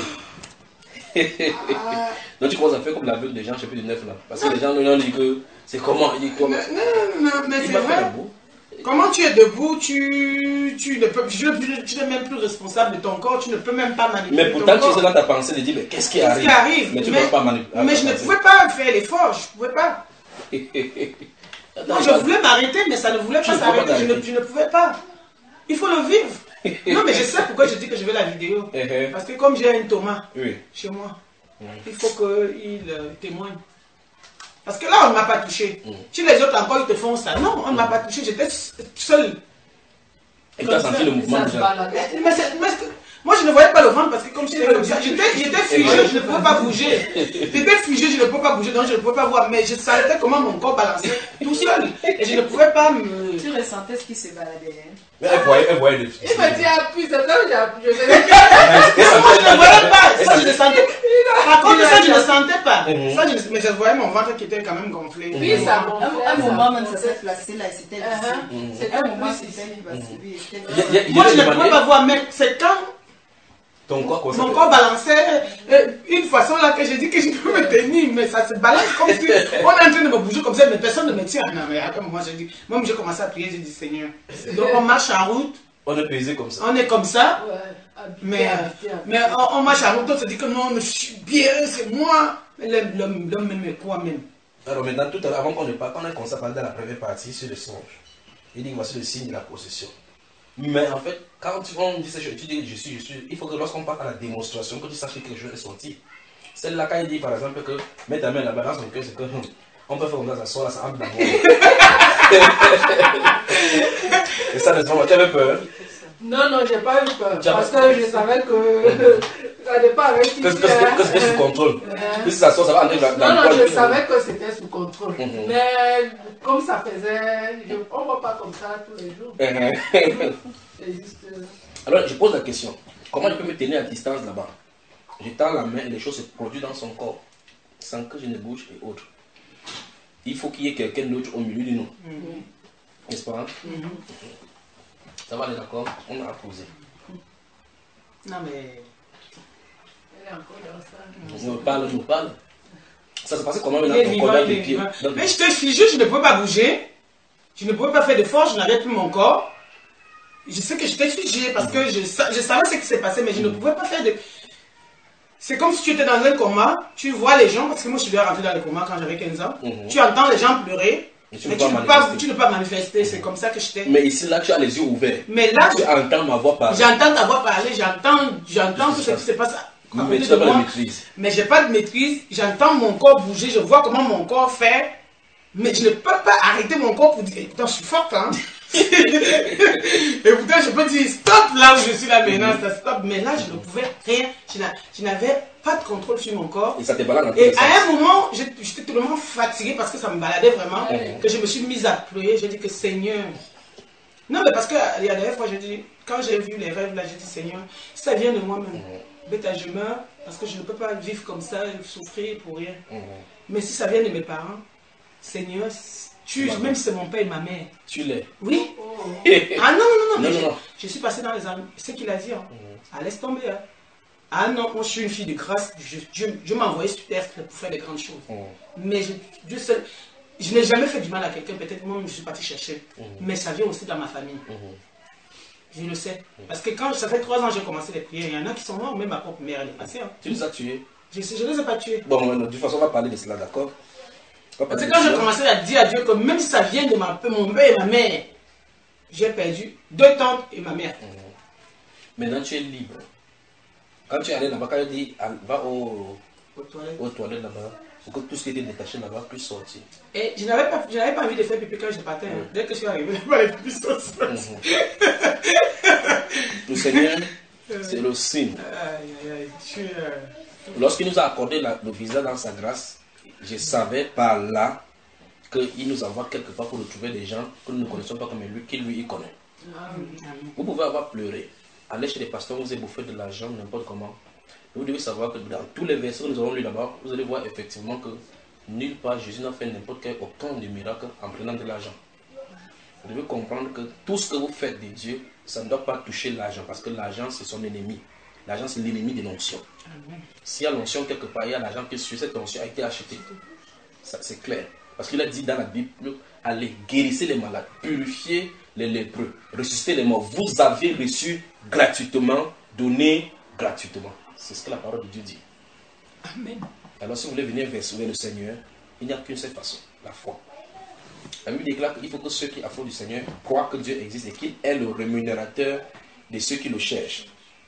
Ah. Donc tu commences à faire comme l'aveugle des gens, chapitre neuf là. Parce que les gens nous disent que c'est comment, il dit comment. Non, non, non, mais c'est vrai. Comment tu es debout, tu, tu ne peux, tu n'es même plus responsable de ton corps, tu ne peux même pas manipuler. Mais pourtant, ton tu sais dans ta pensée de dire, mais qu'est-ce qui qu'est-ce arrive, qui arrive Mais tu ne mais, peux pas manipuler. Mais je ne pouvais pas faire l'effort, je ne pouvais pas. Non, je voulais m'arrêter, mais ça ne voulait pas s'arrêter, je, je ne pouvais pas. Il faut le vivre. Non, mais je sais pourquoi je dis que je veux la vidéo. Parce que comme j'ai un Thomas oui. chez moi, mm. il faut qu'il euh, témoigne. Parce que là, on ne m'a pas touché. Mm. Si les autres encore, ils te font ça. Non, on ne m'a pas touché, j'étais seul. Et tu as senti le mouvement déjà. Mais moi, je ne voyais pas le ventre parce que comme j'étais comme ça, j'étais figé, je ne pouvais pas bouger. J'étais figé, je ne pouvais pas bouger, donc je ne pouvais pas voir. Mais je sentais comment mon corps balançait tout seul. Et je ne pouvais pas me... Tu ressentais ce qui se baladait. Hein? Mais elle voyait, elle voyait des filles. Il m'a dit appuie, c'est ça que j'ai appuyé. Moi, je ne voyais pas. Ça, je ne sentais pas. Par contre, ça, je ne sentais pas. Ça, je... Mais je voyais mon ventre qui était quand même gonflé. Oui, ça gonflait. Un moment, même, ça s'est placé là, c'était ici. C'était un moment, c'était ici. Moi, je ne pouvais pas voir, mais c'est quand Ton corps, quoi, mon corps balançait euh, une façon là que j'ai dit que je peux me tenir, mais ça se balance comme si on est en train de me bouger comme ça, mais personne ne me tient. Non, mais après, moi, j'ai dit, moi, j'ai commencé à prier, j'ai dit, Seigneur. Donc, on marche en route. On est pesé comme ça. On est comme ça. Ouais, habité, Mais, habité, habité. mais on, on marche en route, on se dit que non, je suis bien, c'est moi. Mais l'homme l'homme même quoi même. Alors maintenant, tout à l'heure, avant qu'on ne parle, on a commencé à parler dans la première partie sur le songe. Il dit que voici le signe de la possession. Mais en fait, quand tu, on dit ça, tu dis je suis, je suis, il faut que lorsqu'on part à la démonstration, que tu saches que quelque chose est sorti. Celle-là, quand il dit par exemple que mets ta main là-bas dans son cœur, c'est que hum, on peut faire comme ça, ça sort là, ça entre dans le Et ça, n'est-ce pas, tu avais peur? Non, non, j'ai pas eu peur. Tu as Parce pas- que je savais que ça n'est pas avec qui Que tu que- es. que c'était sous contrôle. Euh, Que si ça sort, ça va entrer dans, dans Non, le non, poil. je savais que c'était sous contrôle. Mhm. Mais comme ça faisait, je, on ne va pas comme ça tous les jours. C'est juste. euh, Alors, je pose la question. Comment je peux me tenir à distance là-bas? Je tends la main et les choses se produisent dans son corps, sans que je ne bouge et autres. Il faut qu'il y ait quelqu'un d'autre au milieu de nous. Mhm. N'est-ce pas? Mhm. Ça va, on est d'accord? On a posé. Non, mais. Elle est encore dans ça. On nous parle, on nous parle. Ça se passait comment Il maintenant est ton vivant, corps dans il est tes pieds? vivant. Dans tes- Mais je te suis juste, je ne pouvais pas bouger. Je ne pouvais pas faire de force, je n'avais plus mon corps. Je sais que j'étais figé parce que je, sa- je savais ce qui s'est passé, mais je ne pouvais pas faire de. C'est comme si tu étais dans un coma, tu vois les gens, parce que moi je suis déjà rentré dans le coma quand j'avais quinze ans. Mhm. Tu entends les gens pleurer, Mais tu mais ne tu peux ne pas peux pas, manifester. tu ne peux pas manifester. C'est comme ça que j'étais. Mais ici, là, tu as les yeux ouverts. Mais là, Tu entends ma voix parler. j'entends ta voix parler, j'entends, j'entends tout ce qui se passe à Mais côté tu de n'as pas de moi. maîtrise. Mais j'ai pas de maîtrise, j'entends mon corps bouger, je vois comment mon corps fait, mais je ne peux pas arrêter mon corps pour dire, eh, putain, je suis forte, hein. Et pourtant, je peux dire, stop là où je suis là maintenant, ça stop. Mais là, je ne pouvais rien, je n'a- je n'avais pas de contrôle sur mon corps. Et ça te balade dans tous Et les à sens. un moment, je- j'étais tellement fatiguée parce que ça me baladait vraiment, Mhm. que je me suis mise à pleurer. Je dis que Seigneur. Non, mais parce que il y a des fois, je dis, quand j'ai vu les rêves là, j'ai dit Seigneur, ça vient de moi-même. Bêta, je meurs parce que je ne peux pas vivre comme ça, souffrir pour rien. Mhm. Mais si ça vient de mes parents, Seigneur, tu, Ouais. même si c'est mon père et ma mère. Tu l'es. Oui. Oh, Ah non, non, non, non, mais Non, je, non, non. je suis passé dans les armes. C'est ce qu'il a dit. Hein. Mhm. Ah, laisse tomber. Hein. Ah non, moi je suis une fille de grâce. Je- Dieu, Dieu m'a envoyé sur terre pour faire des grandes choses. Mhm. Mais je, Dieu seul, je n'ai jamais fait du mal à quelqu'un. Peut-être moi, je suis parti chercher. Mhm. Mais ça vient aussi dans ma famille. Mhm. Je le sais. Parce que quand ça fait trois ans que j'ai commencé les prières, il y en a qui sont morts. Même ma propre mère, elle est passée. Hein. Tu nous as tués. Je ne les ai pas tués. Bon, de toute façon, on va parler de cela, d'accord? On va Parce parler que de quand j'ai cela. commencé à dire à Dieu que même si ça vient de ma, mon père et ma mère, j'ai perdu deux tantes et ma mère. Maintenant, tu es libre. Quand tu es allé là-bas, quand il dit ah, va au, Aux toilettes. aux toilettes là-bas, c'est que tout ce qui était détaché là-bas puisse sortir. Et je n'avais pas, je n'avais pas envie de faire pipi quand je partais. hein. Dès que je suis arrivé, les pipis sont sortis. Le Seigneur, c'est le signe. Aïe, aïe, aïe. Je suis, euh, Lorsqu'il nous a accordé la- le visa dans sa grâce, je savais par là qu'il nous envoie quelque part pour retrouver des gens que nous ne connaissons pas comme lui, qu'il lui il connaît. Vous pouvez avoir pleuré, aller chez les pasteurs, vous avez bouffé de l'argent, n'importe comment. Mais vous devez savoir que dans tous les versets que nous avons lus là-bas, vous allez voir effectivement que nulle part Jésus n'a fait n'importe quel aucun de miracle en prenant de l'argent. Vous devez comprendre que tout ce que vous faites de Dieu, ça ne doit pas toucher l'argent, parce que l'argent c'est son ennemi. L'argent c'est l'ennemi de l'onction. S'il y a l'onction quelque part, il y a l'argent qui est sur cette onction a été acheté. Ça, c'est clair. Parce qu'il a dit dans la Bible, allez, guérissez les malades, purifiez les lépreux, ressuscitez les morts. Vous avez reçu gratuitement, donné gratuitement. C'est ce que la parole de Dieu dit. Amen. Alors si vous voulez venir vers vers le Seigneur, il n'y a qu'une seule façon, la foi. La Bible déclare qu'il faut que ceux qui affrontent du Seigneur croient que Dieu existe et qu'il est le rémunérateur de ceux qui le cherchent.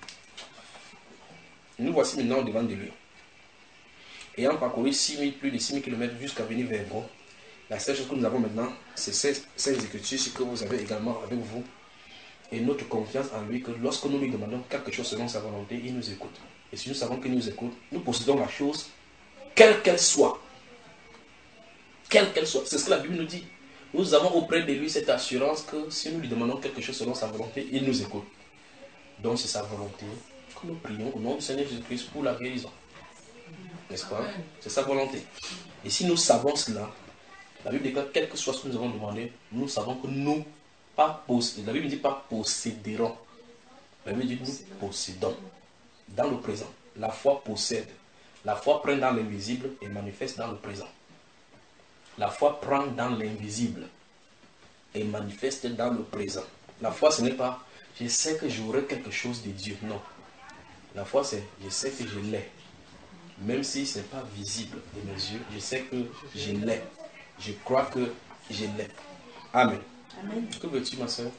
Nous voici maintenant devant de lui. Ayant parcouru six mille, plus de six mille kilomètres jusqu'à venir vers vous, la seule chose que nous avons maintenant, c'est ces, ces écritures, ce que vous avez également avec vous, et notre confiance en lui, que lorsque nous lui demandons quelque chose selon sa volonté, il nous écoute. Et si nous savons qu'il nous écoute, nous possédons la chose, quelle qu'elle soit. Quelle qu'elle soit. C'est ce que la Bible nous dit. Nous avons auprès de lui cette assurance que si nous lui demandons quelque chose selon sa volonté, il nous écoute. Donc c'est sa volonté que nous prions au nom du Seigneur Jésus-Christ pour la guérison. N'est-ce pas? C'est sa volonté. Et si nous savons cela, la Bible déclare, quel que soit ce que nous avons demandé, nous savons que nous, pas possédons. La Bible ne dit pas posséderons. La Bible dit nous possédons. dans le présent. La foi possède. La foi prend dans l'invisible et manifeste dans le présent. La foi prend dans l'invisible et manifeste dans le présent. La foi, ce n'est pas « je sais que j'aurai quelque chose de Dieu ». Non. La foi, c'est « je sais que je l'ai ». Même si ce n'est pas visible de mes yeux, je sais que je l'ai. Je crois que je l'ai. Amen. Amen. Que veux-tu, ma soeur?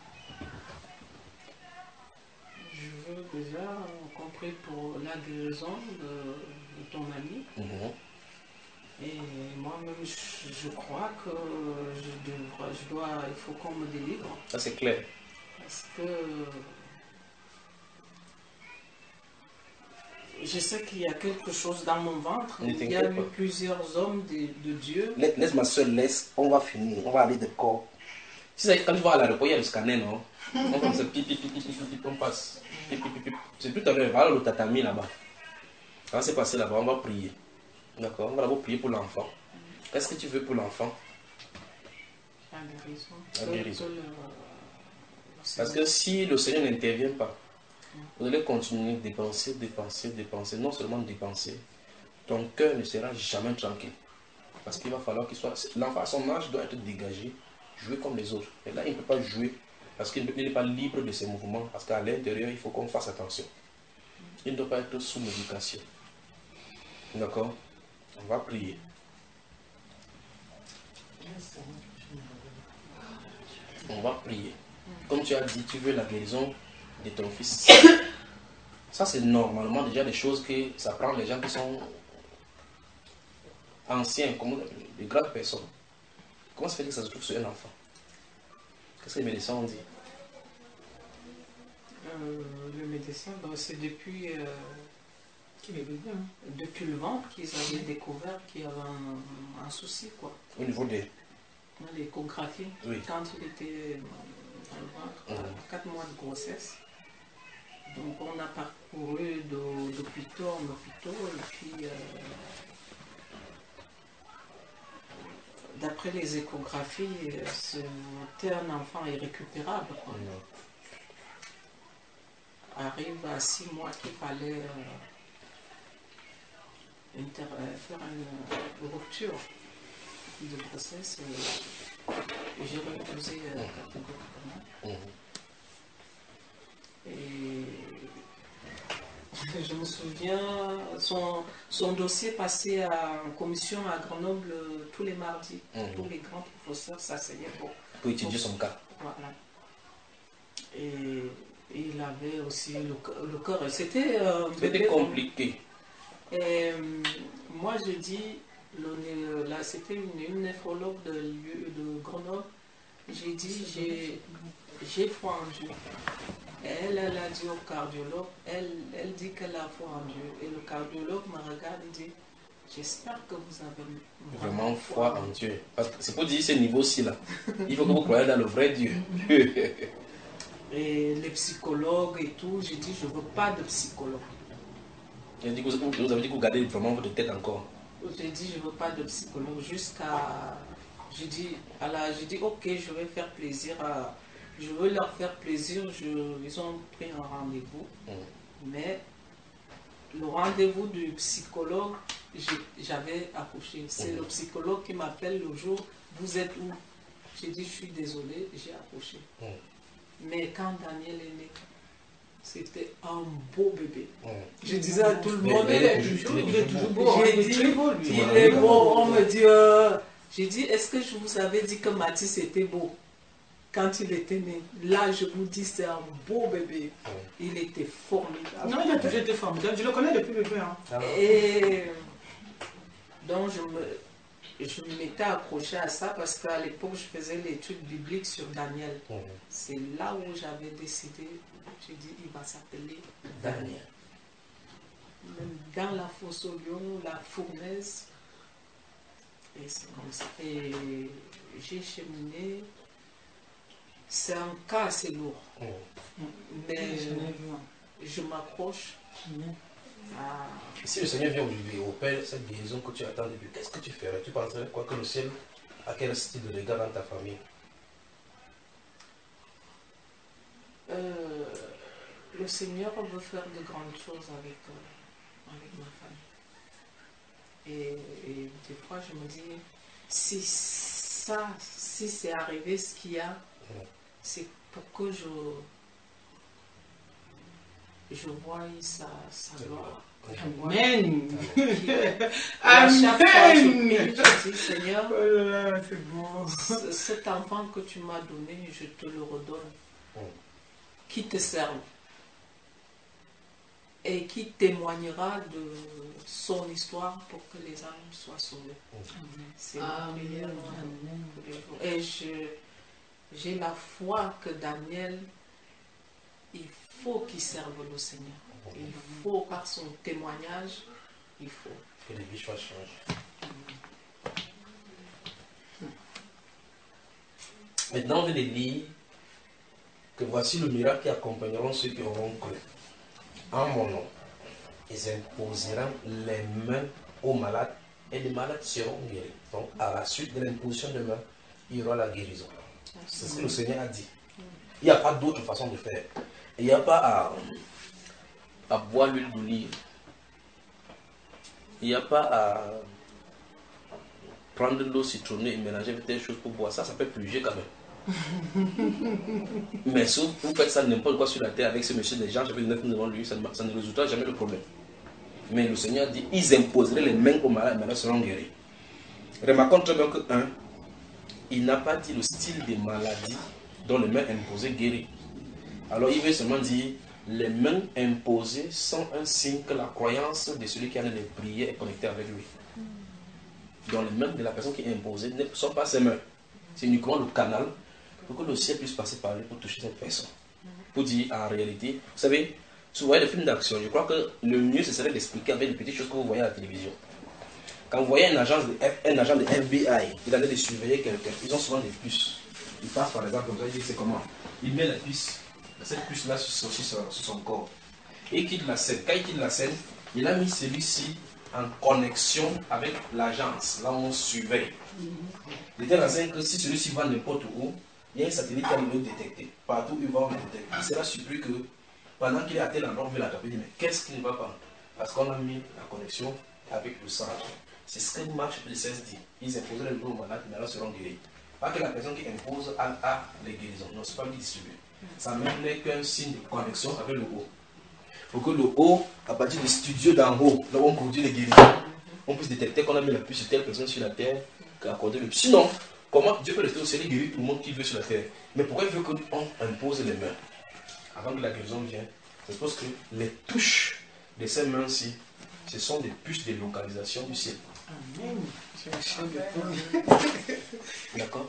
Je veux déjà compris pour la guérison de, de ton ami. Mm-hmm. Et moi-même, je, je crois que je, devrais, je dois, il faut qu'on me délivre. Ça, c'est clair. Parce que je sais qu'il y a quelque chose dans mon ventre. Ne Il y a eu pas. plusieurs hommes de, de Dieu. Laisse, laisse ma soeur, laisse. On va finir. On va aller de corps. Tu sais, quand tu vas à l'aéroport, il y a le scanner, non? On comme ça, pipi, pipi, pipi, pipi, on passe. Pipi, pipi, pipi. C'est tout à l'heure. Voilà le tatami là-bas. Ça va se passer là-bas. On va prier. D'accord? On va d'abord prier pour l'enfant. Qu'est-ce que tu veux pour l'enfant? La guérison. La guérison. Le, le, Parce que si le Seigneur n'intervient pas, vous allez continuer de dépenser, dépenser, dépenser. Non seulement dépenser, ton cœur ne sera jamais tranquille. Parce qu'il va falloir qu'il soit... L'enfant à son âge doit être dégagé, jouer comme les autres. Et là, il ne peut pas jouer parce qu'il n'est pas libre de ses mouvements. Parce qu'à l'intérieur, il faut qu'on fasse attention. Il ne doit pas être sous médication. D'accord? On va prier. On va prier. Comme tu as dit, tu veux la guérison de ton fils. Ça, c'est normalement déjà des choses que ça prend les gens qui sont anciens, comme des grandes personnes. Comment ça fait que ça se trouve sur un enfant? Qu'est-ce que les médecins ont dit? Euh, le médecin, ben, c'est depuis, euh, qu'il est bien, hein. Depuis le ventre qu'ils avaient découvert qu'il y avait un, un souci, quoi. Au niveau des... L'échographie, oui. Quand il était dans le ventre, mmh. quatre mois de grossesse. Donc on a parcouru d'hôpitaux en hôpitaux et puis euh, d'après les échographies, c'était un enfant irrécupérable. Quoi. Mmh. Arrive à six mois qu'il fallait euh, inter, euh, faire une, une rupture de grossesse. Euh, J'ai refusé euh, catégoriquement. Mmh. Et je me souviens, son, son dossier passait en commission à Grenoble tous les mardis. Mmh. Tous les grands professeurs s'asseyaient pour, pour étudier son cas. Voilà. Et, et il avait aussi le, le cœur. C'était euh, compliqué. Et moi, je dis, le, là, c'était une, une néphrologue de, de Grenoble. J'ai dit, j'ai foi en Dieu. Elle, elle a dit au cardiologue, elle, elle dit qu'elle a foi en Dieu. Et le cardiologue me regarde et dit, j'espère que vous avez vraiment, vraiment foi en Dieu. Parce que c'est pour dire ce niveau-ci là. Il faut que vous croyez dans le vrai Dieu. Et les psychologues et tout, j'ai dit, je ne veux pas de psychologue. Vous avez dit que vous gardez vraiment votre tête encore. J'ai dit, je ne veux pas de psychologue jusqu'à... J'ai dit, j'ai dit, ok, je vais faire plaisir à... Je veux leur faire plaisir, je, ils ont pris un rendez-vous. Mmh. Mais le rendez-vous du psychologue, j'avais accouché. C'est mmh. le psychologue qui m'appelle le jour, vous êtes où? J'ai dit, je suis désolée, j'ai accouché. Mmh. Mais quand Daniel est né, c'était un beau bébé. Mmh. Je disais à tout le monde, il est toujours beau. J'ai dit, il est beau. On me dit, euh... j'ai dit, est-ce que je vous avais dit que Mathis était beau quand il était né? Là, je vous dis, c'est un beau bébé. Mmh. Il était formidable. Non, il a toujours été formidable. Je le connais depuis le bébé. Hein. Et donc, je me... Je m'étais accrochée à ça parce qu'à l'époque, je faisais l'étude biblique sur Daniel. Mmh. C'est là où j'avais décidé, j'ai dit, il va s'appeler Daniel. Même dans la fosse au lion, la fournaise. Et c'est comme ça. Et j'ai cheminé. C'est un cas assez lourd. Mmh. Mais je m'accroche. Mmh. Ah. Si le Seigneur vient aujourd'hui au Père, cette guérison que tu attends depuis, qu'est-ce que tu ferais? Tu penserais quoi que le ciel a quel style de regard dans ta famille? euh, le Seigneur veut faire de grandes choses avec, euh, avec ma famille. Et, et des fois, je me dis, si ça, si c'est arrivé ce qu'il y a, c'est pour que je, je voie sa, sa gloire. Amen. À chaque fois, je prie, je dis, Seigneur, oh c'est beau. Cet enfant que tu m'as donné, je te le redonne. Qui te serve et qui témoignera de son histoire pour que les âmes soient sauvées. C'est ma prière. Et j'ai la foi que Daniel, il faut qu'il serve le Seigneur. Il faut, par son témoignage, il faut. Que les vies soient changées. Maintenant, on vient de lire que voici le miracle qui accompagneront ceux qui auront cru. En mon nom, ils imposeront les mains aux malades et les malades seront guéris. Donc, à la suite de l'imposition de mains, il y aura la guérison. C'est ce que le Seigneur a dit. Il n'y a pas d'autre façon de faire. Il n'y a pas à, à boire l'huile d'olive. Il n'y a pas à prendre de l'eau citronnée et mélanger avec des choses pour boire. Ça, ça peut purger quand même. Mais si vous faites ça n'importe quoi sur la terre avec ce monsieur des gens, j'avais neuf devant lui, ça ne, ça ne résoudra jamais le problème. Mais le Seigneur dit, ils imposeraient les mains aux malades, les malades seront guéris. Remarquons très bien que, un, il n'a pas dit le style des maladies dont les mains imposées guéris. Alors il veut seulement dire, les mains imposées sont un signe que la croyance de celui qui a les prières est connectée avec lui. Donc les mains de la personne qui est imposée ne sont pas ses mains. C'est uniquement le canal pour que le ciel puisse passer par lui pour toucher cette personne. Pour dire en réalité, vous savez, si vous voyez les films d'action, je crois que le mieux ce serait d'expliquer avec les petites choses que vous voyez à la télévision. Quand vous voyez un agent de, F, un agent de F B I, il a l'air de surveiller quelqu'un, ils ont souvent des puces. Il passe par exemple comme ça, il dit c'est comment. Il met la puce, cette puce-là sur, sur, sur son corps. Et il quitte la scène. Quand il quitte la scène, il a mis celui-ci en connexion avec l'agence, là où on surveille. De telle façon que si celui-ci va n'importe où, il y a un satellite qui va le détecter. Partout où il va, on le détecte. Il sera surpris que pendant qu'il est à tel endroit, on veut l'attraper. Il dit, mais qu'est-ce qui ne va pas? Parce qu'on a mis la connexion avec le sang. C'est ce que marche le seize dit. Ils imposent les nouveaux malades, mais alors seront guéris. Pas que la personne qui impose a, a les guérisons. Non, ce n'est pas lui distribué. Ça même n'est qu'un signe de connexion avec le haut. Il faut que le haut, à partir du studio d'en haut, là où on produit les guérisons, on puisse détecter qu'on a mis la puce sur telle personne sur la terre, qu'accorder le. Sinon, comment Dieu peut rester au ciel et guérir tout le monde qu'il veut sur la terre? Mais pourquoi il veut qu'on impose les mains avant que la guérison vienne? C'est parce que les touches de ces mains-ci, ce sont des puces de localisation du ciel. Amen. D'accord.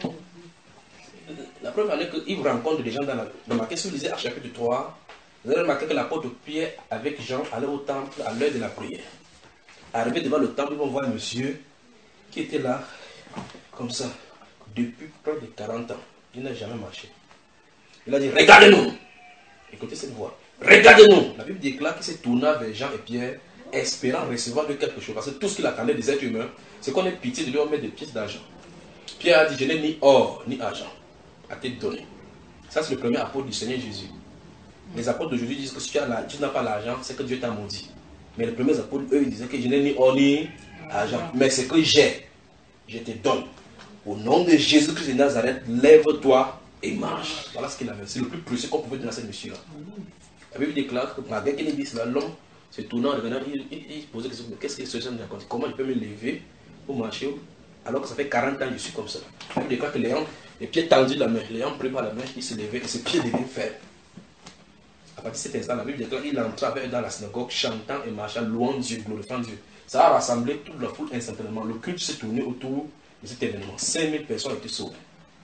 La preuve en est qu'il rencontre des gens dans la. Remarquez, si vous lisez à chapitre trois, vous allez remarquer que l'apôtre Pierre avec Jean allait au temple à l'heure de la prière. Arrivé devant le temple, ils vont voir un monsieur qui était là, comme ça, depuis près de quarante ans. Il n'a jamais marché. Il a dit, regardez-nous. Écoutez cette voix. Regardez-nous. La Bible déclare qu'il s'est tourné vers Jean et Pierre, espérant recevoir de quelque chose. Parce que tout ce qu'il attendait des êtres humains, c'est qu'on ait pitié de lui mettre des pièces d'argent. Pierre a dit, je n'ai ni or, ni argent à te donner. Ça, c'est le premier apôtre du Seigneur Jésus. Les apôtres d'aujourd'hui disent que si tu n'as pas l'argent, c'est que Dieu t'a maudit. Mais les premiers apôtres, eux, ils disaient que je n'ai ni or, ni argent. Mais c'est que j'ai, je te donne. Au nom de Jésus-Christ de Nazareth, lève-toi et marche. Voilà ce qu'il avait. C'est le plus précieux qu'on pouvait donner à cette monsieur-là. La Bible déclare que malgré qu'il ait dit cela, l'homme se tournant en revenant, il, il, il posait la question, qu'est-ce que ce jeune raconte? Comment je peux me lever pour marcher alors que ça fait quarante ans que je suis comme ça? La Bible déclare que les, hommes, les pieds tendus de la main, les hommes pris par la main, il se levait et ses pieds devenaient fermes. À partir de cet instant, la Bible déclare qu'il entrait dans la synagogue chantant et marchant, louant Dieu, glorifiant Dieu. Ça a rassemblé toute la foule instantanément. Le culte s'est tourné autour de cet événement. cinq mille personnes ont été sauvées.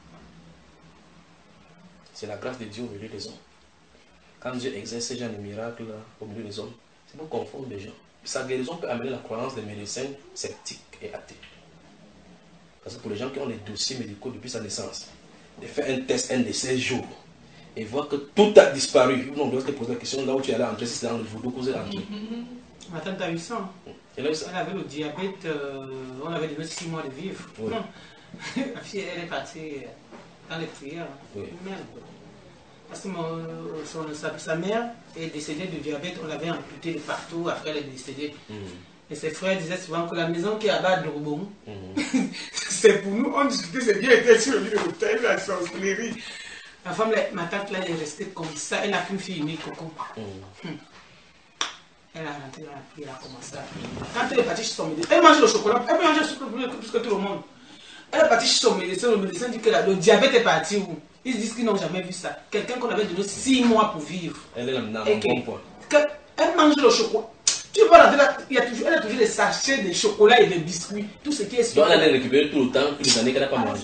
C'est la grâce de Dieu au milieu des hommes. Quand Dieu exerce ce genre de miracles au milieu des hommes, c'est pour confondre les gens. Sa guérison peut amener la croyance des médecins sceptiques et athées. Parce que pour les gens qui ont les dossiers médicaux depuis sa naissance, de faire un test un de seize jours et voir que tout a disparu. On doit se poser la question là où tu es allé entrer, si c'est dans le vaudou que vous êtes entré. Ma tante a eu ça. Elle a eu ça. Elle avait le diabète, euh, on avait donné six mois de vivre. Oui. La fille, elle est partie dans les prières. Oui. Merde. Parce que mon, son, sa, sa mère est décédée de diabète, on l'avait amputée de partout, après elle est décédée. Mm. Et ses frères disaient souvent que la maison qui est à bas de Roubaud, mm. c'est pour nous, on discutait, c'est bien été sur le lit de l'hôtel, la sorcellerie. La femme, ma tante là, elle est restée comme ça, elle n'a qu'une fille unique, Coco. Mm. Hum. Elle a rentré dans la prière, elle a commencé à prier. Quand elle est partie chez son médecin, elle mange le chocolat, elle mange le chocolat plus que tout le monde. Elle est partie chez son médecin, le médecin dit que le diabète est parti où? Ils disent qu'ils n'ont jamais vu ça. Quelqu'un qu'on avait donné six mois pour vivre. Elle est là maintenant, bon point. Elle mange le chocolat. Tu vois là, il y a toujours, elle a toujours des sachets de chocolat et de biscuits. Tout ce qui est sur. Donc elle a récupéré tout le temps, tous les années qu'elle n'a pas mangé.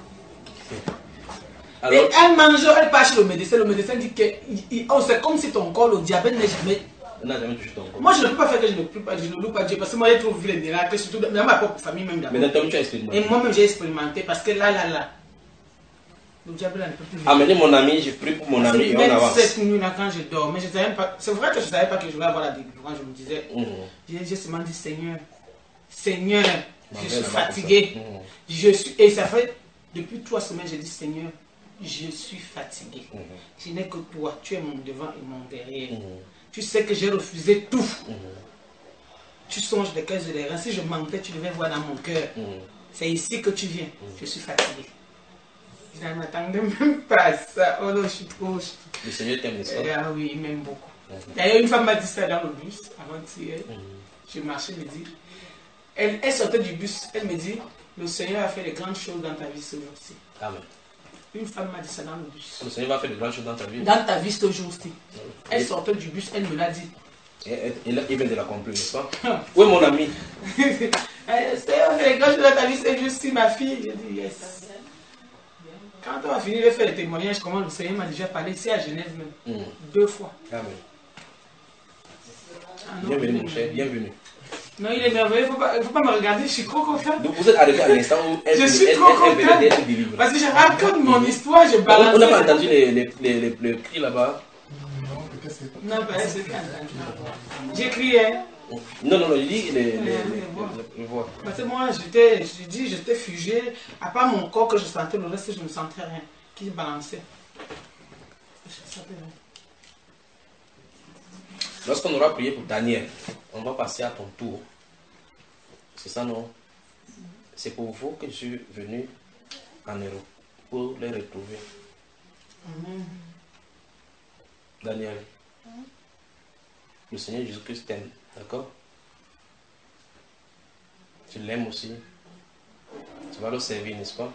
Alors, et elle mange, elle part chez le médecin. Le médecin dit que oh, c'est comme si ton corps, le diabète n'est jamais. Elle n'a jamais touché ton corps. Moi je ne peux pas faire que je ne loue pas, je ne loue pas Dieu parce que moi j'ai trouvé les miracles, surtout dans ma propre famille même d'abord. Mais toi tu as expérimenté. Et moi-même j'ai expérimenté parce que là, là, là. Le diable là ne peut plus. Amenez mon ami, j'ai pris pour mon ami et on avance. Cette nuit là quand je dors, mais je savais pas. C'est vrai que je ne savais pas que je voulais avoir la délivrance. Je me disais, mmh. j'ai seulement dit Seigneur, Seigneur, bah, je suis fatigué. Mmh. Je suis et ça fait depuis trois semaines j'ai dit Seigneur, je suis fatigué. Mmh. Je n'ai que toi, tu es mon devant et mon derrière. Mmh. Tu sais que j'ai refusé tout. Mmh. Tu songes des cœurs et des reins. Si je mentais, tu devais voir dans mon cœur. Mmh. C'est ici que tu viens. Mmh. Je suis fatigué. Je ne m'attendais même pas à ça. Oh non, je suis trop. Le Seigneur t'aime, n'est-ce pas? Ah oui, il m'aime beaucoup. Mmh. D'ailleurs, une femme m'a dit ça dans le bus avant-hier. Mmh. Je marchais, elle me dit. Elle, elle sortait du bus, elle me dit le Seigneur a fait de grandes choses dans ta vie ce jour-ci. Amen. Une femme m'a dit ça dans le bus. Le Seigneur va faire de grandes choses dans ta vie. Dans ta vie ce jour-ci. Elle sortait du bus, elle me l'a dit. Et, et, et il vient de la conclure, n'est-ce pas? Oui, mon ami. Le Seigneur a fait de grandes choses dans ta vie ce jour-ci, ma fille. J'ai dit yes. Quand on a fini de faire le témoignage, comment le Seigneur m'a déjà parlé, ici à Genève même. Mm. Deux fois. Amen. Ah, non, bienvenue, mon cher, bienvenue. Non, il est merveilleux, il ne faut, faut pas me regarder, je suis trop contente. Donc vous êtes arrivé à l'instant où elle, je suis elle, trop elle, elle, elle, elle, elle parce que je raconte mon histoire, je balance. On n'a pas entendu les, les, les, les, les cris là-bas. Non, peut-être c'est pas. Non, peut-être c'est pas. J'ai crié. Non, non, non, il dit les, les, les, les voix. Parce que moi, j'étais, je dis, j'étais figé, à part mon corps que je sentais, le reste, je ne sentais rien, qui balançait. Je sentais rien. Lorsqu'on aura prié pour Daniel, on va passer à ton tour. C'est ça, non? C'est pour vous que je suis venu en Europe, pour les retrouver. Amen. Daniel, le Seigneur Jésus-Christ t'aime, d'accord? Tu l'aimes aussi. Tu vas le servir, n'est-ce pas?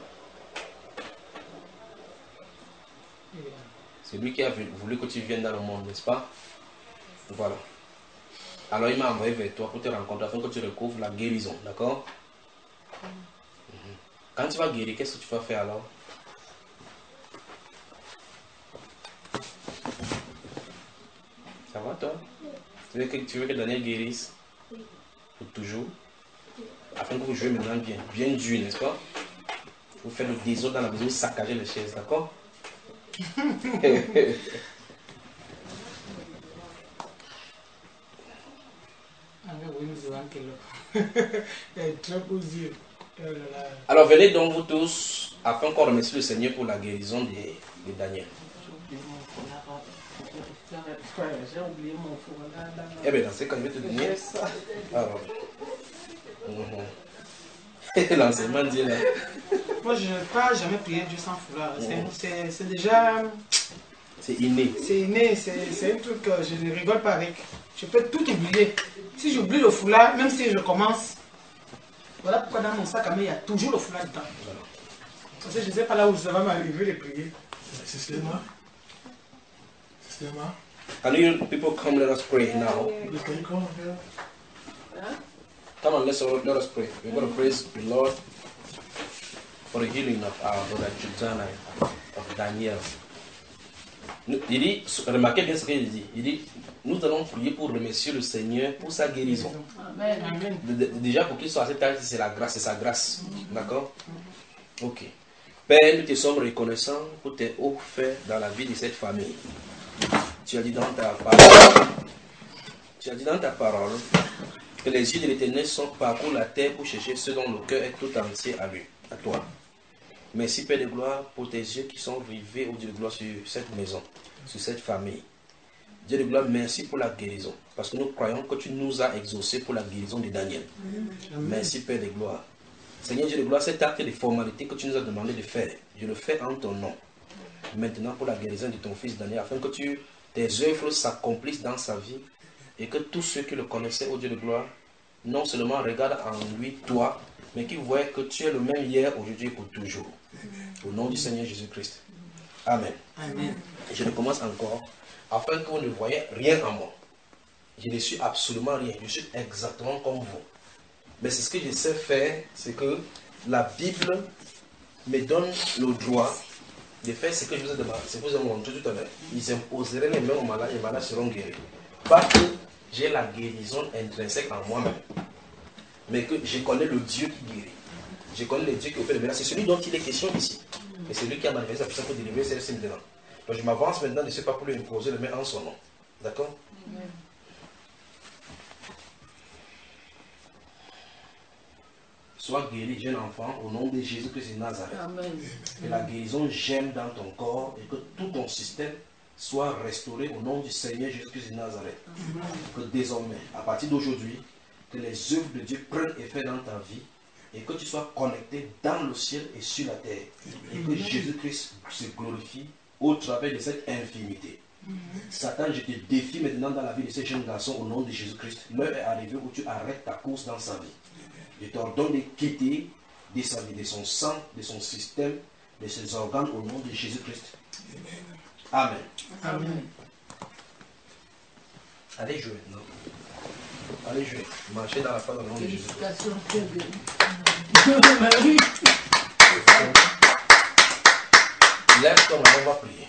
C'est lui qui a voulu que tu viennes dans le monde, n'est-ce pas? Voilà. Alors il m'a envoyé vers toi pour te rencontrer afin que tu recouvres la guérison, d'accord? Mm-hmm. Quand tu vas guérir, qu'est-ce que tu vas faire alors? Ça va toi? Tu veux que, tu veux que Daniel guérisse? Pour toujours? Afin que vous jouez maintenant bien, bien dur, n'est-ce pas? Vous faites le désordre dans la maison, vous saccagez les chaises, d'accord? Alors venez donc vous tous afin qu'on remercie le Seigneur pour la guérison de, de Daniel. Eh bien dans ce cas je vais te donner. Alors. Mm-hmm. L'enseignement dit là. Moi je n'ai pas jamais prié Dieu sans foulard. Mm-hmm. C'est déjà. C'est inné. C'est inné, c'est un truc que je ne rigole pas avec. Je peux tout oublier. Si j'oublie le foulard, même si je commence, voilà pourquoi dans mon sac à main, il y a toujours le foulard dedans. Voilà. Parce que je ne sais pas là où ça va m'arriver les prier. Sister Ma? Sister Ma? Can you people come, let us pray now? Can you come here? Come on, let's, let us pray. We're going to praise the Lord for the healing of our brother Judana, of Daniel. Il dit, remarquez bien ce qu'il dit. Il dit, nous allons prier pour remercier le Seigneur pour sa guérison. Amen. Amen. Déjà, pour qu'il soit à cette âge, c'est la grâce, c'est sa grâce. D'accord? Ok. Père, nous te sommes reconnaissants pour tes hauts faits dans la vie de cette famille. Tu as dit dans ta parole, tu as dit dans ta parole que les yeux de l'Éternel sont parcourus la terre pour chercher ceux dont le cœur est tout entier à lui, à toi. Merci Père de gloire pour tes yeux qui sont rivés, au Dieu de gloire, sur cette maison, sur cette famille. Dieu de gloire, merci pour la guérison. Parce que nous croyons que tu nous as exaucés pour la guérison de Daniel. Amen. Merci Père de gloire. Seigneur Dieu de gloire, cet acte de formalité que tu nous as demandé de faire, je le fais en ton nom. Maintenant pour la guérison de ton fils Daniel, afin que tu, tes œuvres s'accomplissent dans sa vie et que tous ceux qui le connaissaient, au Dieu de gloire, non seulement regardent en lui toi, mais qu'ils voient que tu es le même hier, aujourd'hui et pour toujours. Au nom du Seigneur Jésus-Christ. Amen. Amen. Et je recommence encore, afin que vous ne voyez rien en moi. Je ne suis absolument rien, je suis exactement comme vous. Mais c'est ce que je sais faire, c'est que la Bible me donne le droit de faire ce que je vous ai demandé, ce que je vous ai montré tout à l'heure. Ils imposeraient les mains aux malades et les malades seront guéris. Pas que j'ai la guérison intrinsèque en moi-même, mais que je connais le Dieu qui guérit. Je connais le Dieu qui opère le miracle. C'est celui dont il est question ici. Et c'est lui qui a manifesté la puissance pour délivrer ces signes dedans. Donc je m'avance maintenant de ce pas pour lui imposer les mains en son nom. D'accord? Sois guéri, jeune enfant, au nom de Jésus-Christ de Nazareth. Amen. Que la guérison gêne dans ton corps et que tout ton système soit restauré au nom du Seigneur Jésus-Christ de Nazareth. Amen. Que désormais, à partir d'aujourd'hui, que les œuvres de Dieu prennent effet dans ta vie et que tu sois connecté dans le ciel et sur la terre. Amen. Et que Jésus-Christ se glorifie au travers de cette infimité. Amen. Satan, je te défie maintenant dans la vie de ces jeunes garçons au nom de Jésus-Christ. L'heure est arrivée où tu arrêtes ta course dans sa vie. Je t'ordonne de quitter de sa vie, de son sang, de son système, de ses organes au nom de Jésus-Christ. Amen. Amen. Amen. Allez jouer maintenant. Allez jouer. Marchez dans la foi au nom de Jésus-Christ. Lève-toi, on va prier.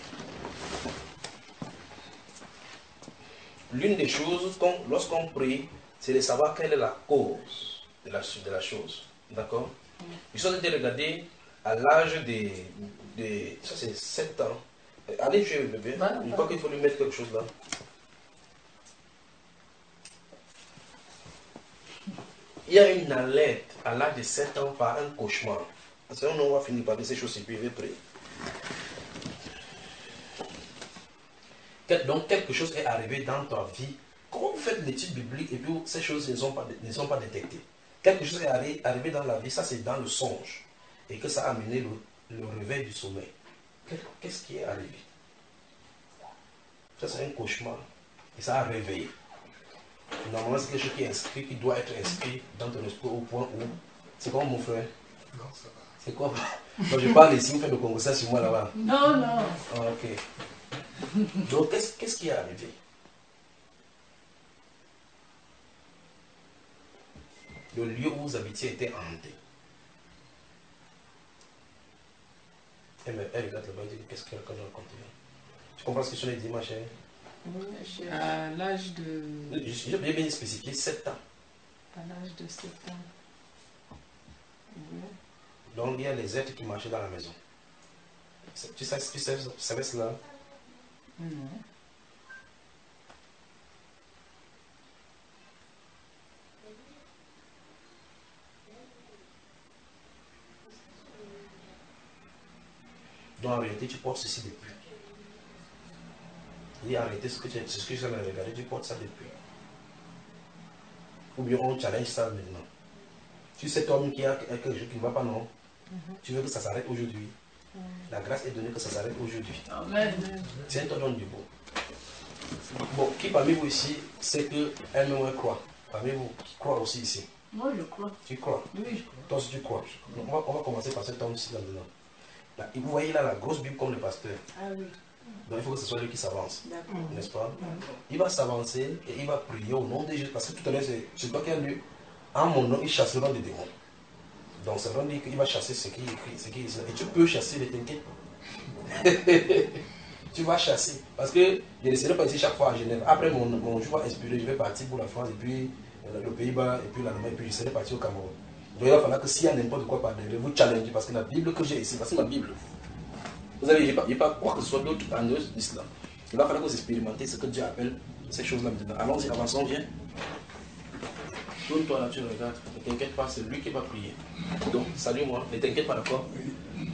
L'une des choses, lorsqu'on prie, c'est de savoir quelle est la cause de la, de la chose. D'accord? Ils sont été regardés à l'âge de, de. Ça, c'est sept ans. Allez jouer le bébé. Je crois qu'il faut lui mettre quelque chose là. Il y a une alerte à l'âge de sept ans par un cauchemar. Sinon, on va finir par dire ces choses et puis je vais prier. Donc, quelque chose est arrivé dans ta vie. Comment vous faites l'étude biblique et puis ces choses ne sont pas, ne sont pas détectées? Quelque chose est arrivé dans la vie, ça c'est dans le songe. Et que ça a amené le, le réveil du sommeil. Qu'est-ce qui est arrivé? Ça c'est un cauchemar. Et ça a réveillé. Normalement c'est quelque chose qui est inscrit, qui doit être inscrit dans ton esprit au point où... C'est quoi mon frère? Non, ça va. C'est quoi? Quand je parle ici, vous faites le congo ça sur moi là-bas. Non, non. Ah, ok. Donc qu'est-ce qu'est-ce qui est arrivé? Le lieu où vous habitiez était hanté. Elle, elle regarde là-bas et dit qu'est-ce qu'elle a raconté. Tu comprends ce que je l'ai dit, ma chère? Oui, à l'âge de... J'ai bien, bien spécifié sept ans. À l'âge de sept ans. Oui. Donc il y a les êtres qui marchaient dans la maison. Tu sais, tu sais, tu savais cela? Non. Donc en réalité, tu portes ceci depuis. Et en réalité, ce que tu ce que j'avais regardé, tu portes ça depuis. Ou bien on challenge ça maintenant. Tu sais, cet homme qui a quelque chose qui ne va pas, non? Mm-hmm. Tu veux que ça s'arrête aujourd'hui. Mm-hmm. La grâce est donnée que ça s'arrête aujourd'hui. Amen. Tiens, ton nom du beau. Bon, qui parmi vous ici sait que elle même croit? Parmi vous qui croit aussi ici? Moi, je crois. Tu crois? Oui, je crois. Toi aussi, tu crois. Donc, on, va, on va commencer par cet homme-ci là-dedans. Là, vous voyez là la grosse Bible comme le pasteur. Ah oui. Donc il faut que ce soit lui qui s'avance. N'est-ce pas? Il va s'avancer et il va prier au nom de Jésus. Parce que tout à l'heure, c'est toi qui as lu. En mon nom, il chassera des démons. Donc ça veut dire qu'il va chasser ce qui est écrit. Ce qui est... Et tu peux chasser, ne t'inquiète. Tu vas chasser. Parce que je ne serai pas ici chaque fois à Genève. Après mon, mon jour inspiré, je vais partir pour la France et puis le Pays-Bas et puis l'Allemagne et puis je serai parti au Cameroun. Donc il va falloir que s'il y a n'importe quoi par derrière, vous challenge. Parce que la Bible que j'ai ici, c'est ma Bible. Vous savez, je n'ai pas, pas quoi que ce soit d'autre en dehors d'islam. Il va falloir que vous expérimentez ce que Dieu appelle ces choses-là maintenant. Allons-y, avançons, viens. Tourne-toi là, tu regardes. Ne t'inquiète pas, c'est lui qui va prier. Donc, salue-moi. Ne t'inquiète pas, d'accord?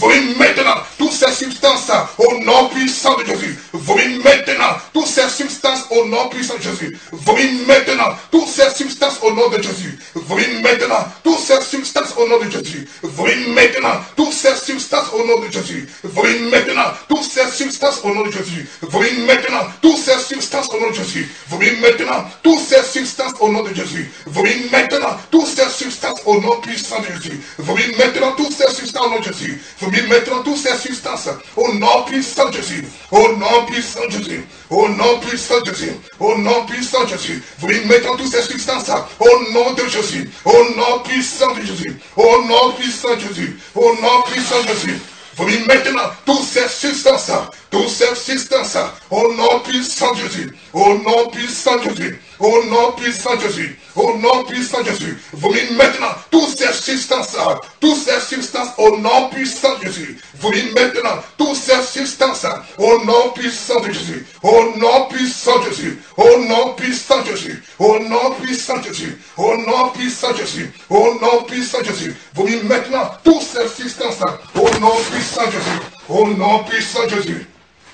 Vomis maintenant toutes ces substances au nom puissant de Jésus. Vomis maintenant toutes ces substances au nom puissant de Jésus. Vomis maintenant toutes ces substances au nom de Jésus. Vomis maintenant toutes ces substances au nom de Jésus. Vomis maintenant toutes ces substances au nom de Jésus. Vomis maintenant toutes ces substances au nom de Jésus. Vomis maintenant toutes ces substances au nom de Jésus. Vomis maintenant toutes ces substances au nom de Jésus. Vomis maintenant toutes ces substances au nom puissant de Jésus. Vomis maintenant toutes ces substances au nom de Jésus. Vomis maintenant toutes ces substances au nom puissant de Jésus. Au nom puissant de Jésus. Au nom puissant de Jésus. Au nom puissant de Jésus. Vomis maintenant toutes ces substances au nom de Jésus. Au nom puissant de Jésus. Au nom puissant de Jésus. Au nom puissant de Jésus. Vomis maintenant toutes ces substances, toutes ces substances, au nom puissant de Jésus, au nom puissant de Jésus, au nom puissant de Jésus, au nom puissant de Jésus. Vomis maintenant toutes ces substances, toutes ces substances, au nom puissant de Jésus. Vomis maintenant toutes ces substances, au nom puissant de Jésus, au nom puissant de Jésus, au nom puissant de Jésus, au nom puissant de Jésus, au nom puissant de Jésus, au nom puissant de Jésus. Vomis maintenant toutes ces substances, au nom puissant de Jésus, au nom puissant de Jésus.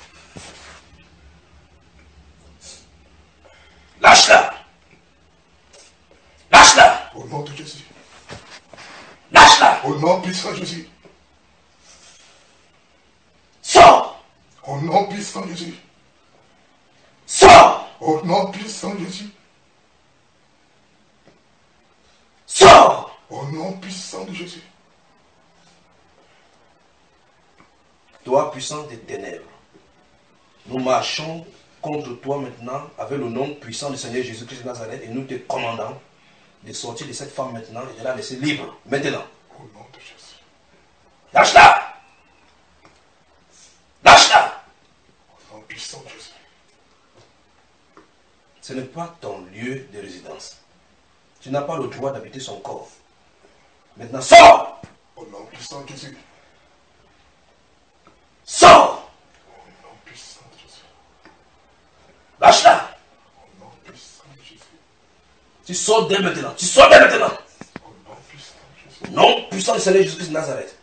Lâche-la. Lâche-la. Au nom de Jésus. Lâche-la. Au nom puissant de Jésus. Sors. Au nom puissant de Jésus. Sors. Au nom puissant de Jésus. Sors. Au nom puissant de Jésus. Toi, puissant des ténèbres, nous marchons contre toi maintenant avec le nom puissant du Seigneur Jésus-Christ de Nazareth et nous te commandons de sortir de cette femme maintenant et de la laisser libre maintenant. Au nom de Jésus. Lâche-la. Lâche-la. Au nom puissant de Jésus. Ce n'est pas ton lieu de résidence. Tu n'as pas le droit d'habiter son corps. Maintenant, sors. Au nom puissant de Jésus. Sors. Au nom puissant de Jésus. Lâche-la. Au nom puissant de Jésus. Tu sors dès maintenant. Tu sors dès maintenant. Au nom puissant de Jésus. Non puissant du Seigneur Jésus-Christ de Nazareth.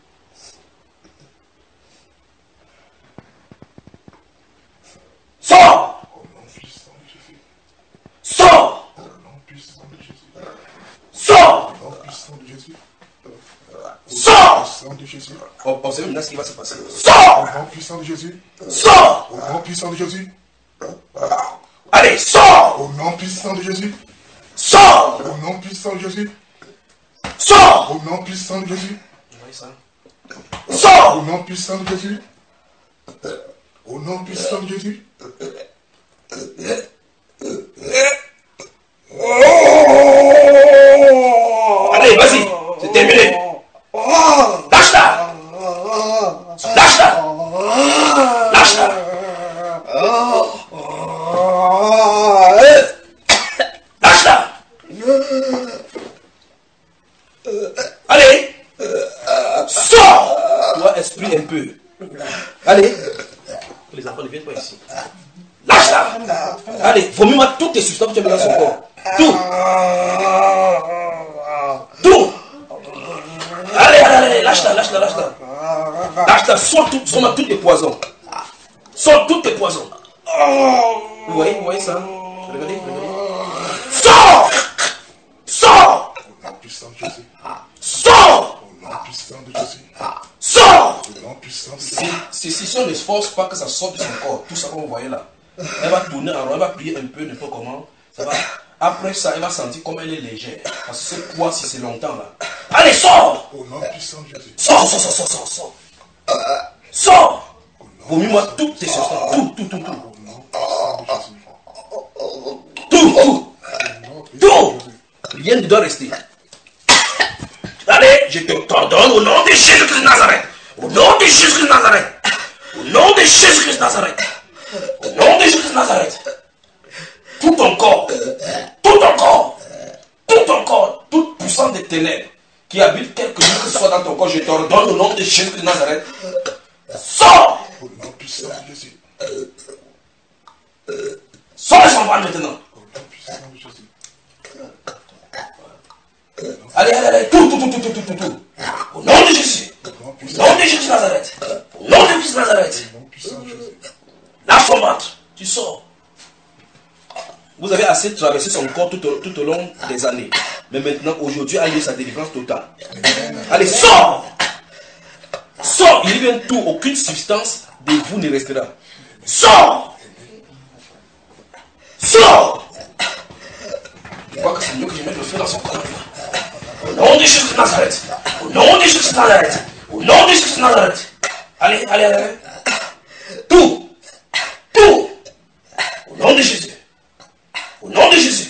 Sors. Au nom puissant de Jésus. Sors. Au nom puissant de Jésus. Sors. Au nom puissant de Jésus. Sors. Au nom de Jésus. Observez maintenant ce qui va se passer. Au Sors. nom puissant de Jésus. Sors. Au nom puissant de Jésus. Allez, sors. Au nom puissant de Jésus. Sors. Au nom puissant de Jésus. Sors. Au nom puissant de Jésus. Sors. Au nom puissant de Jésus. Au nom puissant de Jésus. Allez, vas-y. C'est terminé. Lâche-la. Lâche-la. Lâche-la. Lâche-la. Allez. Sors. Toi, esprit un peu. Allez. Les enfants ne viennent pas ici. Lâche-la. Allez, vomis-moi toutes tes substances que tu as mis dans son corps. Tout. Tout. Allez, allez, allez, lâche-la, lâche-la, lâche-la. Lâche-la, sors tout, sors tous tes poisons. Sors tous tes poisons. Vous voyez, vous voyez ça? Regardez, regardez. Sors. Sors. Au nom puissant de Jésus. Sors. Au nom puissant de Jésus. Sors. Au nom puissant de Si, Jésus. si, si, si on ne force pas que ça sorte de son corps, tout ça que vous voyez là, elle va tourner en rond, elle va plier un peu, ne pas comment. Ça va. Après ça, elle va sentir comme elle est légère. Parce que ce poids, si c'est longtemps là. Allez, sors. Au nom puissant de Jésus. Sors, sors, sors, sors, sors, sors. Sors. Vomis-moi toutes tes substances. Tout, tout, tout, tout. Au nom puissant de Jésus. Tout, tout. Au nom puissant Tout. de Jésus. Rien ne doit rester. Allez, je te t'ordonne au nom de Jésus-Christ de Nazareth. Au nom de Jésus-Christ de Nazareth. Au nom de Jésus-Christ de Nazareth. Au nom de Jésus-Christ de Nazareth. Tout ton corps. Tout ton corps. Tout ton corps. Toute puissance des ténèbres qui habite quelque chose que ce soit dans ton corps, je t'ordonne au nom de Jésus-Christ de Nazareth. Sors. Au nom puissant de Jésus. Sors de son bras maintenant. Au nom puissant de Jésus. Allez, allez, allez. Tout, tout, tout, tout, tout, tout, tout. Au nom de Jésus. Au nom Au puissant nom de Jésus Jésus de Nazareth. Au nom de Jésus de Nazareth. Lâche ton ventre. Tu sors. Vous avez assez traversé son corps tout au, tout au long des années. Mais maintenant, aujourd'hui, a lieu sa délivrance totale. Allez, sors! Sors! Il y a tout, aucune substance de vous ne restera. Sors! Sors! Je crois que c'est mieux que je mette le feu dans son corps. Au nom de Jésus de Nazareth. Au nom de Jésus de Nazareth. Au nom de Jésus de Nazareth. Allez, allez, allez. Tout! Tout! Au nom de Jésus. Au nom de Jésus.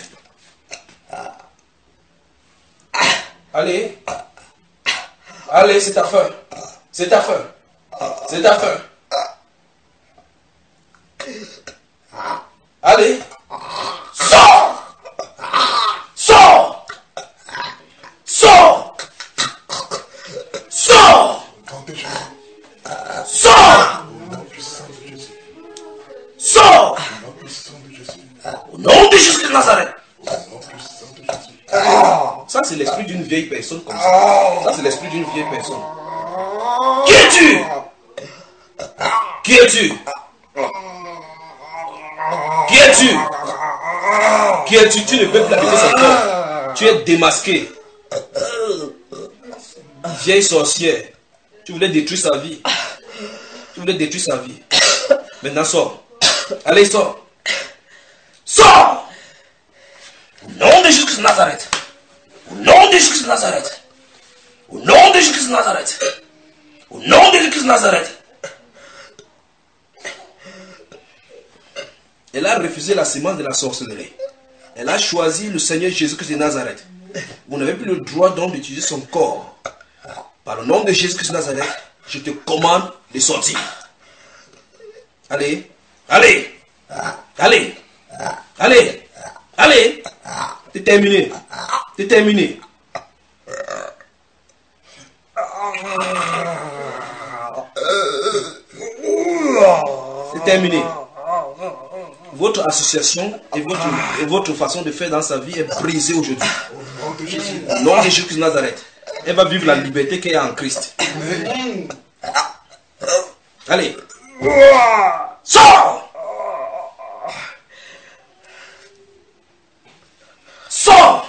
Allez. Allez, c'est ta fin. C'est ta fin. C'est ta fin. Allez. Sors. Sors. Sors. Sors. Sors. Sors. Au nom de Jésus de Nazareth. Ça, c'est l'esprit d'une vieille personne comme ça. Ça, c'est l'esprit d'une vieille personne. Qui es-tu? Qui es-tu? Qui es-tu? Qui es-tu? Tu ne peux plus habiter ce corps. Tu es démasqué. Vieille sorcière. Tu voulais détruire sa vie. Tu voulais détruire sa vie. Maintenant, sors. Allez, sors. Sors! Au nom de Jésus de Nazareth. Au nom de Jésus de Nazareth. Au nom de Jésus de Nazareth. Au nom de Jésus de Nazareth. Elle a refusé la semence de la sorcellerie. Elle a choisi le Seigneur Jésus-Christ de Nazareth. Vous n'avez plus le droit donc d'utiliser son corps. Par le nom de Jésus-Christ de Nazareth, je te commande de sortir. Allez, allez, allez, allez, allez. C'est terminé. C'est terminé. C'est terminé. Votre association et votre, et votre façon de faire dans sa vie est brisée aujourd'hui. Au nom de Jésus de Nazareth. Elle va vivre la liberté qu'elle a en Christ. Allez. Sors! Sors!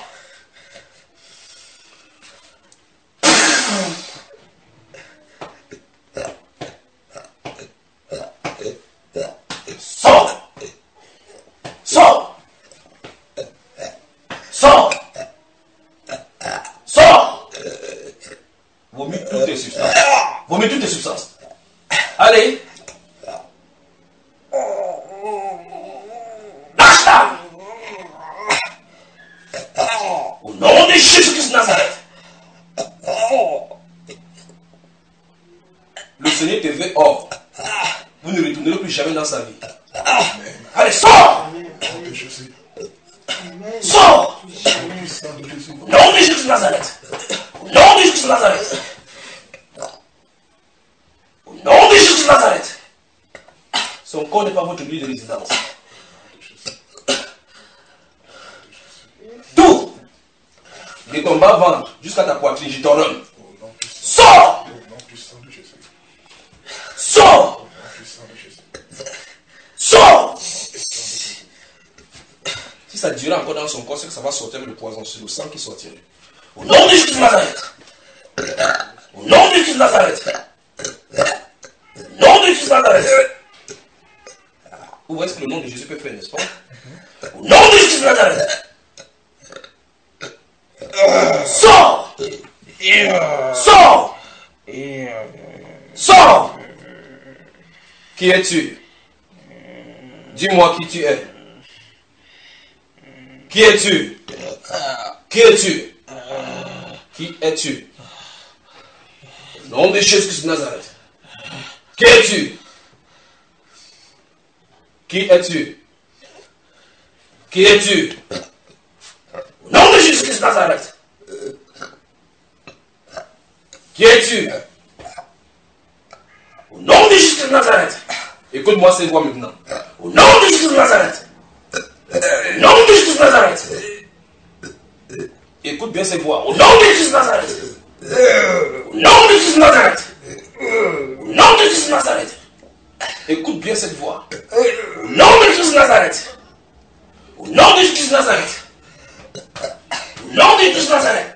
Sors! Sors! Sors! Sors! Vomis toutes tes substances. Vomis toutes tes substances. Allez! Lâche-la! Au nom de Jésus-Christ de Nazareth. Le Seigneur te veut hors. Vous ne retournerez plus jamais dans sa vie. Allez, sors! Sors! Au nom de Jésus de Nazareth. Au nom de Jésus de Nazareth. Au nom de Jésus de Nazareth. Son corps n'est pas votre lieu de résidence. Tout de ton bas-ventre jusqu'à ta poitrine, je t'ordonne. Sors! Sors! Sors! Si ça durait encore dans son corps, c'est que ça va sortir le poison, c'est le sang qui sortirait. Au nom de Jésus de Nazareth. Au nom de Jésus de Nazareth. Au nom de Jésus de Nazareth. Où est-ce que le nom de Jésus peut faire, n'est-ce pas? Au nom de Jésus de Nazareth. Sors! Sors! Sors! Qui es-tu? Dis-moi qui tu es. Qui es-tu? Qui es-tu? Qui es-tu? Au nom de Jésus de Nazareth. Qui es-tu? Qui es-tu? Qui es-tu? Au nom de Jésus-Christ de Nazareth. Qui es-tu? Au nom de Jésus de Nazareth. Écoute-moi ces voix maintenant. Au nom de Jésus de Nazareth. Au nom de Jésus de Nazareth. Écoute bien ces voix. Au nom de Jésus de Nazareth. Au nom de Jésus de Nazareth. de Jésus de Nazareth. Écoute bien cette voix. Au nom de Jésus de Nazareth. Au nom de Jésus de Nazareth. Au nom de Jésus de Nazareth.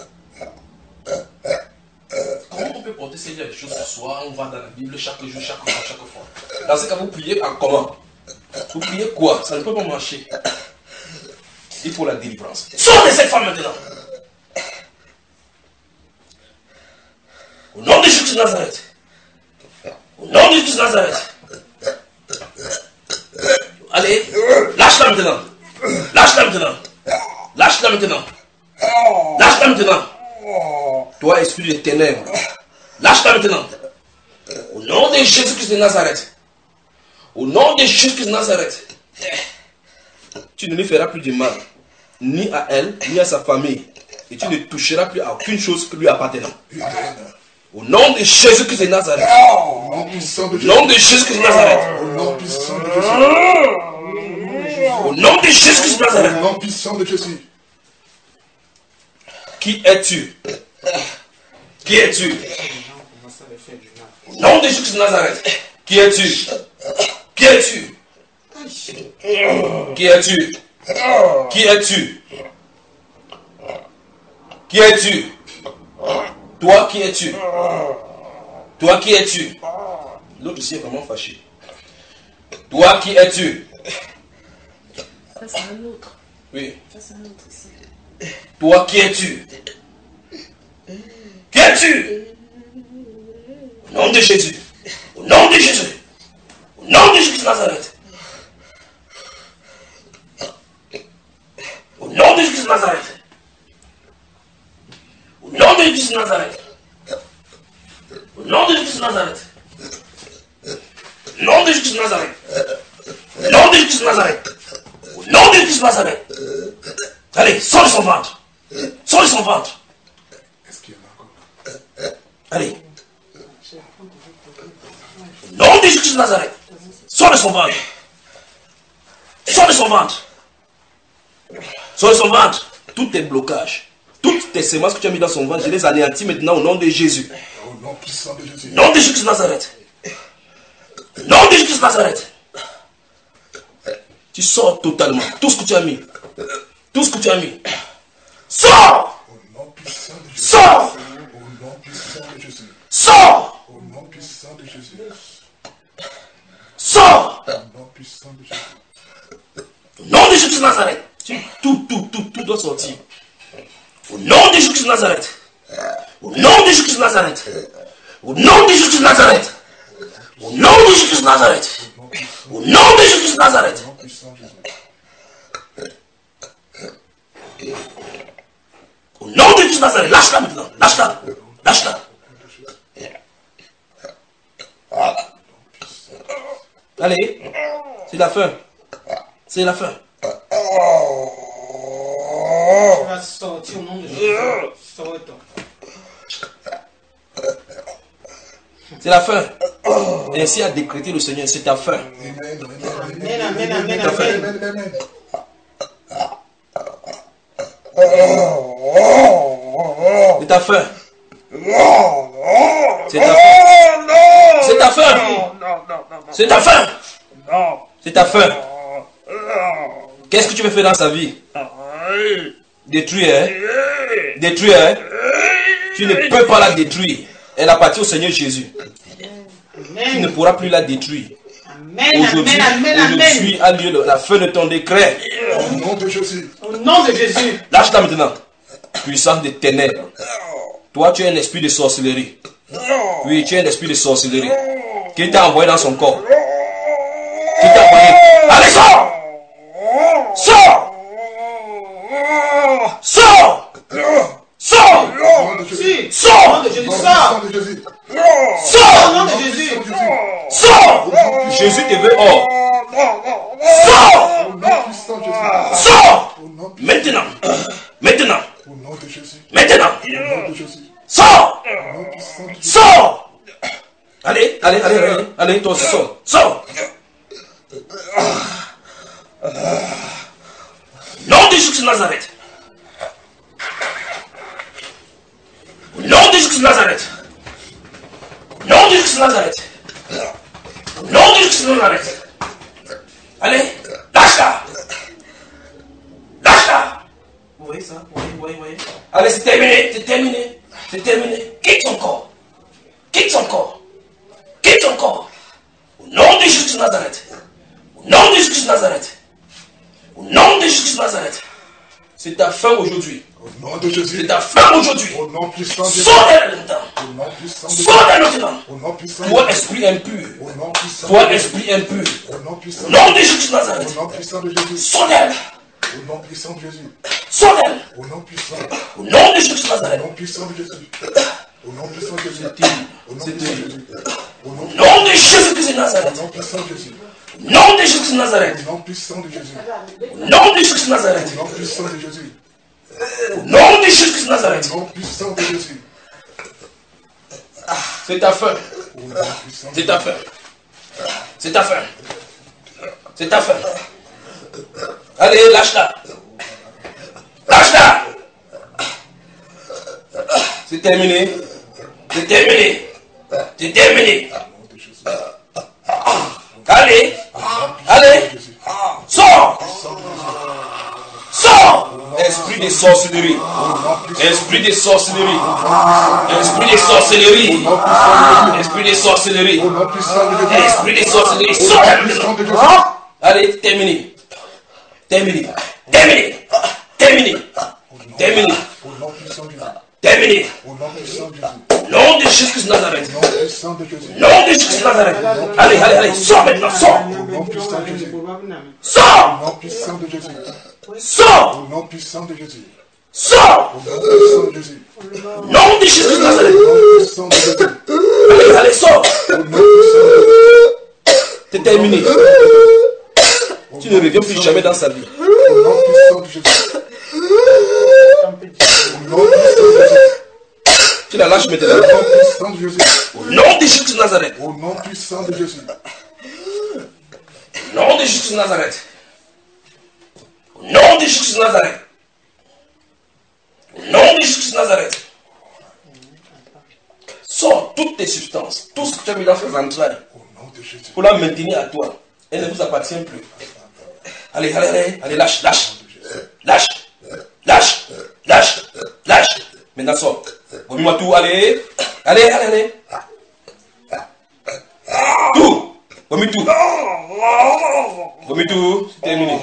Comment on peut porter ces des choses ce soir? On va dans la Bible chaque jour, chaque fois, chaque fois. Dans ce cas, vous priez en comment? Vous priez quoi? Ça ne peut pas marcher. Il faut la délivrance. Sors de cette femme maintenant. Au nom de Jésus de Nazareth. Au nom de Jésus de Nazareth. Allez, lâche-la maintenant. Lâche-la maintenant. Lâche-la maintenant. Lâche-la maintenant. Toi, esprit de ténèbres. Lâche-la maintenant. Au nom de Jésus-Christ de Nazareth. Au nom de Jésus-Christ de Nazareth. Tu ne lui feras plus de mal. Ni à elle, ni à sa famille. Et tu ne toucheras plus à aucune chose que lui appartenant. Au nom de Jésus-Christ de Nazareth. Au nom de Jésus-Christ de Nazareth. Au nom puissant de Jésus. Au nom de Jésus-Christ de Nazareth. Au nom puissant de Jésus. Qui es-tu? Qui es-tu? Au nom de Jésus de Nazareth. Qui es-tu? Qui es-tu? Qui es-tu? Qui es-tu? Qui es-tu? Toi, qui es-tu? Toi, qui es-tu? L'autre ici est vraiment fâché. Toi, qui es-tu? Ça, c'est un autre. Oui. Ça, c'est un autre ici. Toi, qui es-tu? Qui es-tu? Au nom de Jésus. Au nom de Jésus. Au nom de Jésus de Nazareth. Au nom de Jésus de Nazareth. Au nom de Jésus de Nazareth. Au nom de Jésus de Nazareth. Au nom de Jésus de Nazareth. Au nom de Jésus de Nazareth. Au nom de Jésus de Nazareth. Allez, sors de son ventre. Sors de son ventre. Allez. Au nom de Jésus de Nazareth. Sors de son ventre. Sors de son ventre. Sors de son ventre. Tous tes blocages, toutes tes semences que tu as mis dans son ventre, je les anéantis maintenant au nom de Jésus. Au nom puissant de Jésus. Au nom de Jésus de Nazareth. Au nom de Jésus de Nazareth. Tu sors totalement. Tout ce que tu as mis. Tout ce que tu as mis. Sors! Au nom puissant de Jésus. Sors! Au nom puissant de Jésus. Sors! Au nom puissant de Jésus. Sors! Au nom puissant de Jésus. Au nom de Jésus de Nazareth. Tout, tout, tout, tout doit sortir. Au nom de Jésus de Nazareth. Au nom de Jésus de Nazareth. Au nom de Jésus de Nazareth. Au nom de Jésus de Nazareth. Au nom de Jésus de Nazareth. Au nom de Jésus de Nazareth. Lâche-la maintenant. Lâche-la. Lâche-la. Allez. C'est la fin. C'est la fin. Tu vas sortir au nom de Jésus. Sors-toi. C'est la fin. Ainsi a décrété le Seigneur, c'est ta fin. Amen, amen, amen, amen. C'est ta fin. C'est ta fin. C'est ta fin. C'est ta fin. C'est ta fin. Qu'est-ce que tu veux faire dans sa vie? Détruire, hein? Détruire, hein? Tu ne peux pas la détruire. Elle appartient au Seigneur Jésus. Amen. Tu ne pourras plus la détruire. Amen, Aujourd'hui, amen, amen, aujourd'hui a lieu la fin de ton décret. Au nom de Jésus. Au nom de Jésus. Lâche-la maintenant. Puissance des ténèbres. Toi, tu es un esprit de sorcellerie. Oui, tu es un esprit de sorcellerie. Qui t'a envoyé dans son corps? Qui t'a envoyé? Allez, sors! Sors! Sors! Sors! Si. Sors! Au nom de Jésus. Sors! Au nom de Jésus. Sors! Au nom de Jésus. Sors! Jésus te veut hors. Sors! Au nom puissant de Jésus. Sors! Au nom Maintenant! Maintenant! Au nom de Jésus. Maintenant! Au nom de Jésus. Sors! Au nom puissant de Jésus. Sors! Allez, allez, allez, allez, allez, toi aussi, sors! Sors! Nom de Jésus de Nazareth! Au nom de Jésus de Nazareth! Au nom de Jésus de Nazareth! de Nazareth. Allez, lâche-la. Lâche-la. Vous voyez ça? Vous voyez, vous voyez, vous voyez? Allez, c'est terminé, c'est terminé. C'est terminé. Quitte son corps. Quitte son corps. Quitte son corps. Au nom de Jésus de Nazareth. Au nom de Jésus de Nazareth. Au nom de Jésus de Nazareth. C'est ta fin aujourd'hui. Au nom de Jésus. C'est ta fin aujourd'hui. Au nom puissant de Jésus. Sors-la maintenant. Au nom puissant de Jésus. Sors-la maintenant. Au nom puissant de Toi, Jésus. esprit impur. Au nom puissant Toi, de Jésus. esprit impur. Au nom puissant Au nom de Jésus de Nazareth. Au nom puissant de Jésus. Sors-la. Au nom puissant de Jésus. Sors-la. Au nom puissant. Au nom de Jésus de Au Nazareth. nom puissant de Jésus. Au nom puissant de Jésus. Au nom C'est puissant de terrible. Jésus. Au nom Au nom de Jésus-Christ de Nazareth. Au nom puissant de Jésus. Au nom de Jésus de Nazareth. Au nom puissant de Jésus. Au nom de Jésus de Nazareth. Au nom puissant de Jésus. Au nom de Jésus de Nazareth. Au nom puissant de Jésus. C'est ta fin. Au nom puissant de C'est ta fin. C'est ta fin. C'est ta fin. Allez, lâche-la. Lâche-la. C'est terminé. C'est terminé. C'est terminé. Allez. Allez. Sors. Sors. Esprit de sorcellerie. Esprit de sorcellerie. Esprit de sorcellerie. Esprit de sorcellerie. Au nom puissant de Jésus. Esprit de sorcellerie. Sors. Allez, terminé. Terminé. Terminé. Terminé. Terminé. Au nom puissant de Jésus. Terminé. Au nom puissant de Jésus. Nom de Jésus de Nazareth. Au nom puissant de Jésus. Nom de Jésus de Nazareth. Allez, allez, allez. Sors maintenant. Sors. Au nom puissant de Jésus. Sors. Au nom puissant de Jésus. Sors. Au nom puissant de Jésus. Sors. Au nom puissant de Jésus. Nom de Jésus de Nazareth. Au nom puissant de Jésus. Allez, allez, sors. Au nom puissant de Jésus. C'est terminé. Tu ne reviens plus jamais dans sa vie. Au nom puissant de Jésus. Au nom puissant de Jésus. Tu la lâches maintenant. Au nom puissant de Jésus. Au nom de Jésus de Nazareth. Au nom puissant de Jésus. Au nom de Jésus de Nazareth. Au nom de Jésus de Nazareth. Au nom de Jésus de Nazareth. Sors toutes tes substances, tout ce que tu as mis dans tes entrailles, Au nom de Jésus. pour la maintenir à toi. Elle ne vous appartient plus. Allez, allez, allez, allez, lâche, lâche. Lâche. Lâche. Lâche. Lâche. Maintenant, sors. Vomis-moi tout, allez. Allez, allez, allez. Tout. Vomis tout. Vomis tout. C'est terminé.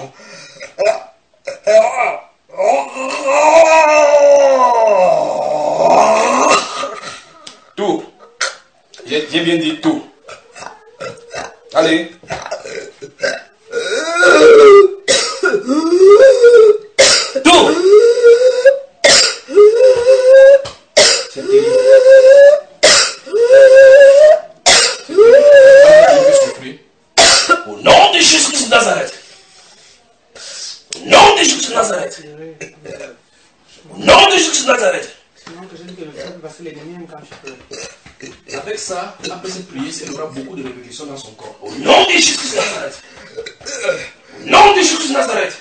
Tout. J'ai j'ai bien dit tout. Allez. Tout. C'est terrible. C'est terrible. Au nom de Jésus de Nazareth. Au nom de Jésus de Nazareth. Au nom de Jésus de Nazareth. Avec ça, après cette prière, il y aura beaucoup de révélations dans son corps. Au nom de Jésus de Nazareth. Au nom de Jésus de Nazareth.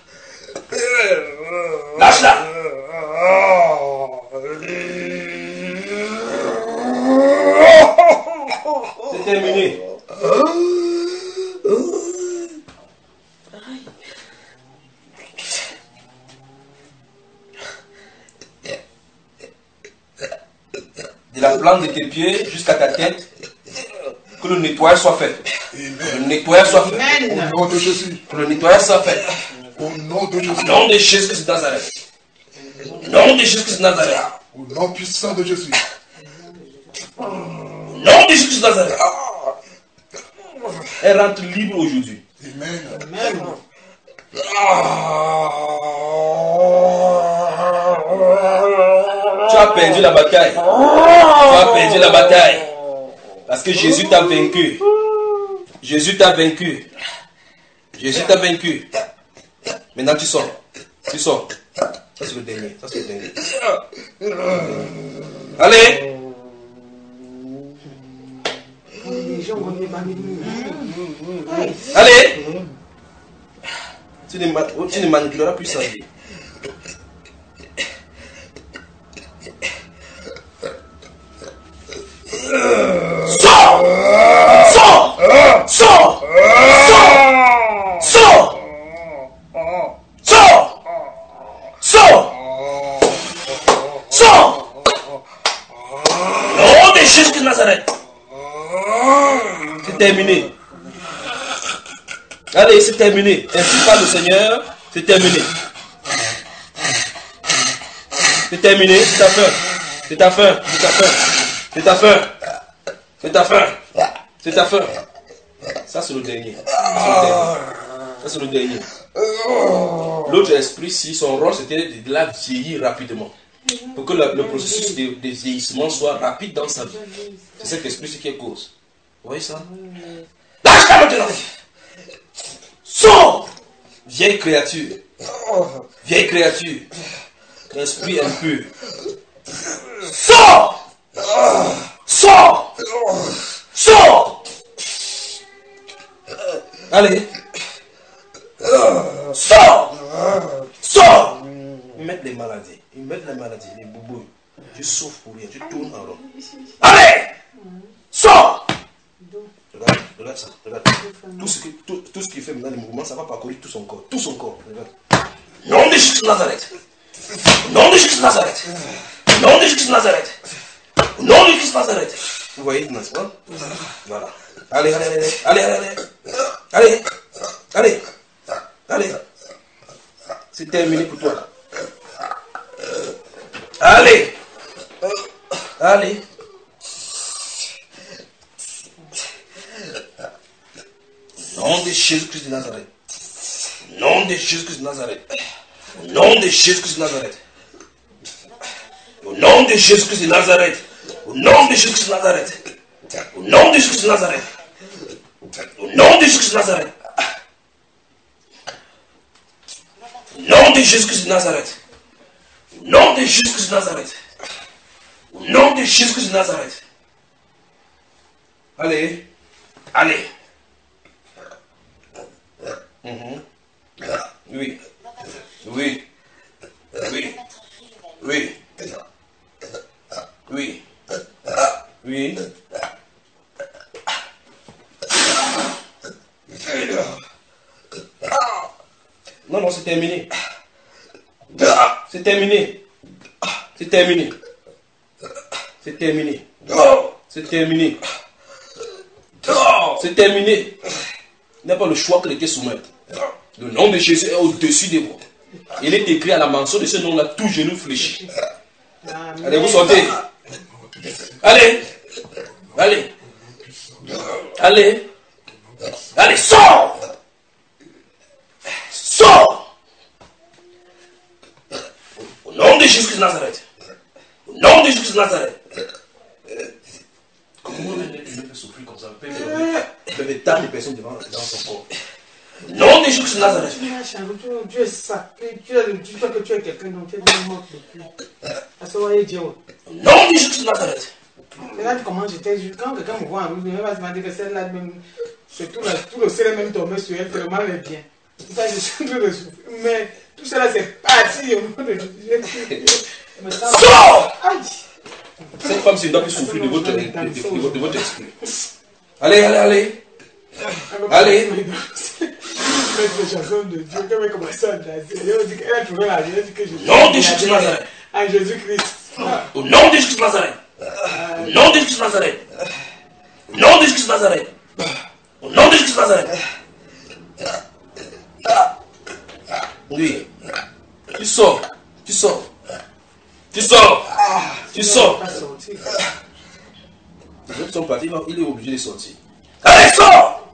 Lâche-la. C'est terminé. De la plante de tes pieds jusqu'à ta tête, que le nettoyage soit fait. Que le nettoyage soit fait. Au nom de Jésus. Que le nettoyage soit fait. Au nom de Jésus. Au nom de Jésus de Nazareth. Au nom de Jésus de Nazareth. Au nom puissant de Jésus. Au nom de Jésus de Nazareth. Elle rentre libre aujourd'hui. Amen. Amen. Tu as perdu la bataille. Tu as perdu la bataille. Parce que Jésus t'a vaincu. Jésus t'a vaincu. Jésus t'a vaincu. Maintenant tu sors. Tu sors. Ça c'est le dernier. Ça c'est le dernier. Allez. Allez. Tu ne, ma- tu ne manipuleras plus sa vie. Sors! Sors! Sors! Nazareth. C'est terminé. Allez, c'est terminé. Ainsi parle le Seigneur. C'est terminé. C'est terminé. C'est ta fin. C'est ta fin. C'est ta fin. C'est ta fin. C'est ta fin. C'est ta fin. Ça, c'est le dernier. Ça, c'est le dernier. L'autre esprit, si son rôle, c'était de la vieillir rapidement. Pour que le, le processus de, de vieillissement soit rapide dans sa vie. C'est cet esprit qui est cause. Vous voyez ça? Lâche-la maintenant! Sors! Vieille créature. Vieille créature. Esprit impur. Sors! Sors! Sors! Allez! Sors! Sors! Ils mettent les maladies. Ils mettent les maladies, les boubouilles. Tu souffres pour rien, tu tournes en rond. Allez! Sors! Regarde, regarde ça, regarde. Tout ce, qui, tout, tout ce qui fait maintenant le mouvement, ça va parcourir tout son corps. Tout son corps, regarde. Nom de Jésus de Nazareth. Nom de Jésus de Nazareth. Nom de Jésus de Nazareth. Nom de Jésus de Nazareth. Vous voyez, n'est-ce pas? Voilà. Allez, allez, allez, allez, allez, allez, allez, allez. C'est terminé pour toi. Allez, allez. Nom de Jésus-Christ de Nazareth. Nom de Jésus-Christ de Nazareth. Au nom de Jésus-Christ de Nazareth. Au nom de Jésus-Christ de Nazareth. Au nom de Jésus-Christ de Nazareth. Au nom de Jésus-Christ de Nazareth. Au nom de Jésus-Christ de Nazareth. Au nom de Jésus-Christ de Nazareth. Au nom de Jésus-Christ de Nazareth. Au nom de Jésus-Christ de Nazareth. Allez. Allez. Mm-hmm. Oui. Oui. Oui. Oui. Oui. Oui. Non, non, c'est terminé. C'est terminé. C'est terminé. C'est terminé. C'est terminé. C'est terminé. Il n'y a pas le choix que de te soumettre. Le nom de Jésus est au-dessus de vous. Il est écrit à la mention de ce nom-là, tout genou fléchi. Allez, vous sortez. Allez. Allez. Allez. Allez, sors. Sors. Au nom de Jésus de Nazareth. Au nom de Jésus de Nazareth. Comment un être peut souffrir comme ça? Il peut mettre tant de personnes devant dans son corps. Au nom de Jésus de Nazareth. Tu es sacré, tu es le Dieu que tu es quelqu'un dont tu es mort depuis. À ce moment-là, Dieu. Au nom de Jésus de Nazareth. Regarde comment j'étais, quand quelqu'un me voit en rouge, il va se dire que celle-là, c'est tout, tout le ciel est même tombé sur elle, tellement elle est bien. Tout ça, je suis en train de souffrir. Mais tout cela, c'est parti au nom de Jésus. Sors! Cette femme, c'est une doit plus souffrir de votre, de, de, de, de votre esprit. Allez, allez, allez. Allez. Mettre les chansons de Dieu, quand elle commence à danser, elle a trouvé la vie, elle dit que Jésus. Nom de Jésus de Nazareth. À Jésus-Christ. Au nom de Jésus de Nazareth. Au nom de Jésus de Nazareth. Au nom de Jésus de Nazareth. Au nom de Jésus de Nazareth. Oui. Tu sors. Tu sors. Tu sors. Tu sors. Les autres sont partis, il est obligé de sortir. Allez, sors.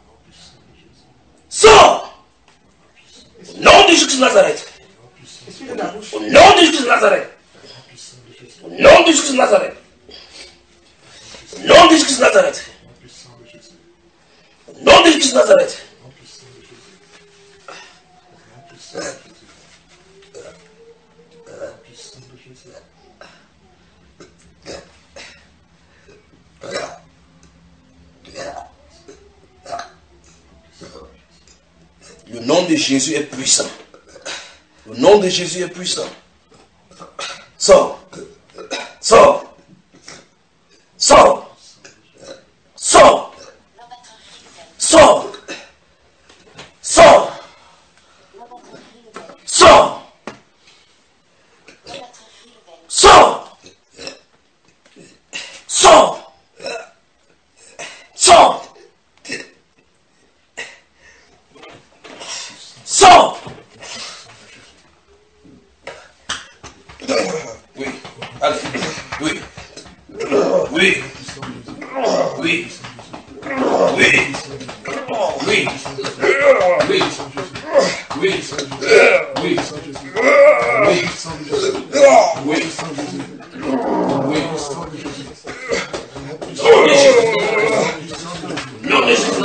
Sors. Au nom de Jésus de Nazareth. Au nom de Jésus de Nazareth. Au nom de Jésus de Nazareth. Au nom de Jésus de Nazareth. Au nom de Jésus de Nazareth. Le nom de Jésus est puissant. Le nom de Jésus est puissant. Sors. Sors. Sors. Sors. Sors. Sors. Sors. Sors. Sors. Oui. Oui. Oui. Oui. Oui. Oui. Oui. Oui. Oui. Oui. Non, mais je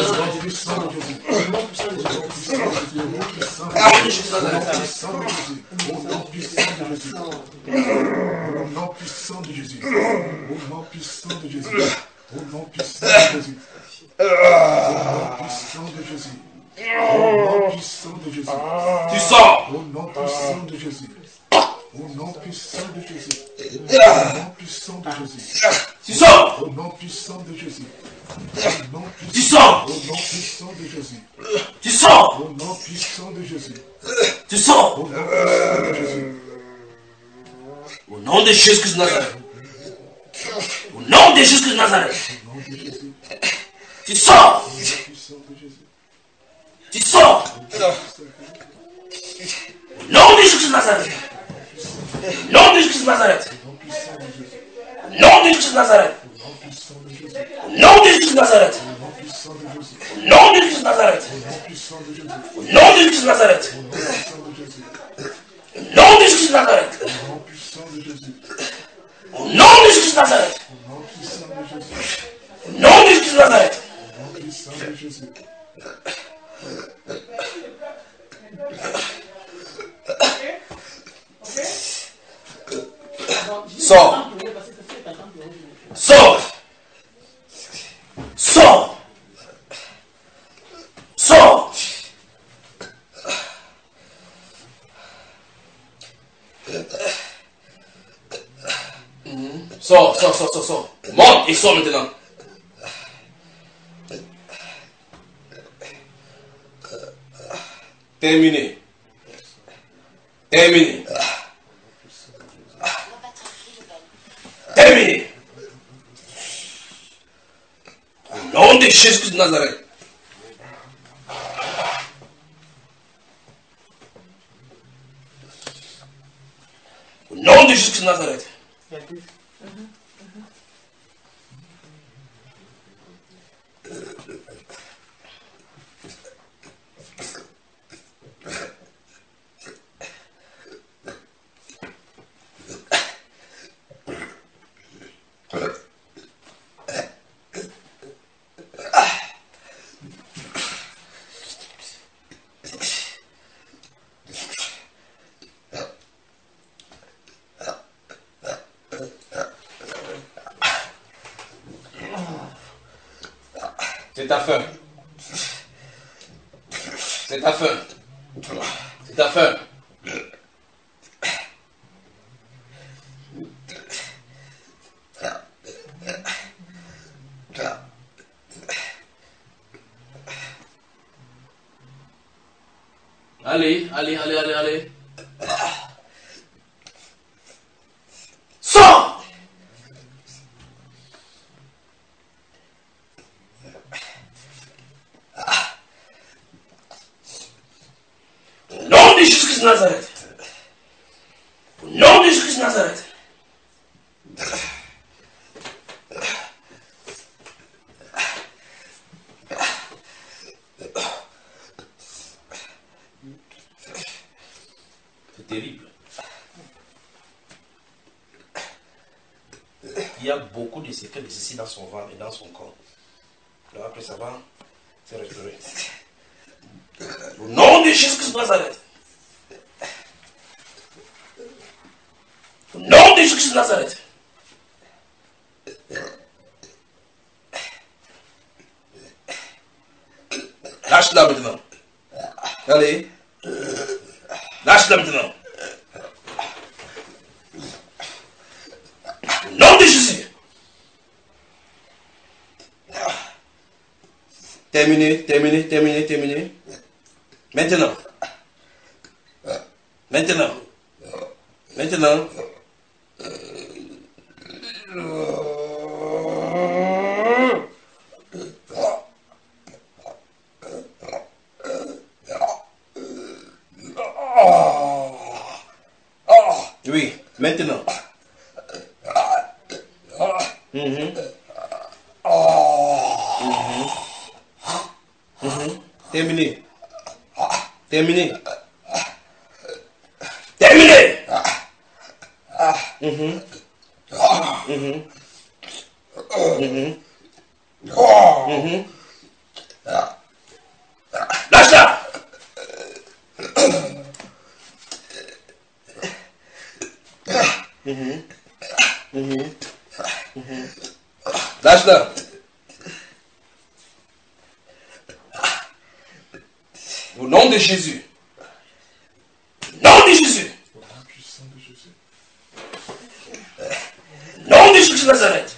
Au nom puissant de Jésus. Au nom puissant de Jésus. Au nom puissant de Jésus. Au nom puissant de Jésus. Au nom puissant de Jésus. Tu sors. Au nom puissant de Jésus. Au nom puissant de Jésus. Au nom puissant de Jésus. Tu sors. Au nom puissant de Jésus. Tu sors. Au nom puissant de Jésus. Tu sors. Au nom puissant de Jésus. Tu sors. Au nom puissant de Jésus. Au nom de Jésus de Nazareth. Au nom de Jésus de Nazareth. Tu sors. Tu sors. Au nom de Jésus de Nazareth. Au nom de Jésus de Nazareth. Au nom de Jésus de Nazareth. Au nom de Jésus de Nazareth. Au nom de Jésus de Nazareth. Au nom de Jésus de Nazareth. Au nom de Jésus de Nazareth. Au nom de Jésus de Nazareth. Au nom de Jésus de Nazareth. Sors. Sors. Sors. Sors. Sors, sors, sors, sors, sors. Monte et sors maintenant. Terminé. Terminé. Terminé. Au nom de Jésus de Nazareth. Au nom de Jésus de Nazareth. C'est ta fin. C'est ta fin. C'est ta fin. Allez, allez, allez, allez, allez. Sors! Au nom de Jésus de Nazareth. Au nom de Jésus de Nazareth. C'est terrible. Il y a beaucoup de séquelles de ceci dans son ventre et dans son corps. Alors après ça va se restaurer. Au nom de Jésus de Nazareth. Au nom de Jésus de Nazareth. Lâche-la maintenant. Allez. Lâche-la maintenant. Au nom de Jésus. Terminé, terminé, terminé, terminé. Maintenant. Maintenant. Maintenant. Oui, maintenant. Mhm. Mhm. Mhm. Terminé. Terminé. Terminé. Mhm. Mhm. Mhm. Mhm. Lâche-la. Mhm. Mhm. Mhm. Lâche-la. Au nom de Jésus. Au nom de Jésus. Au nom de Jésus de Nazareth.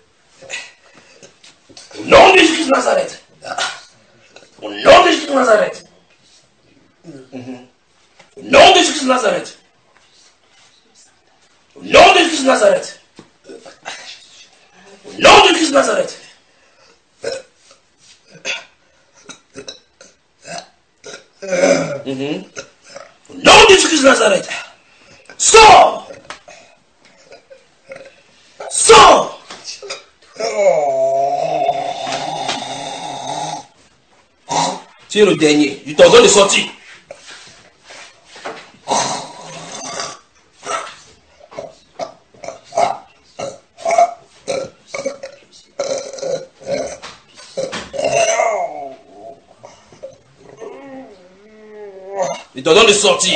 Au nom de Jésus de Nazareth. Au nom de Jésus de Nazareth. Mhm. Au nom de Jésus de Nazareth. Au nom de Jésus de Nazareth. Au nom de Jésus de Nazareth. Mhm. Au nom de Jésus de Nazareth. Sors! Sors! Tu es le dernier. Je t'ordonne de sortir. Je t'ordonne de sortir.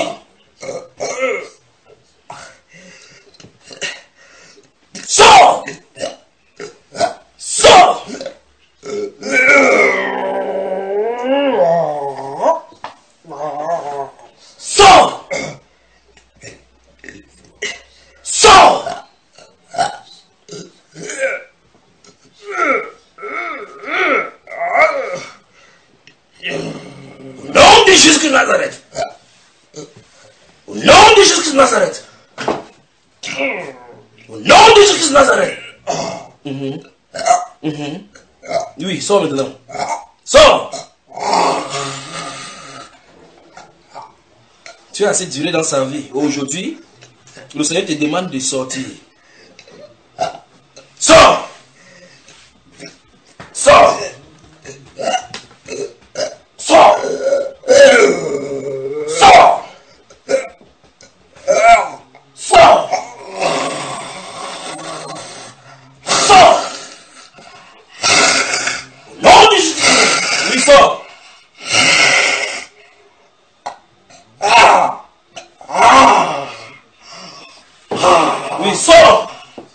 Sors! Sors! Sors! Sors! Au nom de Jésus de Nazareth. Au nom de Jésus de Nazareth. Au nom de Jésus de Nazareth. Mhm. Mhm. Oui, sors maintenant. Sors! Tu as assez duré dans sa vie. Aujourd'hui, le Seigneur te demande de sortir. Sors! Sors! Sors! Sors! Sors! Sors! Non, de Jésus! Oui, sors! Oui, sors!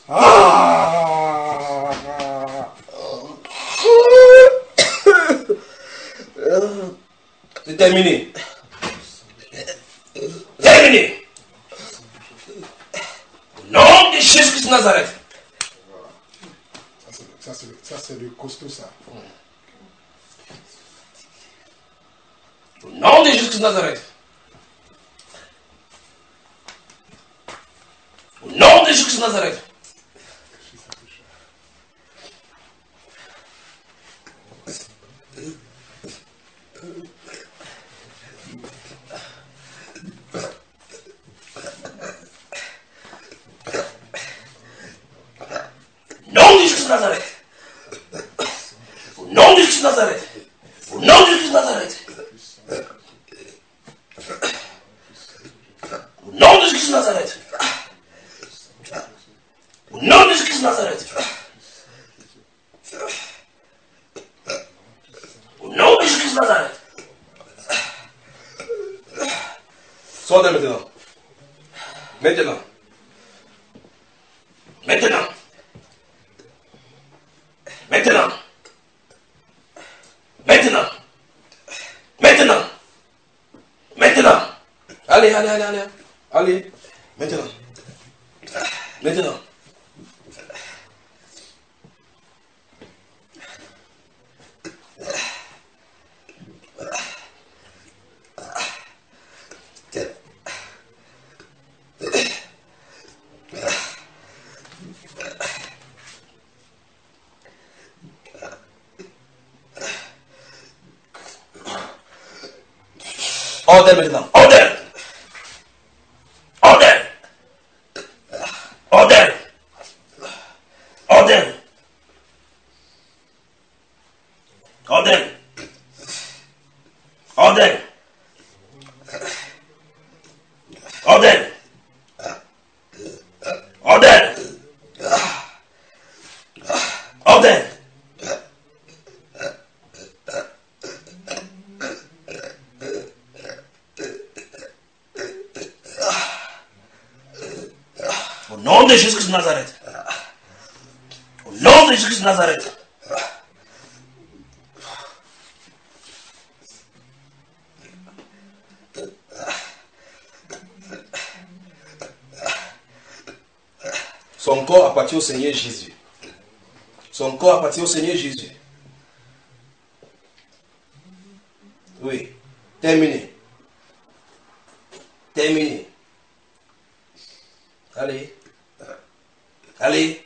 C'est terminé. Terminé. Au nom de Jésus de Nazareth. Ça, c'est le, ça, c'est le costaud, ça. Au nom de Jésus de Nazareth. Au nom de Jésus de Nazareth. Au nom de Jésus de Nazareth. Au nom de Jésus de Nazareth. Au nom de Jésus de Nazareth. Au nom de Jésus de Nazareth. Au nom de Jésus de Nazareth. Au nom de Jésus de Nazareth. Sortez maintenant. Maintenant. Maintenant. Maintenant. Maintenant. Maintenant. Maintenant. Allez, allez, allez, allez. Allez. Maintenant. Maintenant. Ordre maintenant. Ordre. Ordre. Ordre. Ordre. Ordelle. Ordelle. Ordelle. Ordelle. Ordelle. Au nom de Jésus-Christ de Nazareth. Au nom de Jésus-Christ de Nazareth. Son corps appartient au Seigneur Jésus. Son corps appartient au Seigneur Jésus. Oui. Terminé. Terminé. Allez. Allez.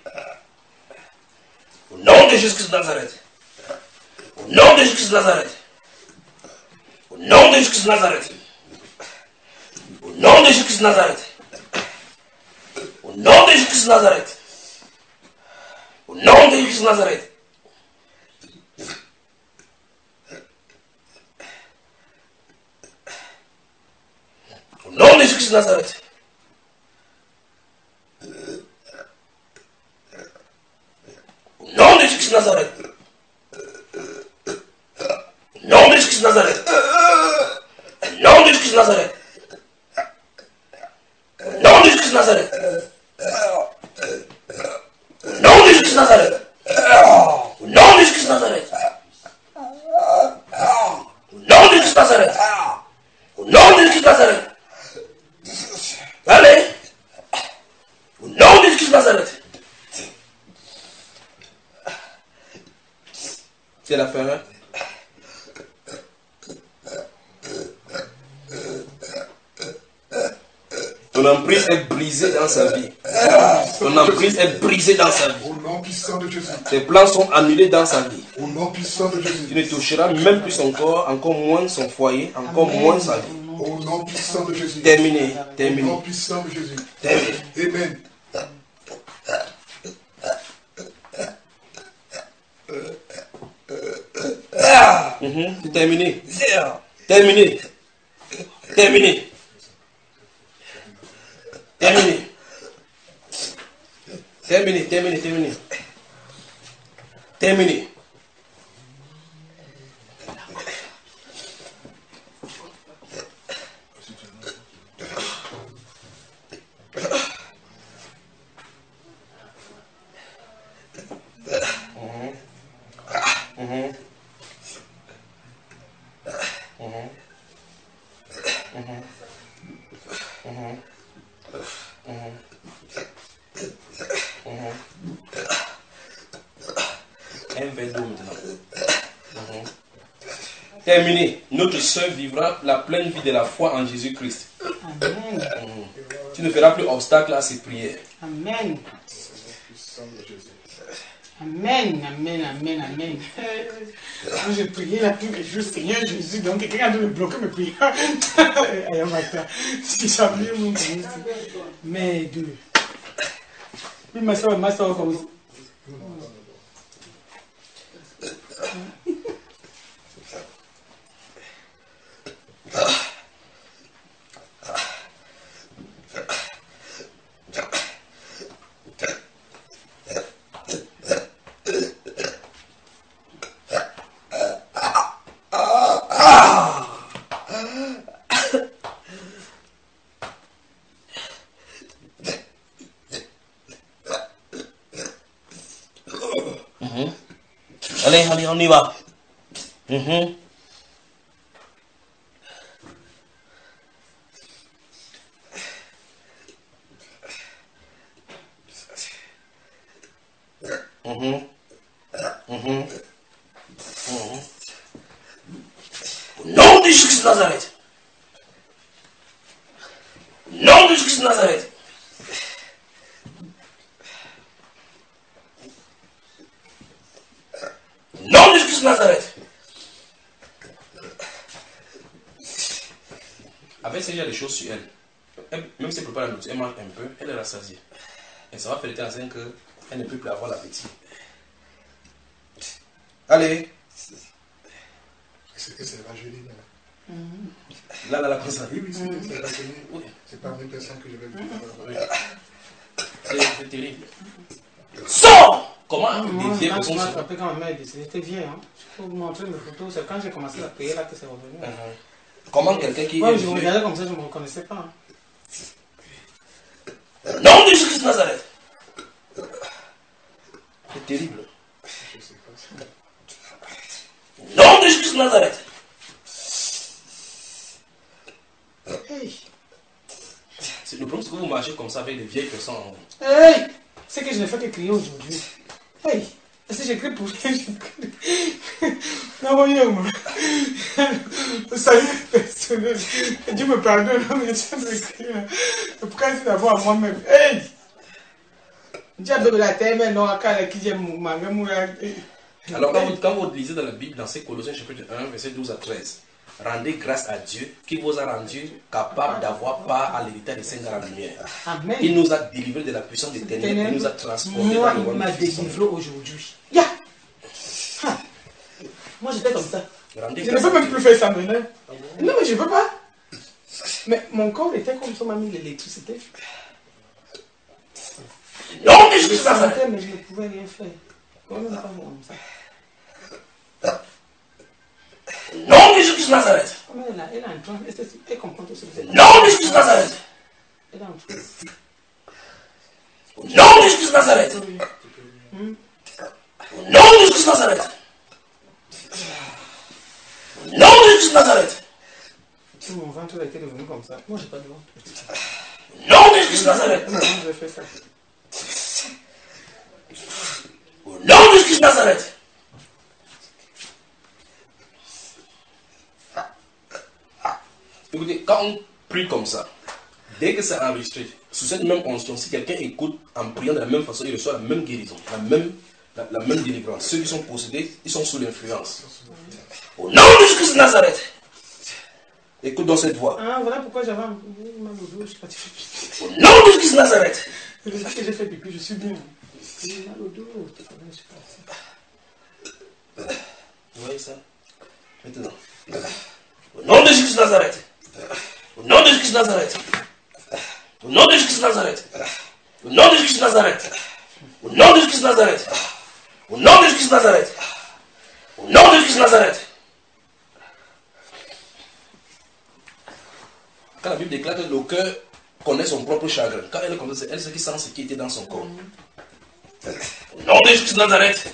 Au nom de Jésus-Christ de Nazareth. Au nom de Jésus-Christ de Nazareth. Au nom de Jésus-Christ de Nazareth. Au nom de Jésus-Christ de Nazareth. Au nom de Jésus-Christ de Nazareth. Au nom de Jésus-Christ de Nazareth. Au nom de Jésus-Christ de Nazareth. Au nom de Jésus-Christ de Nazareth. Au nom de Jésus-Christ de Nazareth. Au nom de Jésus-Christ de Nazareth. Au nom de Jésus-Christ de Nazareth. Au nom de Jésus-Christ de Nazareth. Au nom de Jésus-Christ de Nazareth. Au nom de Jésus-Christ de Nazareth. Au nom de Jésus-Christ de Nazareth. Allez. Au nom de Jésus-Christ de Nazareth. C'est la fin, hein? Ton emprise est brisée dans sa vie. Ton emprise est brisée dans sa vie. Au nom puissant de Jésus. Tes plans sont annulés dans sa vie. Au nom puissant de Jésus. Tu ne toucheras même plus son corps, encore moins son foyer, encore moins sa vie. Au nom puissant de Jésus. Terminé. Terminé. Au nom puissant de Jésus. Terminé. Amen. Mm-hmm. C'est terminé. Terminé. Terminé. Terminé. Terminé, terminé, terminé. Terminé. Terminé. Notre sœur vivra la pleine vie de la foi en Jésus-Christ. Amen. Mmh. Tu ne feras plus obstacle à ses prières. Amen. Amen, amen, amen, amen. Quand j'ai prié là tous les jours, Seigneur Jésus, donc quelqu'un a dû me bloquer mes prières. Si jamais mon Dieu. Mais deux. Oui, ma soeur, ma soeur, comme ça. Allez, allez, on y va. Mmh. Mmh. Mmh. Mmh. Au nom de Jésus de Nazareth. Au nom de Jésus de Nazareth. Au nom de Jésus de Nazareth. Avec ça, il y a des choses sur elle. elle même si elle ne peut pas la nourrir, elle mange un peu, elle est rassasiée. Et ça va faire le temps qu'elle ne peut plus avoir l'appétit. Allez. C'est la jolie, là. Mm-hmm. Là, là, là, comme ça. Oui, oui, c'est mm-hmm. la jolie. Oui. C'est pas la même personne que je vais dire. C'est terrible. Sors! Comment dévier pour son sauveur? Quand ma mère est décédée, j'étais vieux. Hein. Je peux vous montrer mes photos. C'est quand j'ai commencé à prier là que c'est revenu. Uh-huh. Comment quelqu'un qui. Quand je regardais comme ça, je ne me reconnaissais pas. Hein. Non, de Jésus-Christ de Nazareth. C'est terrible. Non, de Jésus-Christ de Nazareth. Hey. Le problème, c'est que vous marchez comme ça avec des vieilles personnes. Hey! C'est que je n'ai fait que crier aujourd'hui. Hey! Est-ce que j'écris pour rien? Non, voyez, moi. Salut personnel. Dieu me pardonne, mais je vais écrire. Pourquoi c'est d'abord à moi-même? Hey! Dieu a donné la terre, mais non, à qui j'ai mon Alors, quand vous, quand vous lisez dans la Bible, dans ces Colossiens chapitre un, verset douze à treize, rendez grâce à Dieu qui vous a rendu capable d'avoir part à l'héritage des saints dans la lumière. Amen. Il nous a délivrés de la puissance des ténèbres, il nous a transportés Moi, dans le il m'a délivré aujourd'hui. Yeah. Ha. Moi, j'étais comme ça. Rendez je ne peux même plus faire ça maintenant. Ah bon? Non, mais je ne peux pas. Mais mon corps était comme ça, m'a mis l'électricité. Non, mais je me sentais, mais je ne pouvais rien faire. Comment pas comme ça? Non, de Jésus-Christ de Nazareth. Elle, elle est en train, elle, elle comprend tout ce que c'est. Non, de Jésus-Christ de Nazareth. Elle est en train. Non, de Jésus-Christ de Nazareth. Hmm? Non, de Jésus-Christ de Nazareth. Non, de Jésus-Christ de Nazareth. Mon ventre a été devenu comme ça. Moi, j'ai pas de ventre. Non, de Jésus-Christ de Nazareth. Je vais faire ça. Non, de Jésus-Christ de Nazareth. Écoutez, quand on prie comme ça, dès que c'est enregistré, sous cette même conscience, si quelqu'un écoute en priant de la même façon, il reçoit la même guérison, la même, la, la même délivrance. Ceux qui sont possédés, ils sont sous l'influence. Au nom de Jésus-Christ de Nazareth. Écoute dans cette voix. Ah, voilà pourquoi j'avais un mal au dos, je suis fatigué. Au nom de Jésus-Christ de Nazareth. C'est pour ça que j'ai fait pipi, je suis bien. J'ai mal au dos, je suis parti. Vous voyez ça? Maintenant. Au nom de Jésus-Christ de Nazareth. Au nom de Jésus-Christ de Nazareth. Au nom de Jésus-Christ de Nazareth. Au nom de Jésus-Christ de Nazareth. Au nom de Jésus-Christ de Nazareth. Au nom de Jésus-Christ de Nazareth. Au nom de Jésus-Christ de Nazareth. Quand la Bible déclare que le cœur connaît son propre chagrin, quand elle est comme ça, c'est elle ce qui sent ce qui était dans son corps. Au nom de Jésus-Christ de Nazareth.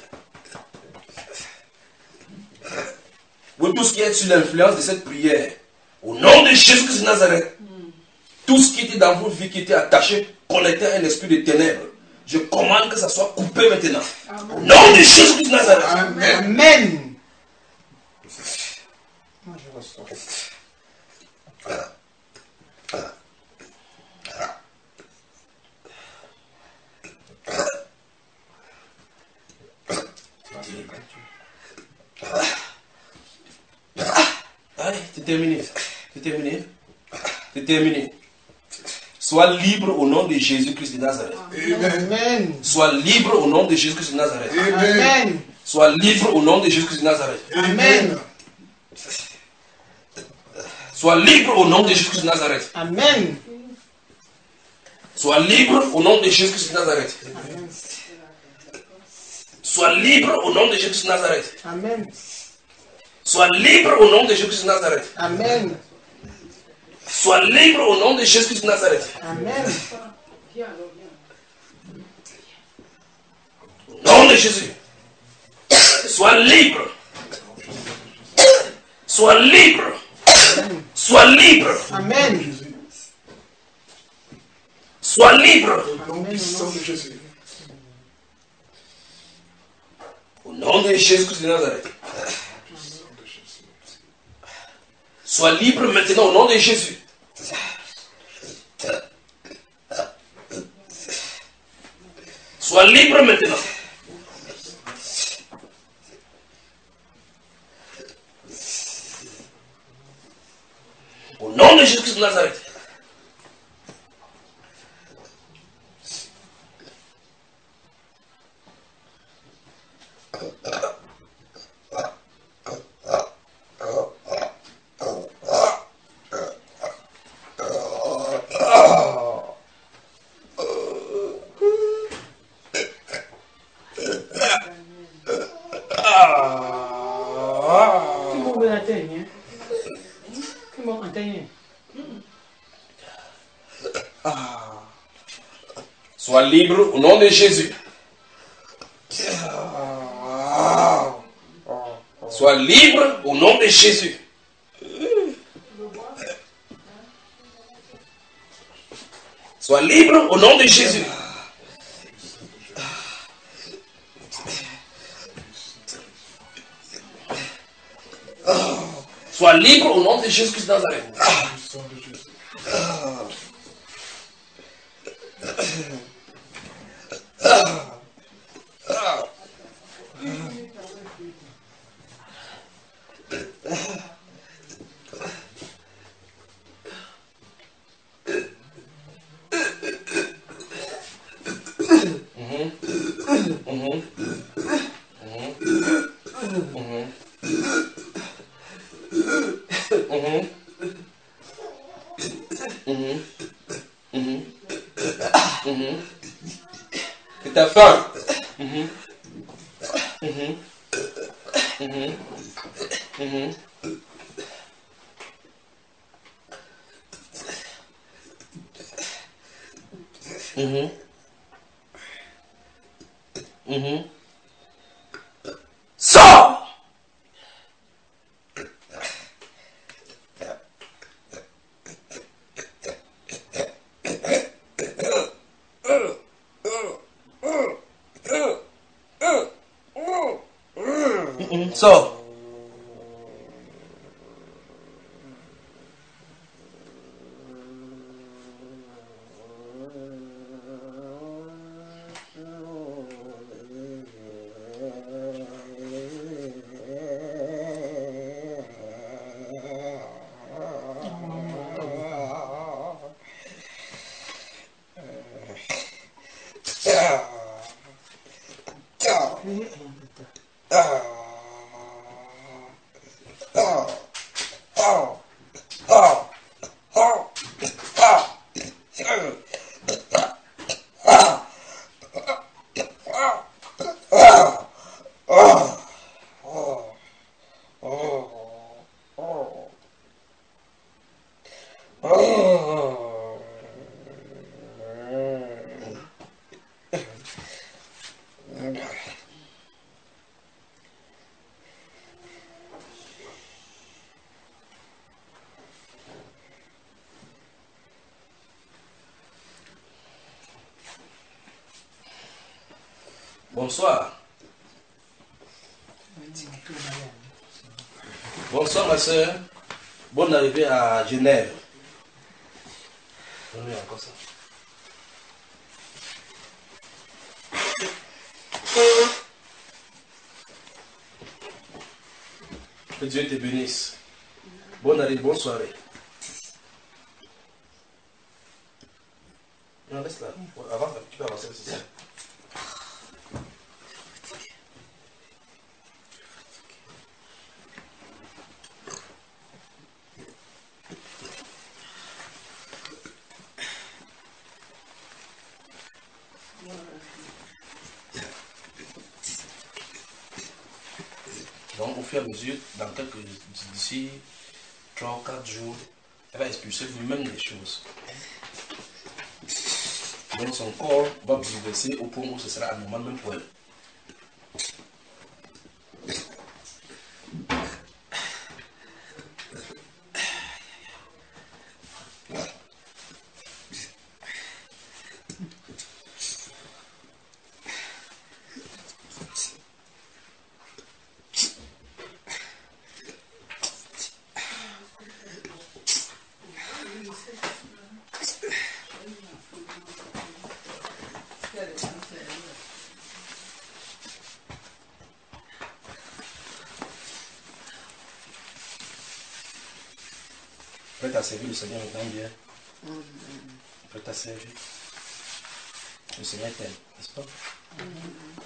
Vous tous qui êtes sur l'influence de cette prière, au nom de Jésus-Christ de Nazareth, tout ce qui était dans votre vie, qui était attaché, connecté à un esprit de ténèbres, je commande que ça soit coupé maintenant. Amen. Au nom de Jésus-Christ de Nazareth. Amen. Amen. Moi, je reçois. Allez, c'est terminé. C'est terminé. C'est terminé. Sois libre au nom de Jésus-Christ de Nazareth. Amen. Sois libre au nom de Jésus-Christ de Nazareth. Amen. Sois libre au nom de Jésus-Christ de Nazareth. Amen. Sois libre au nom de Jésus-Christ de Nazareth. Amen. Sois libre au nom de Jésus-Christ de Nazareth. Amen. Sois libre au nom de Jésus-Christ de Nazareth. Amen. Sois libre au nom de Jésus-Christ de Nazareth. Amen. Sois libre au nom de Jésus-Christ de Nazareth. Amen. Au nom de Jésus. Sois libre. Sois libre. Sois libre. Amen. Sois libre. Au nom puissant de Jésus. Au nom de Jésus-Christ de Nazareth. Sois libre maintenant au nom de Jésus. Sois libre maintenant. Au nom de Jésus-Christ de Nazareth. libre au nom de Jésus. Sois libre au nom de Jésus. Sois libre au nom de Jésus. Sois libre au nom de Jésus-Christ de Nazareth. C'est ta faim. Mhm. Mhm. Mhm. Mhm. Mhm. Mhm. Sors! Sors! Bonsoir. Bonsoir ma soeur. Bonne arrivée à Genève. On est encore ça. Que Dieu te bénisse. Bonne arrivée, bonne soirée. Non, laisse là. Avant, tu peux avancer, c'est ça. Donc, au fur et à mesure, dans quelques d'ici trois ou quatre jours, elle va expulser lui-même des choses. Donc, son corps va bouleverser au point où ce sera anormal même pour elle. Prête à servir le Seigneur maintenant bien. Mm-hmm. Prête à servir. Le Seigneur t'aime, n'est-ce pas? Mm-hmm.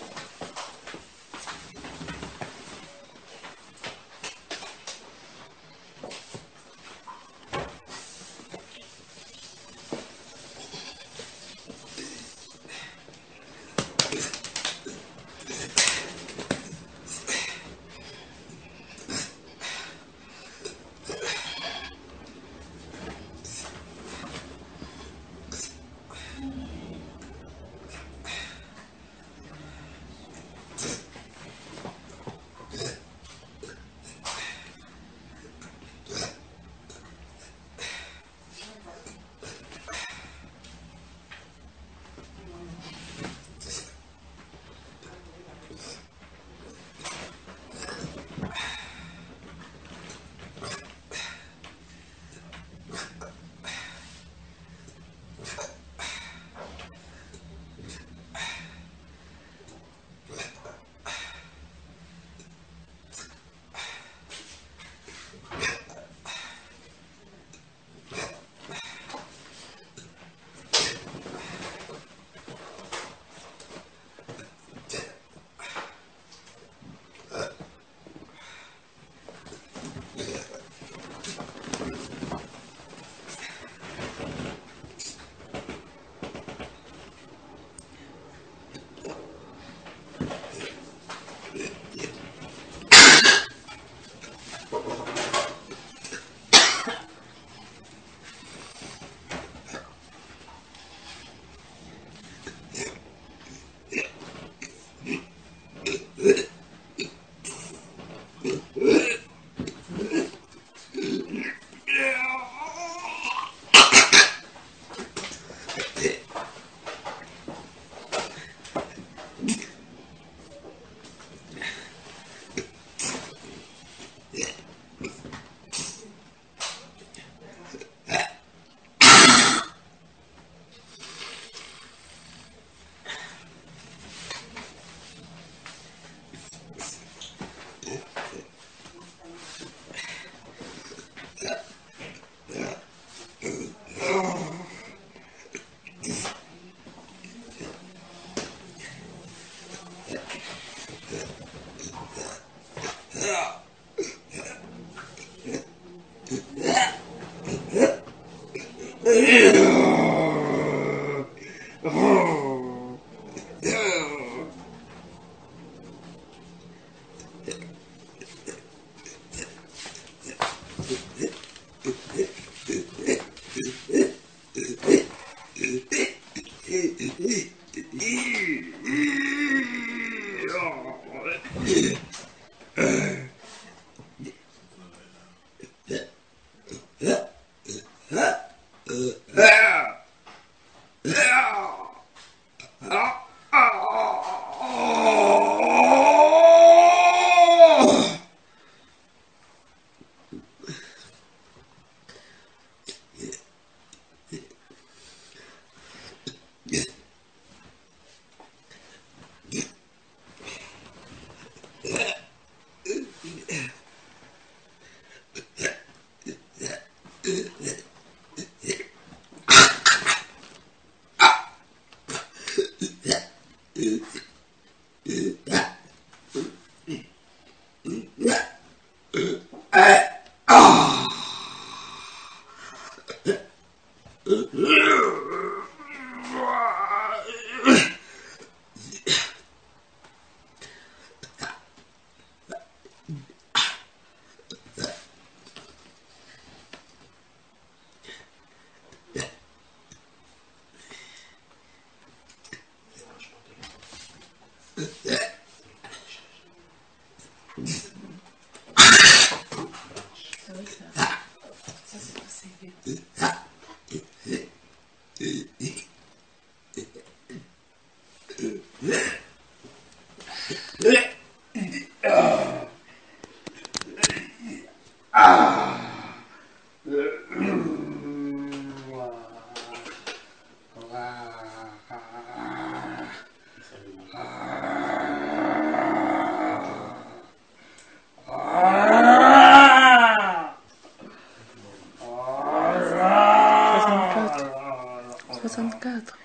soixante-quatre.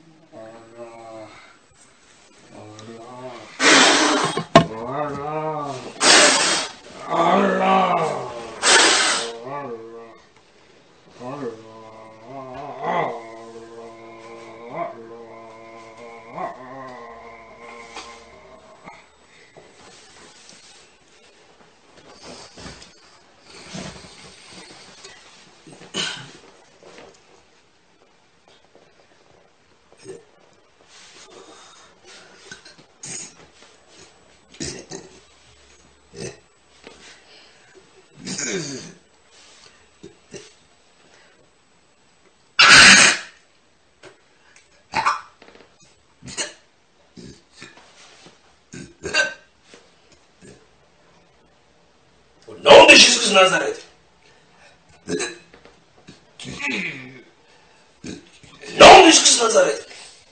Au nom de Jésus de Nazareth. Au nom de Jésus de Nazareth.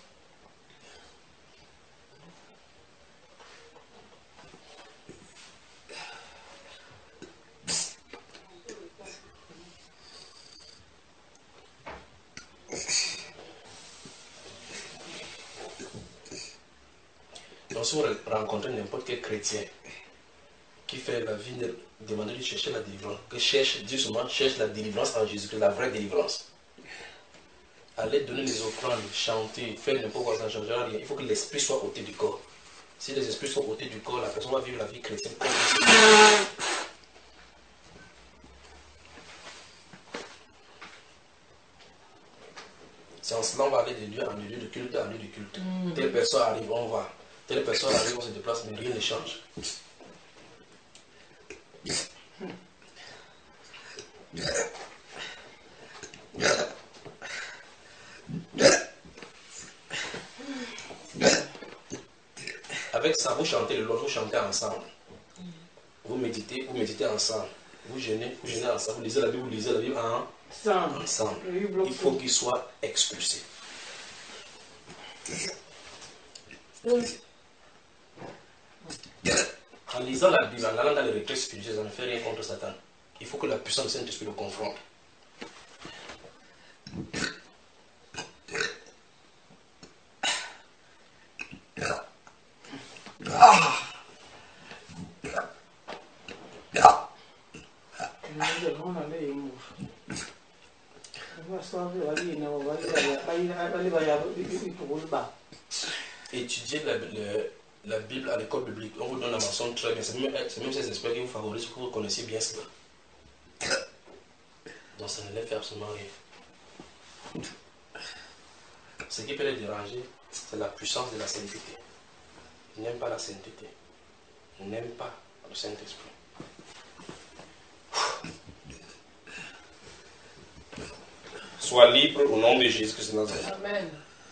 Donc si vous rencontrez n'importe quel chrétien qui fait la vie, de demander de chercher la délivrance, que cherche, Dieu seulement cherche la délivrance en Jésus-Christ, la vraie délivrance. Allez donner les offrandes, chanter, faire n'importe quoi, ça ne changera rien. Il faut que l'esprit soit ôté du corps. Si les esprits sont ôtés du corps, la personne va vivre la vie chrétienne. C'est en cela on va aller de lieu en lieu de culte en lieu de culte. Mm. Telle personne arrive, on va. Telle personne arrive, on se déplace, mais rien ne change. Avec ça, vous chantez le Lord, vous chantez ensemble. Vous méditez, vous méditez ensemble. Vous jeûnez, vous jeûnez ensemble. Vous lisez la Bible, vous lisez la Bible en, ensemble. Il faut qu'il soit expulsé. En lisant la Bible, en allant dans les retraites spirituelles, ça ne fait rien contre Satan. Il faut que la puissance du Saint-Esprit le confronte. Bible à l'école biblique, on vous donne la mention très bien. C'est même, même ces experts qui vous favorisent pour que vous connaissiez bien cela. Donc ça ne les fait absolument rien. Ce qui peut les déranger, c'est la puissance de la sainteté. Ils n'aiment pas la sainteté. Ils n'aiment pas le Saint-Esprit. Sois libre au nom de Jésus-Christ de Nazareth. Amen.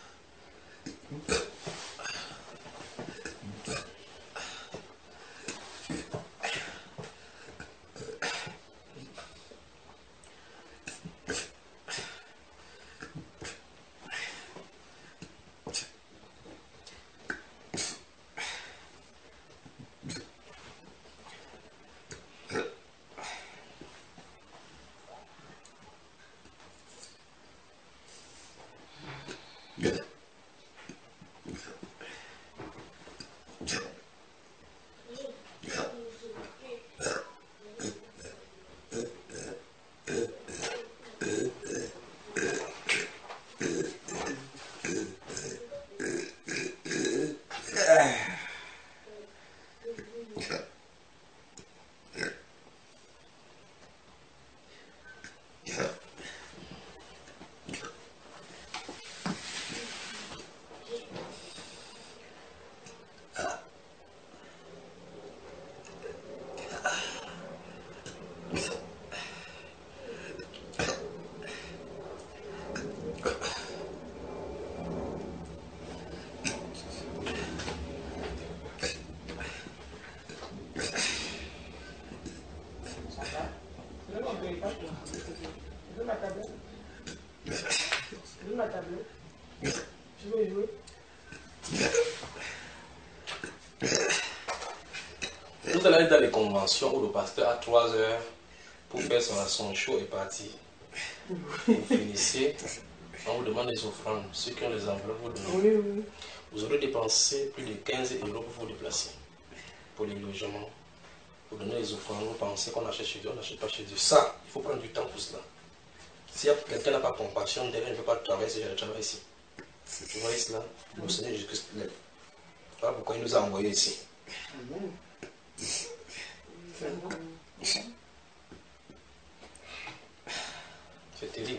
Vous allez dans les conventions où le pasteur a trois heures pour faire son, son show et parti. Vous finissez, on vous demande des offrandes. Ceux qui ont les enveloppes, vous donnez. Oui, oui. Vous aurez dépensé plus de quinze euros pour vous déplacer. Pour les logements. Vous donnez les offrandes, vous pensez qu'on achète chez Dieu, on n'achète pas chez Dieu. Ça, il faut prendre du temps pour cela. Si quelqu'un n'a pas compassion, derrière, il ne peut pas travailler si je travaille ici. Vous voyez cela? Le Seigneur Jésus-Christ lève. Voilà pourquoi il nous a envoyés ici. Amen. C'est terrible.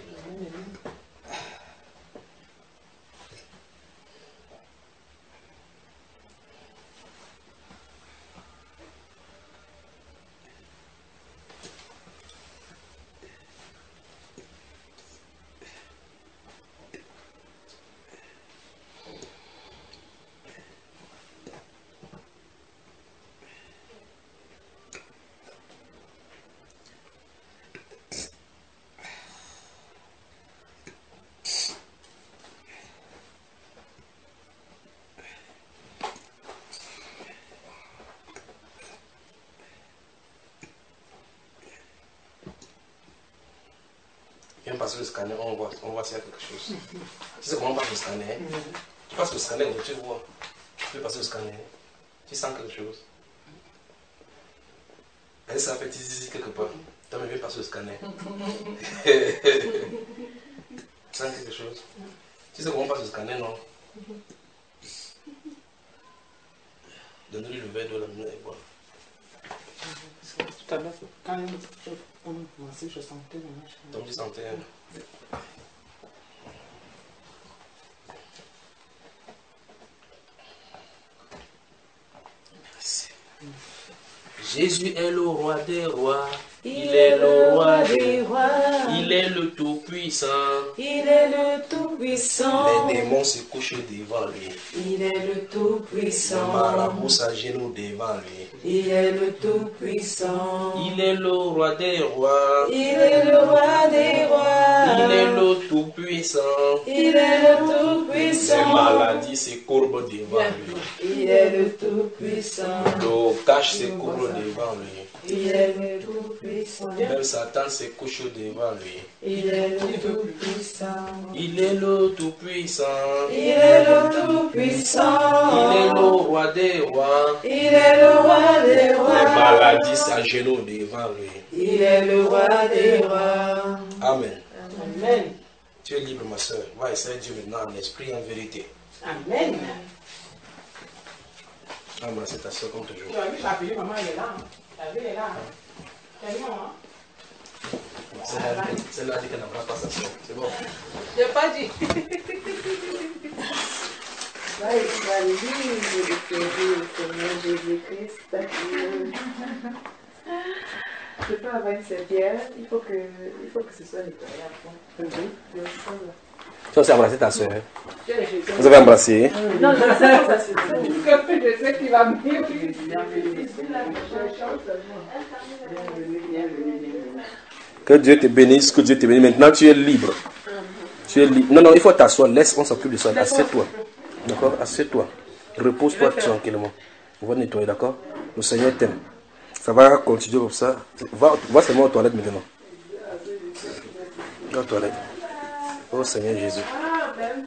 Viens passer le scanner, on voit, on voit s'il y a quelque chose. Tu sais comment on passe le scanner? Tu passes le scanner, tu vois. Tu peux passer le scanner. Tu sens quelque chose. Et ça fait tizi quelque part. Tu viens passer le scanner. Tu sens quelque chose. Tu sais comment on passe le scanner, non? Donne-lui le verre de la main et boire. Tout à l'heure, quand on a commencé, je sentais. Donc tu sentais. Merci. Jésus est le roi des rois. Il est le roi des rois. Il est le tout-puissant. Il est le tout-puissant. Les démons se couchent devant lui. Il est le tout-puissant. Les marabouts s'agenouillent devant lui. Il est le tout-puissant. Il est le roi des rois. Il est le roi des rois. Il est le tout-puissant. Il est le tout-puissant. Les maladies se courbent devant lui. Il est le tout-puissant. Le cache se courbe devant lui. Il est le tout-puissant. Même Satan se couche devant lui. Il est le tout-puissant. Il est le tout-puissant. Il est le tout-puissant. Il est le roi des rois. Il est le roi des rois. Les maladies s'agenouillent devant lui. Il est le roi des rois. Amen. Amen. Tu es libre, ma soeur. Va essayer Dieu maintenant en esprit et en vérité. Amen. Embrasser ta soeur comme toujours. Tu as vu, j'ai appelé maman, elle est là. La vie est là. Tu as vu maman? Celle-là dit qu'elle n'embrasse pas sa soeur. C'est bon. Je n'ai pas dit. Là, il va lire le Seigneur Jésus-Christ. Je peux avoir une serviette, il faut que, il faut que ce soit nettoyé à fond. Oui, le sang là. Tu as embrassé ta soeur. Vous avez embrassé? Non, je sais pas, ça c'est ça. Je sais qu'il va venir. Bienvenue, bienvenue. Que Dieu te bénisse, que Dieu te bénisse. Maintenant, tu es libre. Tu es libre. Non, non, il faut t'asseoir. Laisse, on s'occupe de ça. Assieds-toi. D'accord? Assieds-toi. Repose-toi tranquillement. On va nettoyer, d'accord? Le Seigneur t'aime. Ça va continuer comme ça. Va, va seulement aux toilettes maintenant. Va aux toilettes. Oh Seigneur Jésus.